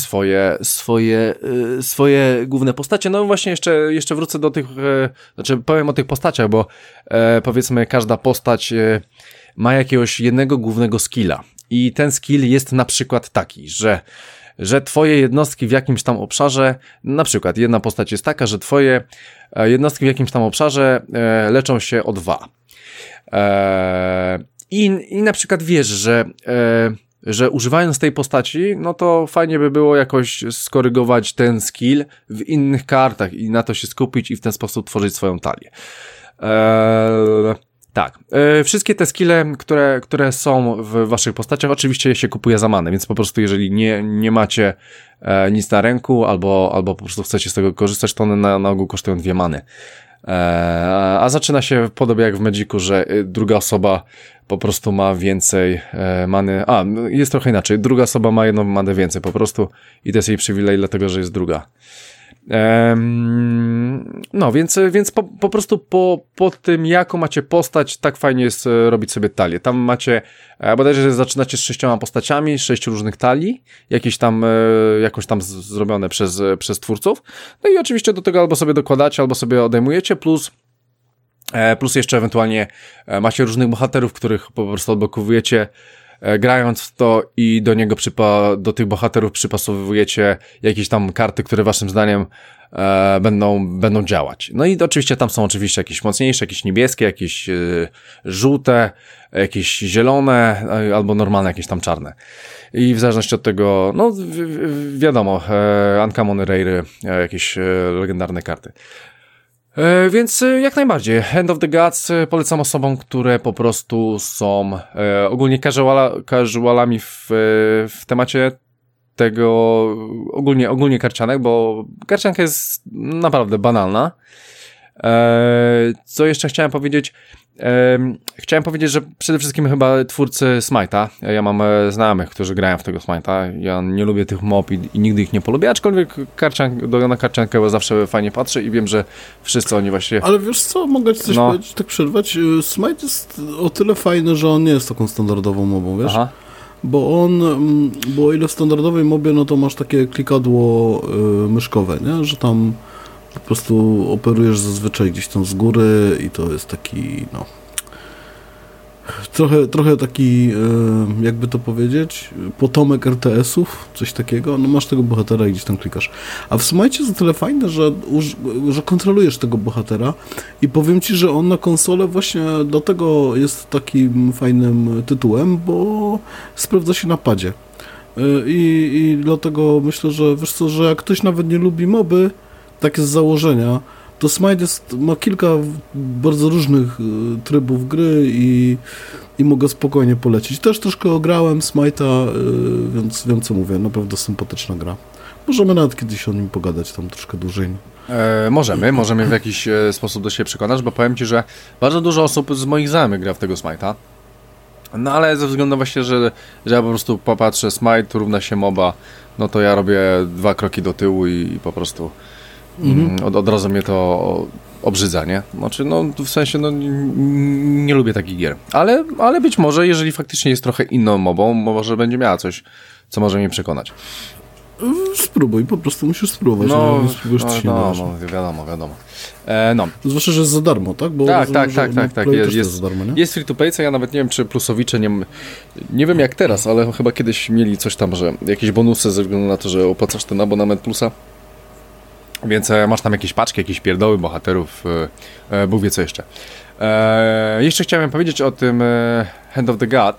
swoje główne postacie, no właśnie jeszcze wrócę do tych, znaczy powiem o tych postaciach, bo powiedzmy każda postać ma jakiegoś jednego głównego skilla i ten skill jest na przykład taki, że twoje jednostki w jakimś tam obszarze, na przykład jedna postać jest taka, że twoje jednostki w jakimś tam obszarze leczą się o 2. I na przykład wiesz, że że używając tej postaci, no to fajnie by było jakoś skorygować ten skill w innych kartach i na to się skupić i w ten sposób tworzyć swoją talię. Tak, wszystkie te skille, które są w waszych postaciach, oczywiście się kupuje za manę, więc po prostu jeżeli nie macie nic na ręku albo po prostu chcecie z tego korzystać, to one na ogół kosztują 2 many. A zaczyna się podobnie jak w Magicu, że druga osoba po prostu ma więcej many. Jest trochę inaczej. Druga osoba ma 1 manę więcej po prostu i to jest jej przywilej, dlatego że jest druga. No, więc po prostu po tym, jaką macie postać, tak fajnie jest robić sobie talię. Tam macie, bodajże zaczynacie z 6 postaciami, 6 różnych talii, jakoś tam zrobione przez twórców. No i oczywiście do tego albo sobie dokładacie, albo sobie odejmujecie, plus jeszcze ewentualnie macie różnych bohaterów, których po prostu odblokowujecie grając w to i do tych bohaterów przypasowujecie jakieś tam karty, które waszym zdaniem będą działać. No i oczywiście tam są oczywiście jakieś mocniejsze, jakieś niebieskie, jakieś żółte, jakieś zielone, albo normalne, jakieś tam czarne. I w zależności od tego, no wiadomo, uncommon rare, jakieś legendarne karty. Więc jak najbardziej Hand of the Gods polecam osobom, które po prostu są ogólnie casualami w temacie tego ogólnie karcianek, bo karcianka jest naprawdę banalna. Co jeszcze chciałem powiedzieć? Chciałem powiedzieć, że przede wszystkim chyba twórcy Smite'a. Ja mam znajomych, którzy grają w tego Smite'a. Ja nie lubię tych mob i nigdy ich nie polubię, aczkolwiek na karciankę zawsze fajnie patrzę i wiem, że wszyscy oni właśnie... Ale wiesz co, mogę ci coś powiedzieć, tak przerwać? Smite jest o tyle fajny, że on nie jest taką standardową mobą, wiesz? Aha. Bo o ile w standardowej mobie, no to masz takie klikadło myszkowe, nie? Że tam po prostu operujesz zazwyczaj gdzieś tam z góry i to jest taki, no... Trochę taki, jakby to powiedzieć, potomek RTS-ów, coś takiego. No masz tego bohatera i gdzieś tam klikasz. A w Smite jest o tyle fajne, że kontrolujesz tego bohatera i powiem ci, że on na konsolę właśnie dlatego jest takim fajnym tytułem, bo sprawdza się na padzie. I dlatego myślę, że wiesz co, że jak ktoś nawet nie lubi moby, tak z założenia, to Smite ma kilka bardzo różnych trybów gry i mogę spokojnie polecić. Też troszkę ograłem Smite'a, więc wiem co mówię, naprawdę sympatyczna gra. Możemy nawet kiedyś o nim pogadać tam troszkę dłużej. Możemy w jakiś sposób do siebie przekonać, bo powiem ci, że bardzo dużo osób z moich znajomych gra w tego Smite'a. No ale ze względu właśnie, że ja po prostu popatrzę, Smite równa się MOBA, no to ja robię 2 kroki do tyłu i po prostu od razu mnie to obrzydza, nie? Znaczy, no w sensie, no nie lubię takich gier. Ale być może, jeżeli faktycznie jest trochę inną mobą, może będzie miała coś, co może mnie przekonać. Spróbuj, po prostu musisz spróbować. No, nie spróbujesz, to się nie dasz. Wiadomo. Zwłaszcza, że jest za darmo, tak? Bo tak. Jest za darmo, nie? Jest free to play, co ja nawet nie wiem, czy plusowicze nie wiem jak teraz, ale chyba kiedyś mieli coś tam, że jakieś bonusy ze względu na to, że opłacasz ten abonament plusa. Więc masz tam jakieś paczki, jakieś pierdoły bohaterów, Bóg wie co jeszcze. Jeszcze chciałem powiedzieć o tym Hand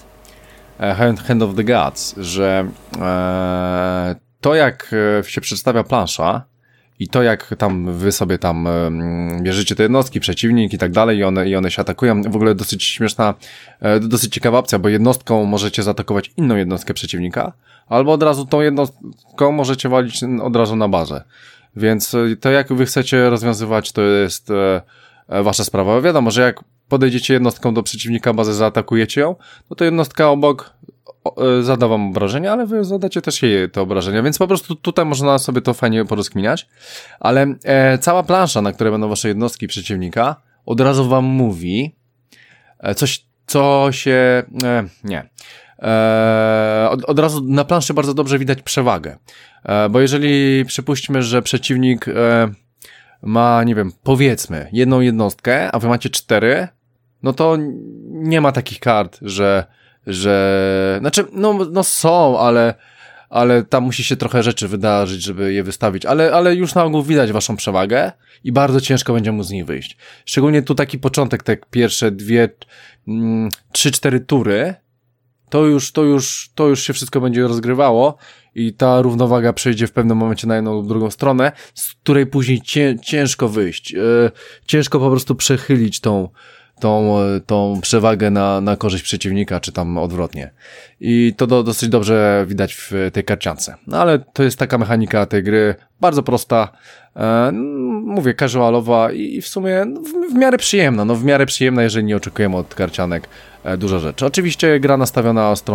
of the Gods, że to jak się przedstawia plansza i to jak tam wy sobie tam bierzecie te jednostki, przeciwnik i tak dalej i one się atakują, w ogóle dosyć śmieszna, dosyć ciekawa opcja, bo jednostką możecie zaatakować inną jednostkę przeciwnika, albo od razu tą jednostką możecie walić od razu na bazę. Więc to jak wy chcecie rozwiązywać, to jest wasza sprawa. Wiadomo, że jak podejdziecie jednostką do przeciwnika, bazę zaatakujecie ją, no to jednostka obok zada wam obrażenia, ale wy zadacie też jej te obrażenia, więc po prostu tutaj można sobie to fajnie porozkminiać, ale cała plansza, na której będą wasze jednostki przeciwnika, od razu wam mówi coś, co się... Od razu na planszy bardzo dobrze widać przewagę. Bo jeżeli przypuśćmy, że przeciwnik ma, nie wiem, powiedzmy jedną jednostkę, a wy macie 4, no to nie ma takich kart, że znaczy, no są, ale tam musi się trochę rzeczy wydarzyć, żeby je wystawić, ale już na ogół widać waszą przewagę i bardzo ciężko będzie mu z niej wyjść. Szczególnie tu taki początek, te pierwsze 2, 3, 4 tury, to już się wszystko będzie rozgrywało i ta równowaga przejdzie w pewnym momencie na jedną lub drugą stronę, z której później ciężko wyjść. Ciężko po prostu przechylić tą przewagę na korzyść przeciwnika, czy tam odwrotnie. I to dosyć dobrze widać w tej karciance. No ale to jest taka mechanika tej gry, bardzo prosta, mówię, casualowa i w sumie w miarę przyjemna. No w miarę przyjemna, jeżeli nie oczekujemy od karcianek dużo rzeczy. Oczywiście gra nastawiona ostro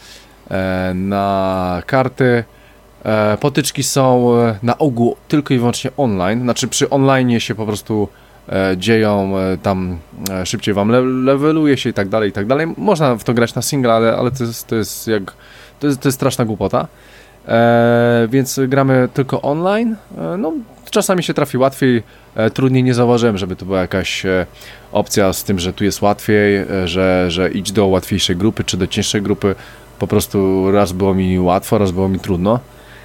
na karty. Potyczki są na ogół tylko i wyłącznie online. Znaczy przy online się po prostu dzieją, tam szybciej wam leveluje się i tak dalej, i tak dalej. Można w to grać na single, ale to jest straszna głupota. Więc gramy tylko online. No, czasami się trafi łatwiej, trudniej nie zauważyłem, żeby to była jakaś opcja z tym, że tu jest łatwiej, że idź do łatwiejszej grupy, czy do cięższej grupy. Po prostu raz było mi łatwo, raz było mi trudno.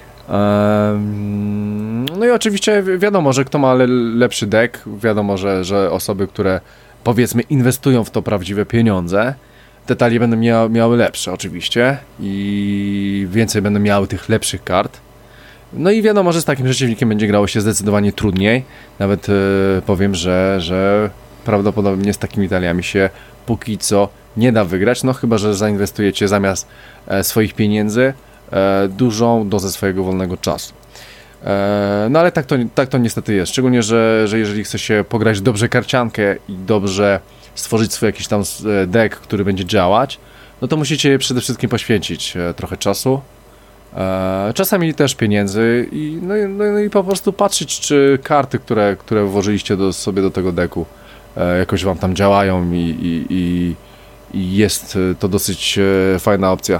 No i oczywiście wiadomo, że kto ma lepszy deck, wiadomo, że osoby, które powiedzmy inwestują w to prawdziwe pieniądze, te talie będą miały lepsze oczywiście i więcej będą miały tych lepszych kart. No i wiadomo, że z takim przeciwnikiem będzie grało się zdecydowanie trudniej. Nawet powiem, że prawdopodobnie z takimi taliami się póki co nie da wygrać, no chyba, że zainwestujecie zamiast swoich pieniędzy dużą dozę swojego wolnego czasu. No ale tak to niestety jest, szczególnie, że jeżeli chce się pograć dobrze karciankę i dobrze stworzyć swój jakiś tam deck, który będzie działać, no to musicie przede wszystkim poświęcić trochę czasu, czasami też pieniędzy i po prostu patrzeć, czy karty, które włożyliście sobie do tego decku, jakoś wam tam działają i jest to dosyć fajna opcja.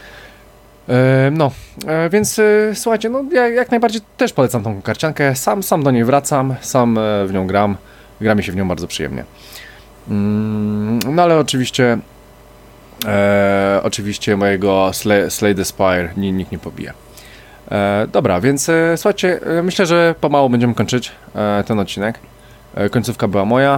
Więc słuchajcie, no ja jak najbardziej też polecam tą karciankę, sam do niej wracam, sam w nią gram, gra mi się w nią bardzo przyjemnie. No ale oczywiście mojego Slay the Spire nikt nie pobije. Dobra, więc słuchajcie, myślę, że pomału będziemy kończyć ten odcinek. Końcówka była moja,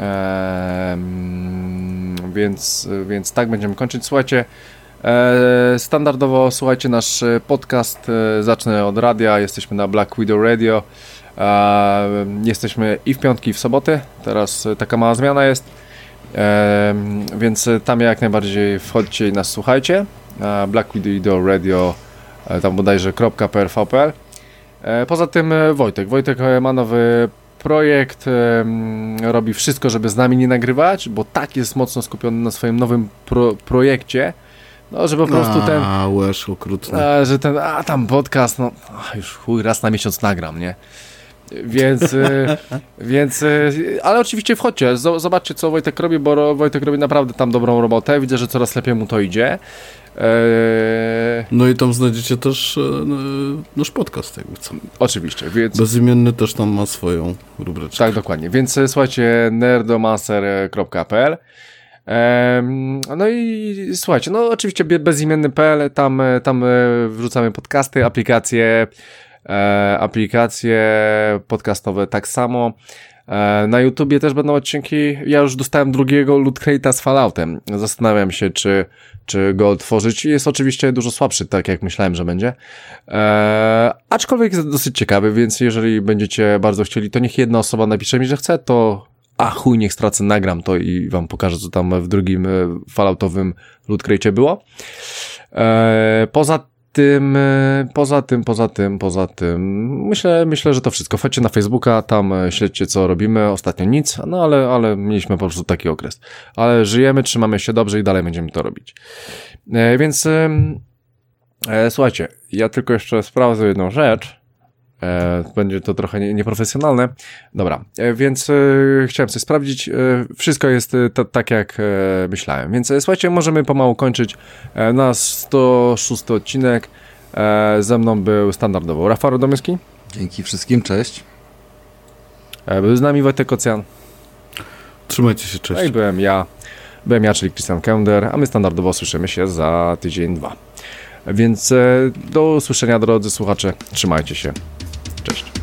więc tak będziemy kończyć. Słuchajcie, standardowo słuchajcie nasz podcast, zacznę od radia, jesteśmy na Black Widow Radio, jesteśmy i w piątki, i w soboty, teraz taka mała zmiana jest, więc tam jak najbardziej wchodźcie i nas słuchajcie, Black Widow Radio, tam bodajże .pl. Poza tym Wojtek ma nowy projekt, robi wszystko, żeby z nami nie nagrywać, bo tak jest mocno skupiony na swoim nowym projekcie, no, że po prostu łeż okrutny. Że tam podcast, no już chuj, raz na miesiąc nagram, nie? Więc ale oczywiście wchodźcie, zobaczcie, co Wojtek robi, bo Wojtek robi naprawdę tam dobrą robotę, widzę, że coraz lepiej mu to idzie. No i tam znajdziecie też nasz podcast, jakby co. Oczywiście, więc... Bezimienny też tam ma swoją rubryczkę. Tak, dokładnie, więc słuchajcie, nerdomaster.pl. No i słuchajcie, no oczywiście bezimienny.pl, tam wrzucamy podcasty, aplikacje podcastowe tak samo. Na YouTubie też będą odcinki. Ja już dostałem drugiego Loot Crate'a z Falloutem. Zastanawiam się, czy go otworzyć. Jest oczywiście dużo słabszy, tak jak myślałem, że będzie. Aczkolwiek jest dosyć ciekawy, więc jeżeli będziecie bardzo chcieli, to niech jedna osoba napisze mi, że chce, to chuj, niech stracę, nagram to i wam pokażę, co tam w drugim Falloutowym Loot Crate'cie było. Poza tym myślę, że to wszystko. Wchodźcie na Facebooka, tam śledźcie, co robimy. Ostatnio nic, no ale mieliśmy po prostu taki okres. Ale żyjemy, trzymamy się dobrze i dalej będziemy to robić. Więc słuchajcie, ja tylko jeszcze sprawdzę jedną rzecz. Będzie to trochę nieprofesjonalne. Dobra, więc chciałem sobie sprawdzić. Wszystko jest tak, jak myślałem. Więc słuchajcie, możemy pomału kończyć nasz 106 odcinek. Ze mną był standardowo Rafał Radomyski. Dzięki wszystkim, cześć. Był z nami Wojtek Kocjan. Trzymajcie się, cześć. No i byłem ja, czyli Christian Kender, a my standardowo słyszymy się za tydzień, 2. Więc do usłyszenia, drodzy słuchacze. Trzymajcie się. Cześć.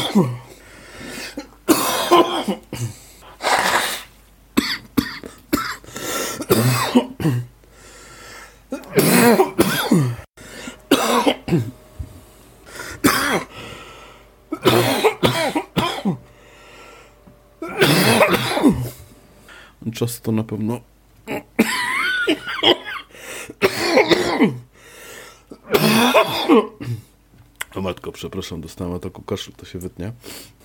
Czas to na pewno. O matko, przepraszam, dostałem ataku kaszlu, to się wytnie.